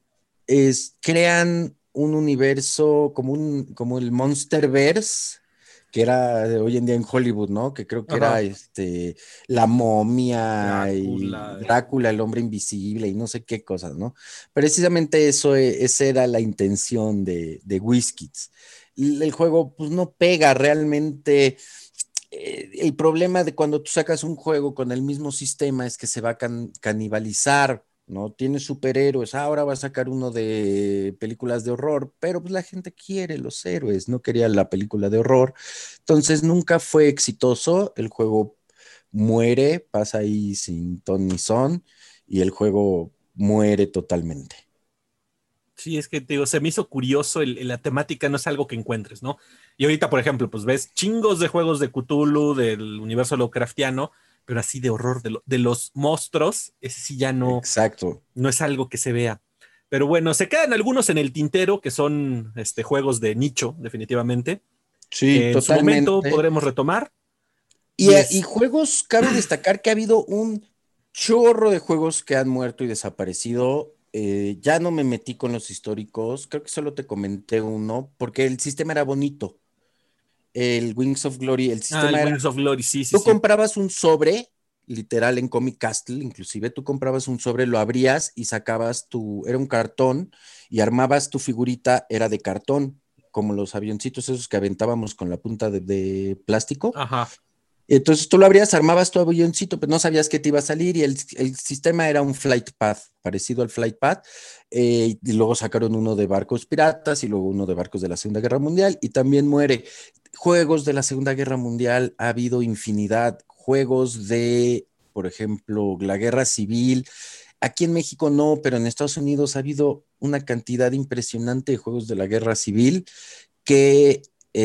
crean un universo como el Monsterverse, que era hoy en día en Hollywood, ¿no? Que creo que era Ajá. la momia y Drácula. Drácula, el hombre invisible y no sé qué cosas, ¿no? Precisamente eso, esa era la intención de WizKids. El juego, pues no pega realmente. El problema de cuando tú sacas un juego con el mismo sistema es que se va a canibalizar, ¿no? Tiene superhéroes, ahora va a sacar uno de películas de horror, pero pues la gente quiere los héroes, no quería la película de horror. Entonces nunca fue exitoso, el juego muere, pasa ahí sin ton ni son, y el juego muere totalmente. Sí, es que te digo, se me hizo curioso la temática, no es algo que encuentres, ¿no? Y ahorita, por ejemplo, pues ves chingos de juegos de Cthulhu, del universo Lovecraftiano, pero así de horror, de los monstruos, ese sí ya Exacto. no es algo que se vea. Pero bueno, se quedan algunos en el tintero, que son juegos de nicho, definitivamente, Sí, que en su momento totalmente. podremos retomar. Y, Y y es, juegos, cabe destacar que ha habido un chorro de juegos que han muerto y desaparecido. Ya no me metí con los históricos, creo que solo te comenté uno, porque el sistema era bonito. El Wings of Glory, el el sistema era, Wings of Glory, sí, sí, tú sí. comprabas un sobre, literal en Comic Castle, inclusive tú comprabas un sobre, lo abrías y sacabas era un cartón y armabas tu figurita, era de cartón, como los avioncitos esos que aventábamos con la punta de plástico. Ajá. Entonces tú lo abrías, armabas tu avioncito, pero no sabías qué te iba a salir y el sistema era un flight path, parecido al flight path. Y luego sacaron uno de barcos piratas y luego uno de barcos de la Segunda Guerra Mundial y también muere. Juegos de la Segunda Guerra Mundial ha habido infinidad. Juegos de, por ejemplo, la Guerra Civil. Aquí en México no, pero en Estados Unidos ha habido una cantidad impresionante de juegos de la Guerra Civil que,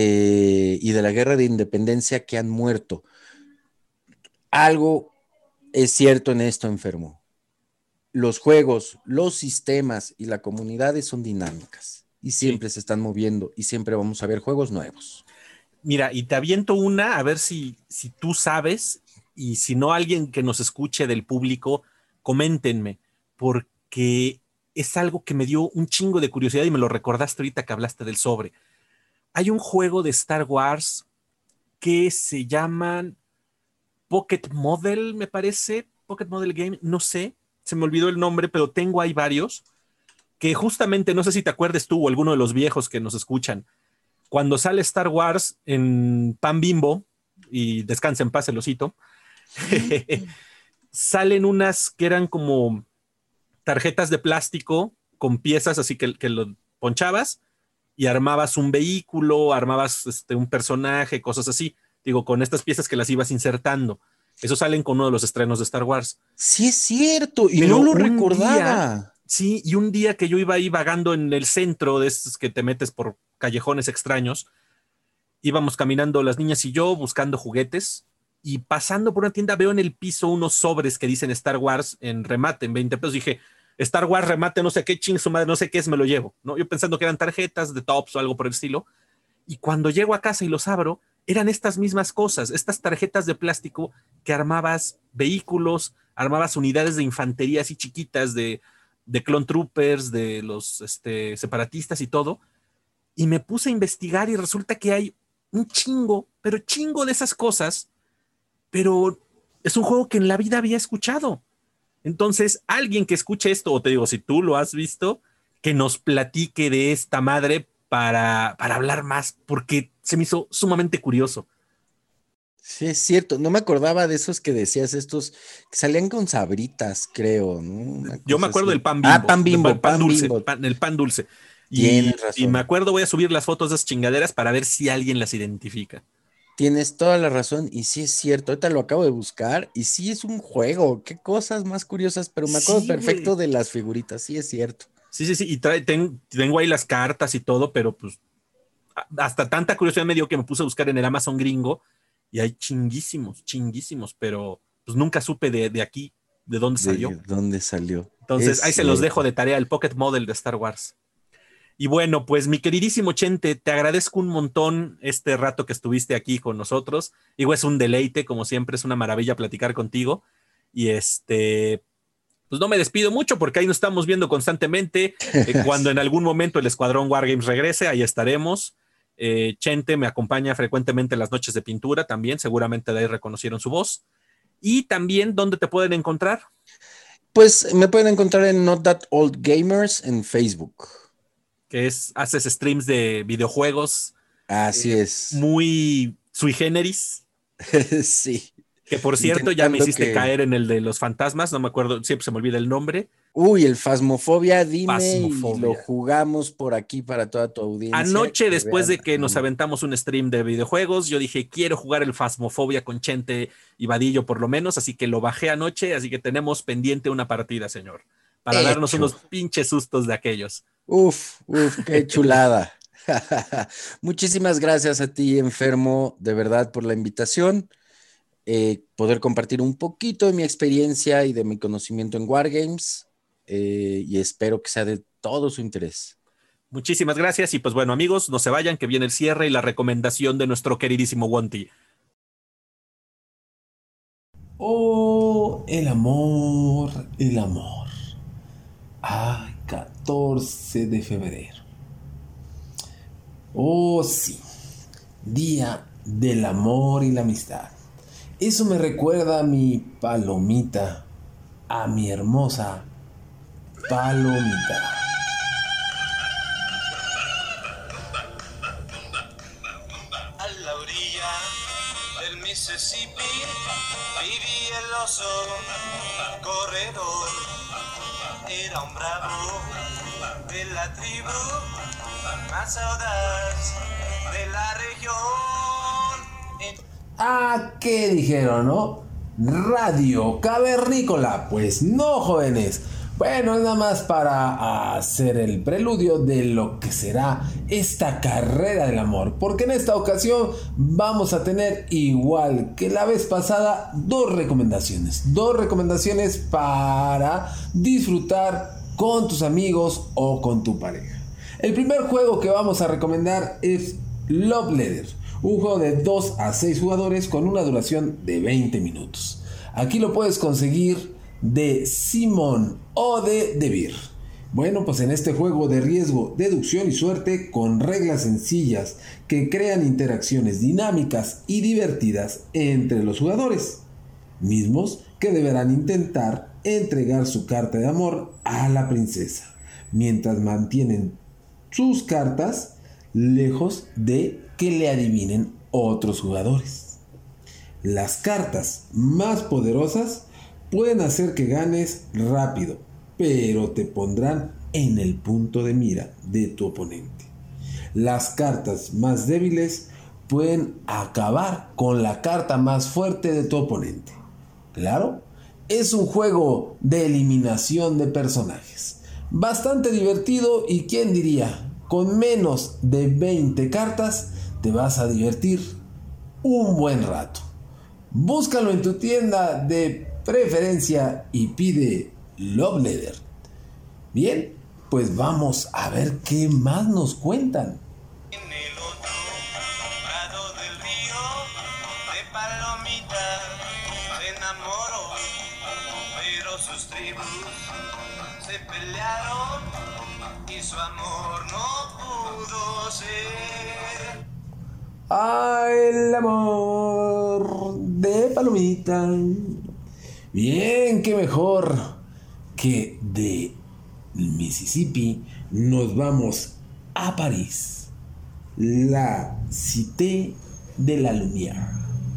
y de la Guerra de Independencia que han muerto. Algo es cierto en esto, enfermo. Los juegos, los sistemas y la comunidad son dinámicas y Sí. siempre se están moviendo y siempre vamos a ver juegos nuevos. Mira, y te aviento una, a ver si tú sabes, y si no, alguien que nos escuche del público, coméntenme, porque es algo que me dio un chingo de curiosidad y me lo recordaste ahorita que hablaste del sobre. Hay un juego de Star Wars que se llaman Pocket Model, me parece, Pocket Model Game, no sé, se me olvidó el nombre, pero tengo ahí varios, que justamente, no sé si te acuerdes tú o alguno de los viejos que nos escuchan, cuando sale Star Wars en Pan Bimbo, y descansa en paz el osito, salen unas que eran como tarjetas de plástico con piezas así que lo ponchabas y armabas un vehículo, armabas un personaje, cosas así. Digo, con estas piezas que las ibas insertando. Eso salen con uno de los estrenos de Star Wars. Sí es cierto, y Pero no lo un día, recordaba. sí, y un día que yo iba ahí vagando en el centro de estos que te metes por callejones extraños, íbamos caminando las niñas y yo buscando juguetes y pasando por una tienda veo en el piso unos sobres que dicen Star Wars en remate, en 20 pesos. Dije, Star Wars remate, no sé qué, ching su madre, no sé qué es, me lo llevo, ¿no? Yo pensando que eran tarjetas de tops o algo por el estilo. Y cuando llego a casa y los abro, eran estas mismas cosas, estas tarjetas de plástico que armabas vehículos, armabas unidades de infantería así chiquitas de Clone Troopers, de los separatistas y todo. Y me puse a investigar y resulta que hay un chingo, pero chingo de esas cosas, pero es un juego que en la vida había escuchado. Entonces, alguien que escuche esto, o te digo, si tú lo has visto, que nos platique de esta madre para hablar más, porque se me hizo sumamente curioso. Sí, es cierto, no me acordaba de esos que decías, estos que salían con sabritas, creo, ¿no? Una Yo me cosa acuerdo así. del pan Ah, bimbo, pan pan dulce, bimbo. el pan dulce. Tienes Y me razón. acuerdo, voy a subir las fotos de esas chingaderas para ver si alguien las identifica. Tienes toda la razón y sí es cierto, ahorita lo acabo de buscar y sí es un juego, qué cosas más curiosas, pero me acuerdo Sí, perfecto güey. de las figuritas, sí es cierto. Sí, sí, sí. Y tengo ahí las cartas y todo, pero pues hasta tanta curiosidad me dio que me puse a buscar en el Amazon gringo y hay chinguísimos, chinguísimos, pero pues nunca supe de aquí, de dónde ¿De salió. dónde salió? Entonces Es ahí se los dejo cierto. de tarea, el Pocket Model de Star Wars. Y bueno, pues mi queridísimo Chente, te agradezco un montón este rato que estuviste aquí con nosotros. Digo, es un deleite, como siempre, es una maravilla platicar contigo. Y pues no me despido mucho porque ahí nos estamos viendo constantemente. Cuando en algún momento el Escuadrón Wargames regrese, ahí estaremos. Chente me acompaña frecuentemente en las noches de pintura también, seguramente de ahí reconocieron su voz. Y también, ¿dónde te pueden encontrar? Pues me pueden encontrar en Not That Old Gamers en Facebook. Haces streams de videojuegos Así es. muy sui generis. Sí, Que por cierto, ya me intentando hiciste que... caer en el de los fantasmas, no me acuerdo, siempre se me olvida el nombre. Uy, el Phasmophobia, dime y lo Pasmofobia. jugamos por aquí para toda tu audiencia, Anoche, que después vean de que el nos nombre. aventamos un stream de videojuegos, yo dije, quiero jugar el Phasmophobia con Chente y Vadillo por lo menos, así que lo bajé anoche, así que tenemos pendiente una partida, señor, para darnos Hecho. unos pinches sustos de aquellos. Qué chulada. Muchísimas gracias a ti, enfermo, de verdad, por la invitación. Poder compartir un poquito de mi experiencia y de mi conocimiento en Wargames. Y espero que sea de todo su interés. Muchísimas gracias y pues bueno amigos, no se vayan, que viene el cierre y la recomendación de nuestro queridísimo Wonti. Oh, el amor, el amor. Ay, 14 de febrero. Oh, sí. Día del amor y la amistad. Eso me recuerda a mi palomita, a mi hermosa palomita. A la orilla del Mississippi vivía el oso corredor. Era un bravo de la tribu más audaz de la región. Ah, ¿qué dijeron, no? Radio cavernícola. Pues no, jóvenes. Bueno, es nada más para hacer el preludio de lo que será esta carrera del amor. Porque en esta ocasión vamos a tener, igual que la vez pasada, dos recomendaciones. Dos recomendaciones para disfrutar con tus amigos o con tu pareja. El primer juego que vamos a recomendar es Love Letter. Un juego de 2 a 6 jugadores con una duración de 20 minutos. Aquí lo puedes conseguir de Simon o de Devir. Bueno, pues en este juego de riesgo, deducción y suerte, con reglas sencillas que crean interacciones dinámicas y divertidas entre los jugadores, mismos que deberán intentar entregar su carta de amor a la princesa, mientras mantienen sus cartas lejos de que le adivinen otros jugadores. Las cartas más poderosas pueden hacer que ganes rápido, pero te pondrán en el punto de mira de tu oponente. Las cartas más débiles pueden acabar con la carta más fuerte de tu oponente. Claro, es un juego de eliminación de personajes. Bastante divertido y quién diría, con menos de 20 cartas te vas a divertir un buen rato. Búscalo en tu tienda de preferencia y pide Love Letter. Bien, pues vamos a ver qué más nos cuentan. En el otro lado del río de Palomita se enamoró, pero sus tribus se pelearon y su amor no pudo ser. ¡Ah, el amor de Palomita! Bien, qué mejor que de Mississippi nos vamos a París, la Cité de la Lumière.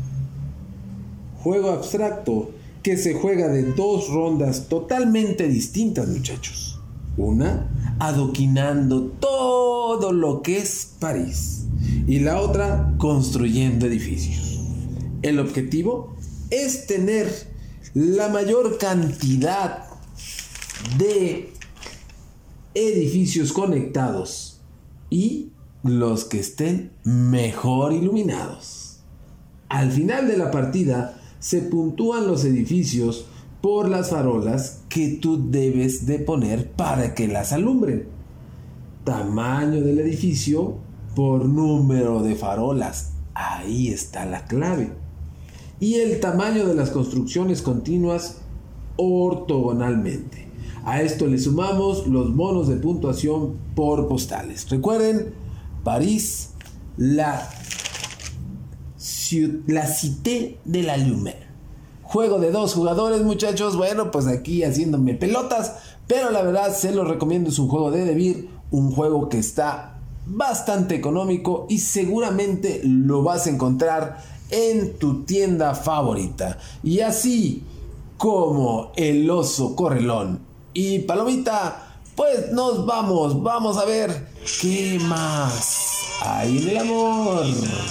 Juego abstracto que se juega de 2 rondas totalmente distintas, muchachos. Una, adoquinando todo lo que es París, y la otra, construyendo edificios. El objetivo es tener la mayor cantidad de edificios conectados y los que estén mejor iluminados. Al final de la partida se puntúan los edificios por las farolas que tú debes de poner para que las alumbren. Tamaño del edificio por número de farolas. Ahí está la clave. Y el tamaño de las construcciones continuas ortogonalmente. A esto le sumamos los bonos de puntuación por postales. Recuerden, París, la Cité de la Lumière. Juego de 2 jugadores, muchachos. Bueno, pues aquí haciéndome pelotas, pero la verdad se los recomiendo. Es un juego de Devir, un juego que está bastante económico y seguramente lo vas a encontrar en tu tienda favorita. Y así como el oso correlón y Palomita, pues nos vamos a ver qué más hay en el amor.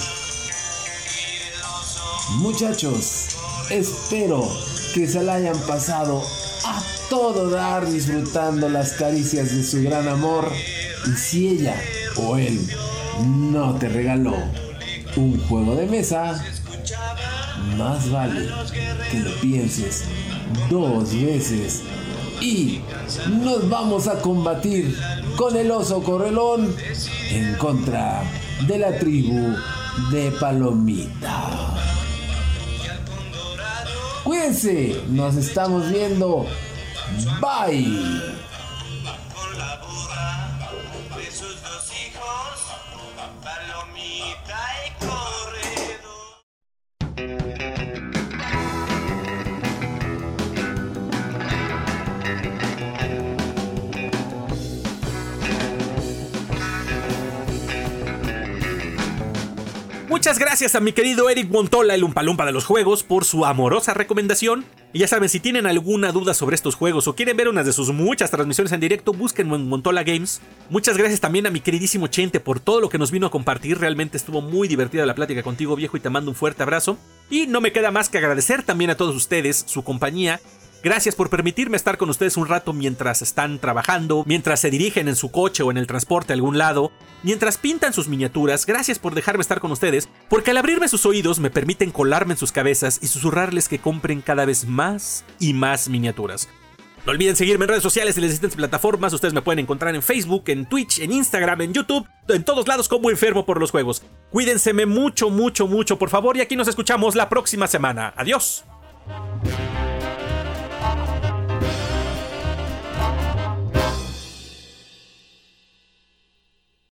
Muchachos, espero que se la hayan pasado a todo dar disfrutando las caricias de su gran amor. Y si ella o él no te regaló un juego de mesa, más vale que lo pienses 2 veces. Y nos vamos a combatir con el oso correlón en contra de la tribu de Palomita. Cuídense, nos estamos viendo. Bye. Con la boda de sus 2 hijos, Palomita y Corredor. Muchas gracias a mi querido Eric Montola, el Umpalumpa de los juegos, por su amorosa recomendación. Y ya saben, si tienen alguna duda sobre estos juegos o quieren ver unas de sus muchas transmisiones en directo, búsquenlo en Montola Games. Muchas gracias también a mi queridísimo Chente por todo lo que nos vino a compartir. Realmente estuvo muy divertida la plática contigo, viejo, y te mando un fuerte abrazo. Y no me queda más que agradecer también a todos ustedes su compañía. Gracias por permitirme estar con ustedes un rato mientras están trabajando, mientras se dirigen en su coche o en el transporte a algún lado, mientras pintan sus miniaturas. Gracias por dejarme estar con ustedes, porque al abrirme sus oídos me permiten colarme en sus cabezas y susurrarles que compren cada vez más y más miniaturas. No olviden seguirme en redes sociales y en las distintas plataformas. Ustedes me pueden encontrar en Facebook, en Twitch, en Instagram, en YouTube, en todos lados como Enfermo por los Juegos. Cuídenseme mucho, mucho, mucho, por favor, y aquí nos escuchamos la próxima semana. Adiós.